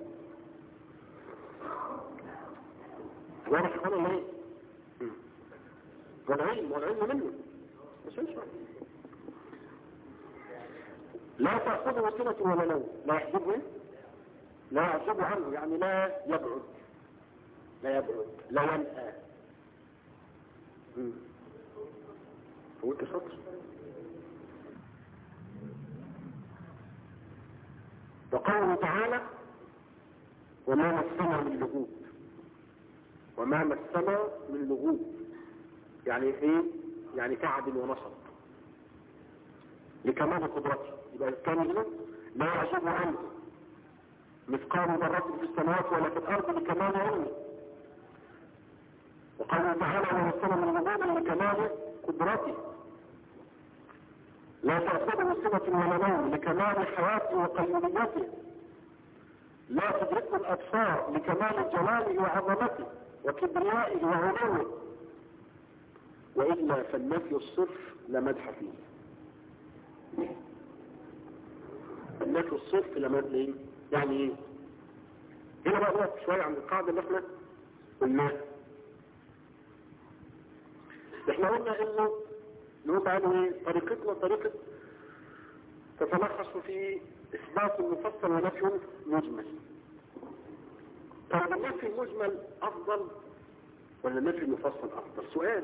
S2: واضح يقول الله ايه؟ والعلم منه مش لا تأخذه سنة ولا نوم، لا يحجبه، لا يعزب عنه، يعني لا يبعد، لا يبعد، لا ينأى. هو التصدر. وقوله تعالى وما مسنا من لغوب، وما مسنا من لغوب يعني ايه؟ يعني تعب ونصب لكمال قدرته. يبقى الكامل لا يعزب عنه مثقال ذرة في السماوات ولا في الارض لكمال علمه. وقوله تعالى وما مسنا من لغوب لكمال قدرته. لا تأخذه سنة ولا نوم لكمال حياته وقيوميته. لا تدركه الأبصار لكمال جلاله وعظمته وكبريائه وعلوه. وإلا فالنفي الصرف لمدح فيه. النفي الصرف لمدح فيه يعني ايه؟ هنا بقى نقف شوية عن القاعدة اللي احنا قلناها. احنا قلنا انه نقول عنه ايه؟ طريقتنا طريقة تتلخص في اثبات مفصل ونفي مجمل. طب النفي المجمل افضل ولا النفي المفصل افضل؟ سؤال،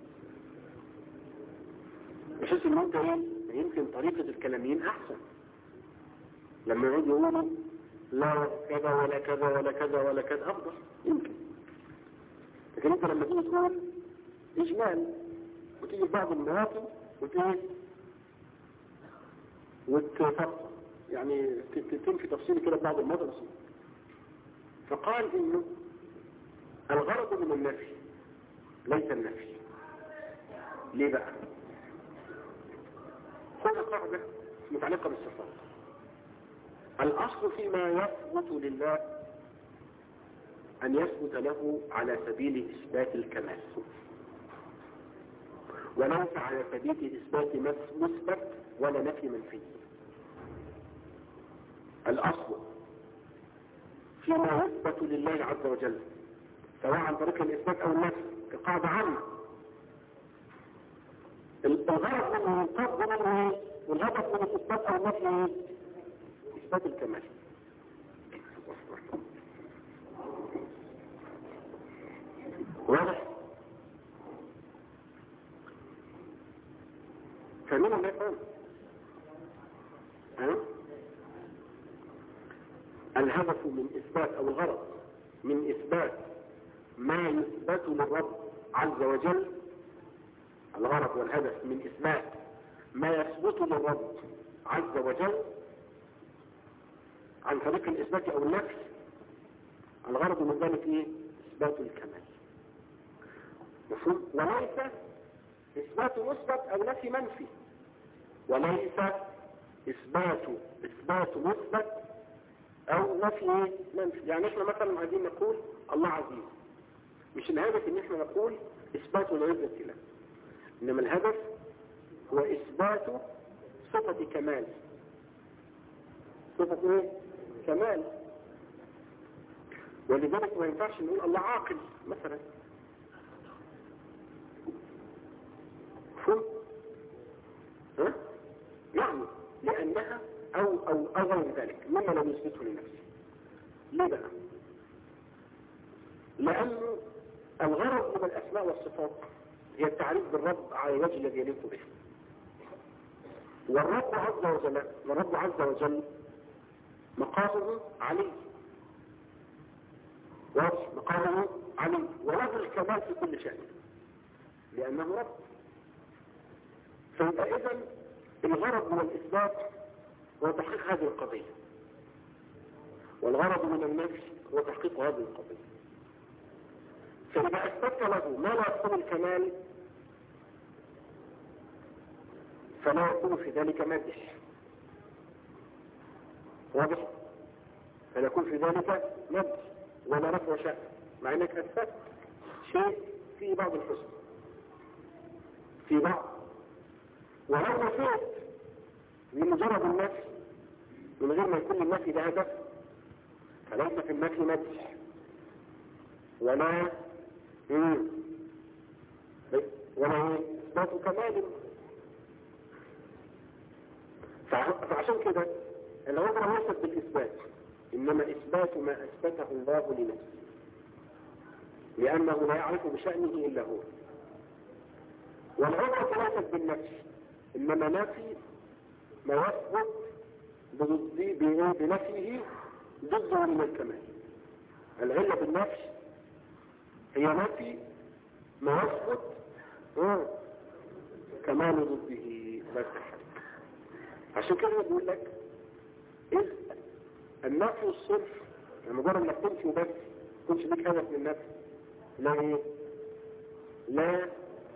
S2: بحيث ان انت ايه؟ يمكن طريقة الكلاميين احسن لما يقعدوا يقولوا لا كذا ولا كذا ولا كذا ولا كذا افضل يمكن. لكن انت لما تيجي تقول اجمال وتيجي في بعض المواطن وتيجي يعني تنفي تفصيل كده بعض المدرسة. فقال انه الغرض من النفي ليس النفي. ليه بقى؟ هنا قاعدة متعلقة بالصفات. الاصل فيما يثبت لله ان يثبت له على سبيل اثبات الكمال، وليس على سبيل اثبات مثبت ولا نفي منفي. الأصل فيما يثبت لله عز وجل سواء عن طريق الإثبات أو النفي كقاعدة عامة. الغرض من الإثبات منه والهدف من الإثبات أو النفي إثبات الكمال. واضح؟ فاهمين ولا يفهم؟ الهدف من إثبات أو الغرض من إثبات ما يثبت للرب عز وجل. الغرض والهدف من إثبات ما يثبت للرب عز وجل عن طريق الإثبات أو النفي. الغرض من ذلك إيه؟ إثبات الكمال. مفهوم؟ وليس إثبات مثبت أو نفي منفي، وليس إثبات مثبت او نفي منفي. يعني احنا مثلا عايزين نقول الله عزيز، مش الهدف ان احنا نقول اثبات العزة له، انما الهدف هو اثبات صفة كمال. صفة ايه؟ كمال. ولذلك ما ينفعش نقول الله عاقل مثلا. فهم؟ ها؟ يعني لأنها أو غير ذلك مما لم يثبته لنفسه. ليه بقى؟ لأن الغرض من الأسماء والصفات هي التعريف بالرب على الوجه الذي يليق به. والرب عز وجل مقامه علي، مقامه علي، وله الكمال في كل شيء لأنه رب. فيبقى إذن الغرض من الإثبات هو تحقيق هذه القضية، والغرض من النفي هو تحقيق هذه القضية. فإذا أثبت له ما لا يكون الكمال فلا يكون في ذلك مدح. واضح؟ فلا يكون في ذلك مدح ولا رفع شأن، مع انك اثبت شيء في بعض الحسن في بعض. ولو نفيت بمجرد النفي من غير ما يكون النفي ده هدف فليس في النفي مدح ولا اثبات كمال. فعشان كده العبرة ليست بالإثبات، إنما إثبات ما أثبته الله لنفسه، لأنه لا يعرف بشأنه إلا هو. والعبرة ليست بالنفي، إنما نفي ما يثبت بنفيه ضده من الكمال. العلة بالنفي هي نفي ما يثبت كمال ضده لا يستحق. عشان كده بقول لك إذ النفي الصرف، يعني مجرد انك تنفي وبس كنش ليك هدف من النفي، لا ايه؟ لا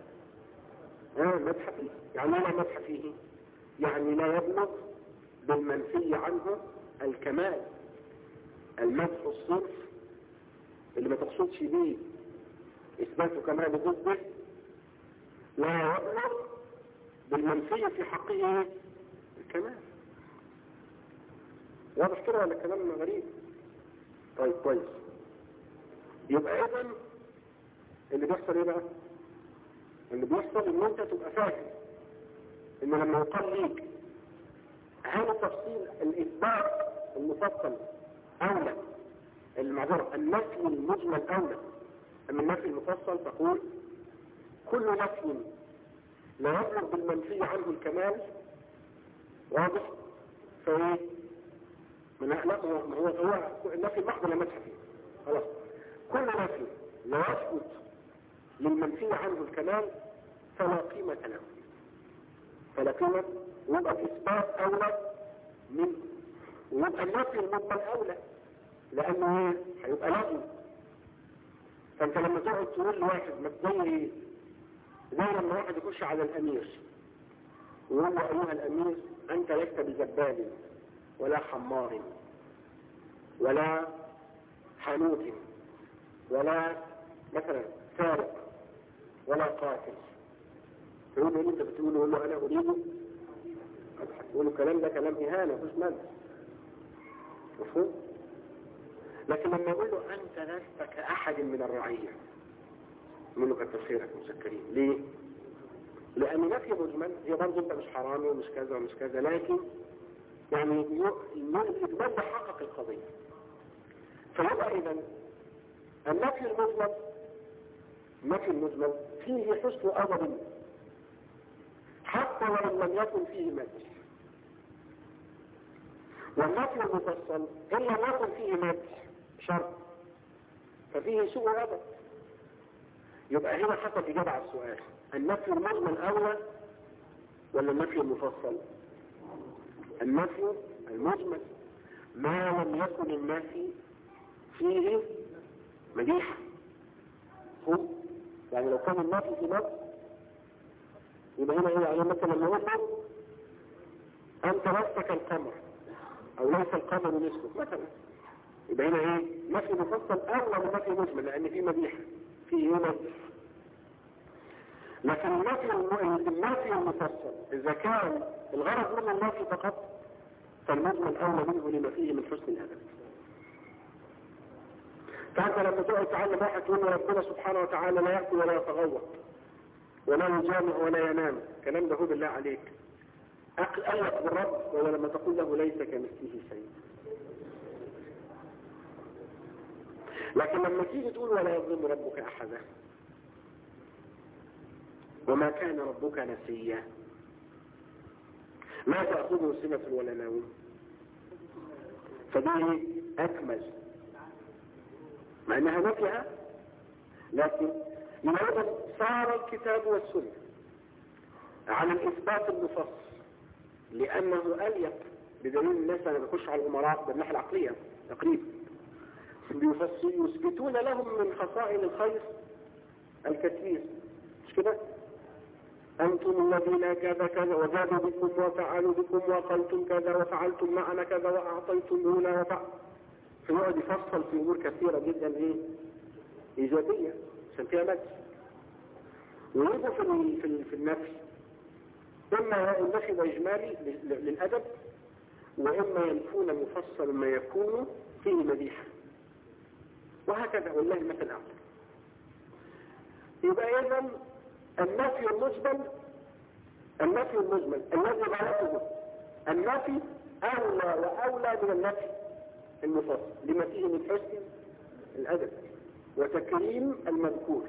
S2: مدح فيه. يعني لا مدح فيه، يعني لا يبلغ بالمنفي عنه الكمال. المدح الصرف اللي ما تقصدش بيه اثبات كمال ضده لا يبلغ بالمنفي في حقه الكمال. واضح كده ولا كلام غريب؟ طيب كويس. يبقى اذا اللي بيحصل ايه بقى؟ اللي بيحصل ان انت تبقى فاهم ان لما يقال ليك هذا تفصيل الاثبات المفصل اولى، المعذره النفي المجمل اولى، اما النفي المفصل تقول كل نفي لا يبلغ بالمنفي عنه الكمال. واضح؟ فايه؟ هو النفي المحض لا مدح فيه. خلاص، كل نفي لا يثبت للمنفي عنه الكمال فلا قيمة له، فلا قيمة. ويبقى الإثبات أولى منه، ويبقى النفي المجمل أولى، لأنه هيبقى لغو. فأنت لما تقعد تقول لواحد ما تزي لما واحد يخش على الأمير ويقول له أيها الأمير أنت لست بزبال ولا حمار ولا حانوت ولا مثلا سارق ولا قاتل، يقول له انت بتقول له انا اريد اضحك، يقول له الكلام ده كلام اهانه مش مدح. مفهوم؟ لكن لما يقول له انت لست كاحد من الرعيه يقول له كتر خيرك مسكرين. ليه؟ لان نفي مجمل هي برضه انت مش حرامي ومش كذا ومش كذا، لكن يعني الإجمال ده حقق القضية. فيبقى إذن النفي المجمل فيه حسن أدب حتى ولو لم يكن فيه مدح، والنفي المفصل إن لم يكن فيه مدح شرط ففيه سوء أدب. يبقى هنا حصل إجابة على السؤال، النفي المجمل أولى ولا النفي المفصل؟ النفي المجمل ما لم يكن النفي فيه مديحة. يعني لو كان النفي في مدح يبقى هنا ايه؟ يعني مثلا لما يقول انت لست كالقمر او ليس القمر نصفه مثلا، يبقى هنا ايه؟ نفي مفصل اغلى من نفي مجمل، لان فيه مديحه فيه مدح. لكن النفي المفصل اذا كان الغرض منه النفي فقط فالمجمل اولى منه لما فيه من حسن الادب. فانت لما تقعد تعلم واحد تقول له ربنا سبحانه وتعالى لا يأكل ولا يتغوط ولا يجامع ولا ينام، الكلام ده هو بالله عليك أقلق بالرب، ولا لما تقول له ليس كمثله شيء. لكن لما تيجي تقول ولا يظلم ربك أحدا وما كان ربك نسيا لا تأخذه سنة ولا نوم، فده أكمل مع أنها نفيها، لكن لماذا صار الكتاب والسنة على الإثبات المفصل؟ لأنه أليق، بدليل الناس أنا بخش على الأمراء بالناحية العقلية تقريبا يثبتون لهم من خصائل الخير الكثير، مش كده؟ أنتم الذين كذا كذا وزادوا بكم وفعلوا بكم وقلتم كذا وفعلتم معنا كذا وأعطيتم هنا وفعل، فيقعد يفصل في أمور كثيرة جدا إيه؟ إيجابية عشان فيها مجد. ويجوا في النفي إما النفي وإجمالي للأدب، وإما ينفون مفصل ما يكون فيه مديحة، وهكذا والله المثل الأعلى. يبقى إذن النفي المجمل الذي بعثه النفي أولى وأولى من النفي المفصل لما فيه من حسن الأدب وتكريم المذكور.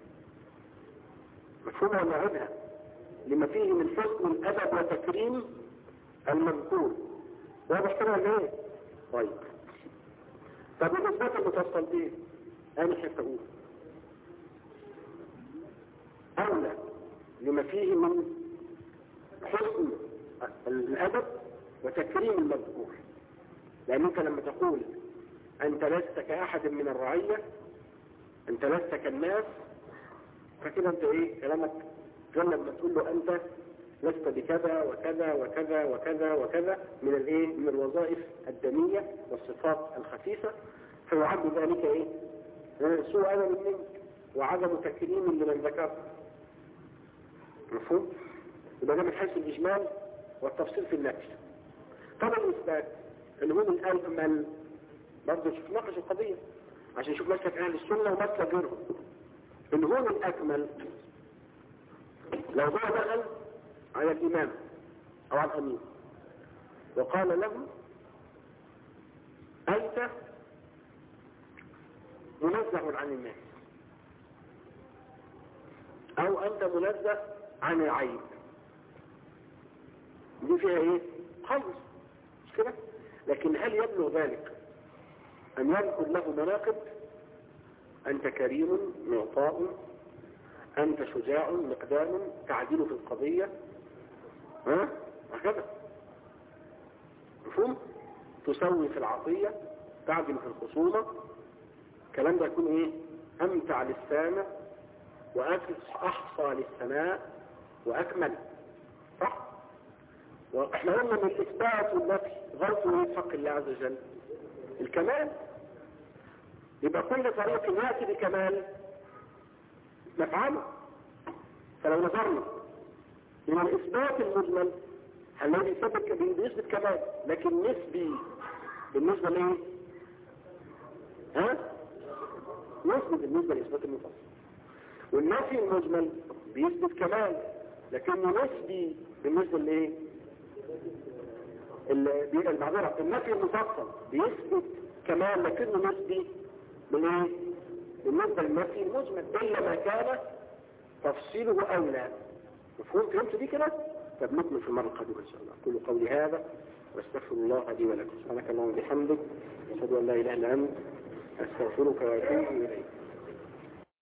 S2: مفهومها ونعدها لما فيه من حسن الأدب وتكريم المذكور. واضح كده ولا ايه؟ طيب طب الإثبات المفصل ايه؟ أنا حتى أقول أولى لما فيه من حسن الأدب وتكريم المذكور، لأنك لما تقول أنت لست كأحد من الرعية، أنت لست كالناس، فكده أنت إيه كلامك غير لما تقول له أنت لست بكذا وكذا وكذا وكذا وكذا من الإيه؟ من الوظائف الدنية والصفات الخفيفة، فيعد ذلك إيه؟ سوء أدب منك وعدم تكريم لمن ذكرت. مفهوم؟ يبقى ده من حيث الإجمال والتفصيل في النفس. طبعا الإثبات اللي هو من أكمل برضه نناقش القضية عشان نشوف مسلك أهل السنة ومسلك غيرهم. اللي هو من أكمل لو هو دخل على الإمام أو على الأمين وقال له أنت منزه عن الناس أو أنت منزه عن العيب، دي فيها إيه؟ خلص مش كده؟ لكن هل يبلغ ذلك أن يذكر له مناقب؟ أنت كريم معطاء، أنت شجاع مقدام، تعديل في القضية، هكذا مفهوم؟ تسوي في العطية، تعدل في الخصومة، الكلام ده يكون إيه؟ أمتع للسامع وأحصى للسماء وأكمل، صح؟ وإحنا قلنا من الإثبات والنفي غلطوا في حق الله عز وجل الكمال، يبقى كل طريق يأتي بكمال نفعله. فلو نظرنا إلى الإثبات المجمل الذي يثبت كمال لكن نسبي بالنسبة لإيه؟ نسبي بالنسبة لإثبات المفصل، والنفي المجمل بيثبت كمال لكنه نسبي بالنسبة لإيه؟ المعذرة النفي المفصل بيثبت كمال لكنه نسبي بالإيه؟ بالنسبة للنفي المجمل إلا ما كان تفصيله أولى. مفهوم فهمت دي كده؟ طب نكمل في المرة القادمة إن شاء الله. أقول قولي هذا واستغفر الله لي ولكم. سبحانك اللهم وبحمدك، أشهد أن لا إله إلا أنت، أستغفرك وأتوب إليك.